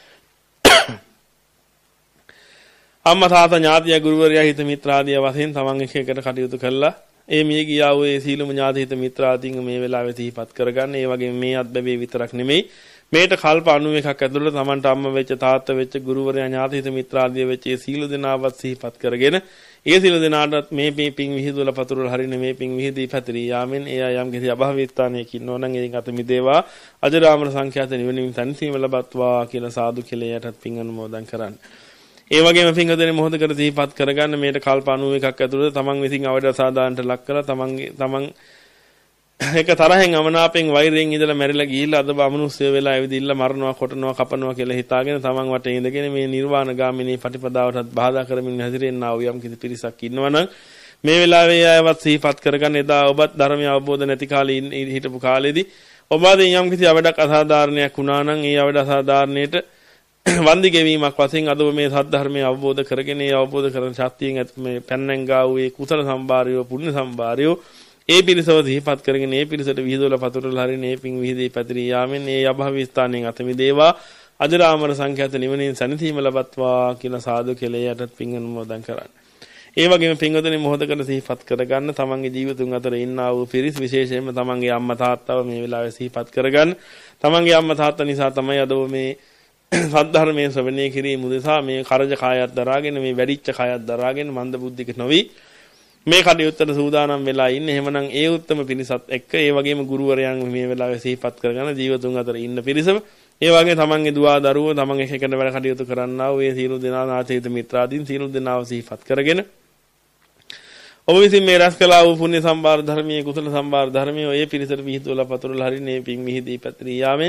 A: අම්මා තාත්තා ඥාතිය ගුරුවරයා හිත මිත්‍රාදිය වශයෙන් තමන් එක එකට කටයුතු කළා. ඒ මිය ගියා වූ ඒ සීලම ඥාති හිත මිත්‍රාදීන් මේ වෙලාවේ සිහිපත් කරගන්න. ඒ වගේම මේ අත්බැවේ විතරක් නෙමෙයි මේට කල්ප ninety එකක් ඇතුළත තමන්ට අම්මා වෙච්ච තාත්තා වෙච්ච ගුරුවරයා ඥාති හිත මිත්‍රාදිය වෙච්ච ඒ සීල දෙනාවත් සිහිපත් කරගෙන ඒ සීල දෙනාටත් මේ මේ පින් විහිදුවල පතුරවල හරින මේ පින් විහිදී පැතිරී යාමෙන් ඒ අයම් කිසි අභාවී ස්ථානයක ඉන්නෝ නම් එයින් අත මිදේවා අජරාමර සංඛ්‍යාත නිවනින් තනිසීම ලබත්වා කියලා සාදු කෙලයටත් පින් අනුමෝදන් කරන්න. ඒ වගේම පින්වතුනි මොහොතකට සිහිපත් කරගන්න මේට කල්ප ninety එකක් ඇතුළත තමන් විසින් අවඩ සාදානට ලක් කරලා තමන්ගේ තමන් එක තරහෙන් අමනාපෙන් වෛරයෙන් ඉඳලා මැරිලා ගිහිල්ලා අද බමුණුස්සය වෙලා ඇවිදින්න මරනවා කොටනවා කපනවා කියලා හිතාගෙන තමන් වටේ ඉඳගෙන මේ නිර්වාණ ගාමිනී පටිපදාවටත් බාධා කරමින් හැසිරෙන්නා වූ යම් කිසි පිරිසක් ඉන්නවනම් මේ වෙලාවේ අයවත් සිහිපත් කරගන්න එදා ඔබත් ධර්මය අවබෝධ නැති කාලේ හිටපු කාලෙදී ඔබ අදින් යම් කිසි අවඩක් අසාධාරණයක් වුණා නම් ඒ අවඩ අසාධාරණයට වන්දි ගෙවීමක් වශයෙන් අද මේ සද්ධර්මය අවබෝධ කරගෙන ඒ අවබෝධ කරන ශක්තියෙන් මේ පෙන්නෙන් ගා වූ ඒ කුසල සම්භාරය පුණ්‍ය සම්භාරය ඒ පිරිසව සිහිපත් කරගෙන ඒ පිරිසට විහිදුවල පතුරවල හරින ඒ පින් විහිදී පැතිරී යාමෙන් ඒ අභවී ස්ථානයෙන් අත මිදේවා අජරාමර සංඛ්‍යාත නිවනින් සැනසීම ලබත්වා කියලා සාදු කෙලයටත් පින් අනුමෝදන් කරන්න. ඒ වගේම පින්වතුනි මොහොතකට සිහිපත් කරගන්න තමන්ගේ ජීවිතුන් අතර ඉන්නා වූ පිරිස් විශේෂයෙන්ම තමන්ගේ අම්මා තාත්තව මේ වෙලාවේ සිහිපත් කරගන්න. තමන්ගේ අම්මා තාත්තා නිසා තමයි අද මේ සද්ධර්මයේ ශ්‍රවණය කිරීම උදෙසා මේ කරජ කායයක් දරාගෙන මේ වැඩිච්ච කායයක් දරාගෙන මන්ද බුද්ධික නොවි මේ කටයුත්තට සූදානම් වෙලා ඉන්නේ. එහෙමනම් ඒ උත්තම පිරිසත් එක්ක ඒ වගේම ගුරුවරයන් මේ වෙලාවේ සිහිපත් කරගෙන ජීවතුන් අතර ඉන්න පිරිසම ඒ වගේ තමන්ගේ දුවා දරුවෝ තමන් එක එකට වැඩ කටයුතු කරන්නා වූ ඒ සීල දෙනා නාථිත මිත්‍රාදීන් සීල දෙනාව සිහිපත් කරගෙන ඔබ විසින් මේ රැස් කළා වූ පුණ්‍ය සම්භාර ධර්මයේ කුසල සම්භාර ධර්මයේ ඒ පිරිසට විහිදුවලා පතුරවල හරිනේ පින් විහිදී පැතිරී යාමෙන්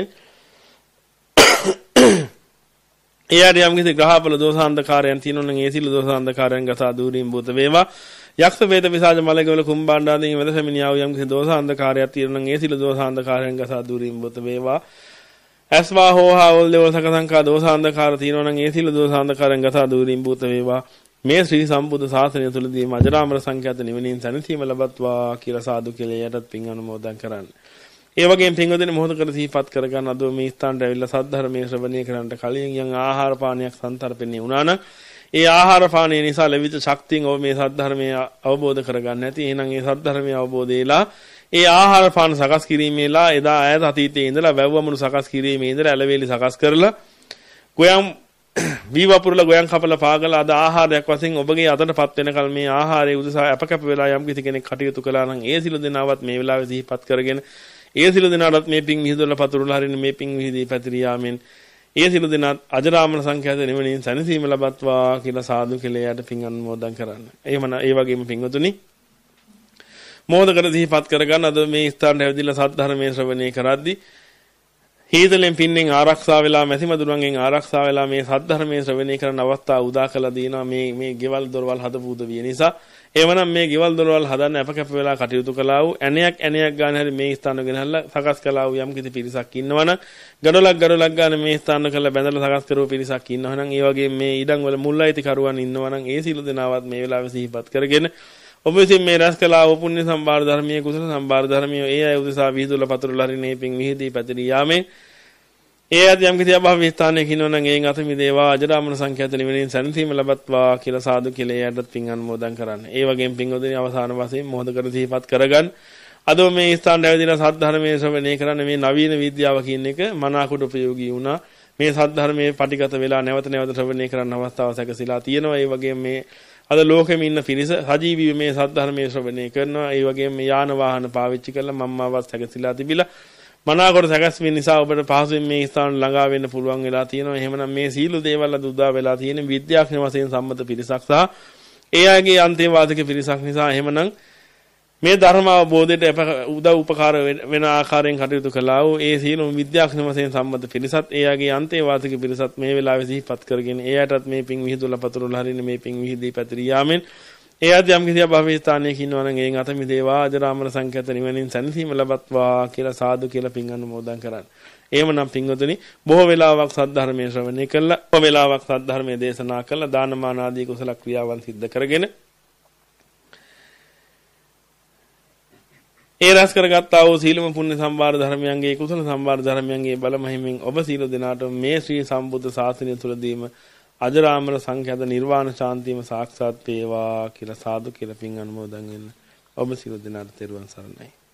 A: ඒ ආදී යම් කිසි ග්‍රහපල දෝෂාන්ධකාරයන් තියෙනවා නම් ඒ සීල දෝෂාන්ධකාරයන් ගසා දුරින් බුත වේවා. යක්ෂ වේද විසාජ මලකවල කුම්බාණ්ඩාදීන් වෙදසෙමිනියාව යම් කිසි දෝෂාන්ධකාරයක් තියෙනවා නම් ඒ සීල දෝෂාන්ධකාරයන් ගසා දුරින් බුත වේවා. අස්වා හෝහා වල් දේවල් සකසංකා දෝෂාන්ධකාර තියෙනවා නම් ඒ සීල දෝෂාන්ධකාරයන් ගසා දුරින් බුත වේවා. මේ ශ්‍රී සම්බුද්ධ ශාසනය තුලදී අජරාමර සංඛ්‍යාත නිවනින් සැනසීම ලබත්වා කියලා සාදු කෙලයටත් පින් අනුමෝදන් කරන්න. ඒ වගේම පින්වදින මොහොතකට සිහිපත් කරගන්න අද මේ ස්ථානට ඇවිල්ලා සද්ධර්මයේ ශ්‍රවණය කරන්නට කලින් යම් ආහාර පානයක් සම්තරපෙන්නේ වුණා නම් ඒ ආහාර පානය නිසා ලැබිච්ච ශක්තියෙන් ඔබ මේ සද්ධර්මය අවබෝධ කරගන්න ඇති. එහෙනම් ඒ සද්ධර්මය අවබෝධයලා ඒ ආහාර පාන සකස් කිරීමේලා එදා ඈත අතීතයේ ඉඳලා වැව්වමුණු සකස් කිරීමේ ඉඳලා ඇලවේලි සකස් කරලා ගොයම් වීවපුරලා ගොයම් කපලා පාගලා අද ආහාරයක් වශයෙන් ඔබගේ අතටපත් වෙනකල් මේ ආහාරයේ උදෙසා අපකැප වෙලා යම් කිසි කෙනෙක් කටයුතු කළා නම් ඒ සිළු දෙනාවත් මේ වෙලාවේ සිහිපත් කරගෙන ඒ සිළු දෙනාටත් මේ පින් විහිදුවලා පතුරුලා හරින මේ පින් විහිදී පැතිරී යාමෙන් ඒ සිළු දෙනාත් අජරාමර සංඛ්‍යාත නිවනින් සැනසීම ලබත්වා කියලා සාදු කෙලයට පින් අනුමෝදන් කරන්න. එහෙමනම් ඒ වගේම පින්වතුනි මොහොතකට සිහිපත් කරගන්න අද මේ ස්ථානට ඇවිදලා සද්ධර්මයේ ශ්‍රවණය කරද්දී හීතලෙන් පින්නෙන් ආරක්ෂා වෙලා මැසිමදුරන්ගෙන් ආරක්ෂා වෙලා මේ සද්ධර්මයේ ශ්‍රවණය කරන අවස්ථාව උදා කළා දිනවා මේ මේ ගෙවල් දොරවල් හදපු උදවිය නිසා. එවනම් මේ ගෙවල් දොරවල් හදන්න අපකැප වෙලා කටයුතු කළා වූ ඇණයක් ඇණයක් ගන්න හැරි මේ ස්ථාන ගෙනහල්ලා සකස් කළා වූ යම් කිසි පිරිසක් ඉන්නවනම් ගඩොලක් ගඩොලක් ගන්න මේ ස්ථාන කරලා බැඳලා සකස් කරපු පිරිසක් ඉන්නවනම් ඒ වගේ මේ ඉඩම් වල මුල් අයිති කරුවන් ඉන්නවනම් ඒ සීල දෙනාවත් මේ වෙලාවේ සිහිපත් කරගෙන ඔබ විසින් මේ රැස් කළා වූ පුණ්‍ය සම්භාර ධර්මයේ කුසල සම්භාර ධර්මයේ ඒ අය උදෙසා විහිදුවලා පතුරලා හරිනේ පින් විහිදී පැතිරී යාමේ ඒ ආදී යම් කිසි අභාවී ස්ථානයක ඉන්නවනම් ඒන් අත මිදේවා අජරාමර සංඛ්‍යාත නිවනින් සැනසීම ලබත්වා කියලා සාදු කෙලයටත් පින් අනුමෝදන් කරන්න. ඒ වගේම පින්වදින අවසාන වශයෙන් මොහොතකට සිහිපත් කරගන්න. අද මේ ස්ථානට ඇවිදලා සද්ධර්මයේ ශ්‍රවණය කරන්න මේ නවීන විද්‍යාව කියන එක මනාකොට ප්‍රයෝගී වුණා. මේ සද්ධර්මයේ පටිගත වෙලා නැවත නැවත ශ්‍රවණය කරන්න අවස්ථාව සැකසීලා තියෙනවා. ඒ වගේම මේ අද ලෝකෙම ඉන්න පිරිස සජීවීව මේ සද්ධර්මයේ ශ්‍රවණය කරනවා. ඒ වගේම යාන වාහන පාවිච්චි කරලා මම්මාවත් සැකසීලා තිබිලා මනාකොට සැකස්වීම නිසා ඔබට පහසුවෙන් මේ ස්ථාන ළඟා වෙන්න පුළුවන් වෙලා තියෙනවා. එහෙමනම් මේ සීළු දේවල් අද උදා වෙලා තියෙන විද්‍යාඥ වශයෙන් සම්මත පිරිසක් සහ ඒ අයගේ අන්තේවාදික පිරිසක් නිසා එහෙමනම් මේ ධර්ම අවබෝධයට උදව් උපකාර වෙන ආකාරයෙන් කටයුතු කළා වූ ඒ සීලම විද්‍යාඥ වශයෙන් සම්මත පිරිසත් ඒ අයගේ අන්තේවාදික පිරිසත් මේ වෙලාවේ සිහිපත් කරගෙන එයාටත් මේ පිං විහිදුලා පතුරුලා හරින මේ පිං විහිදී පැතිරී යාමෙන් ඒ ආදී යම් කිසි භවයේ ස්ථානයක ඉන්නවා නම් එයින් අත මිදේවා අජරාමර සංඛ්‍යාත නිවනින් සැනසීම ලබත්වා කියලා සාදු කියලා පිං අනුමෝදන් කරන්න. එහෙමනම් පිංගොතුනි බොහෝ වෙලාවක් සද්ධර්මයේ ශ්‍රවණය කළා, බොහෝ වෙලාවක් සද්ධර්මයේ දේශනා කළා, දානමාන ආදී කුසල ක්‍රියාවන් සිද්ධ කරගෙන ඒ රැස් කරගත්තා වූ සීලම පුණ්‍ය සම්භාර ධර්මයන්ගේ කුසල සම්භාර ධර්මයන්ගේ බල මහිමින් ඔබ සීල දෙනාට මේ ශ්‍රී සම්බුද්ධ ශාසනය තුලදීම අජරාමර සංඛ්‍යාත නිර්වාණ ශාන්තියම සාක්ෂාත් වේවා කියලා සාදු කියලා පින් අනුමෝදන් වෙන්න. ඔබ සීල දෙනාට තෙරුවන් සරණයි.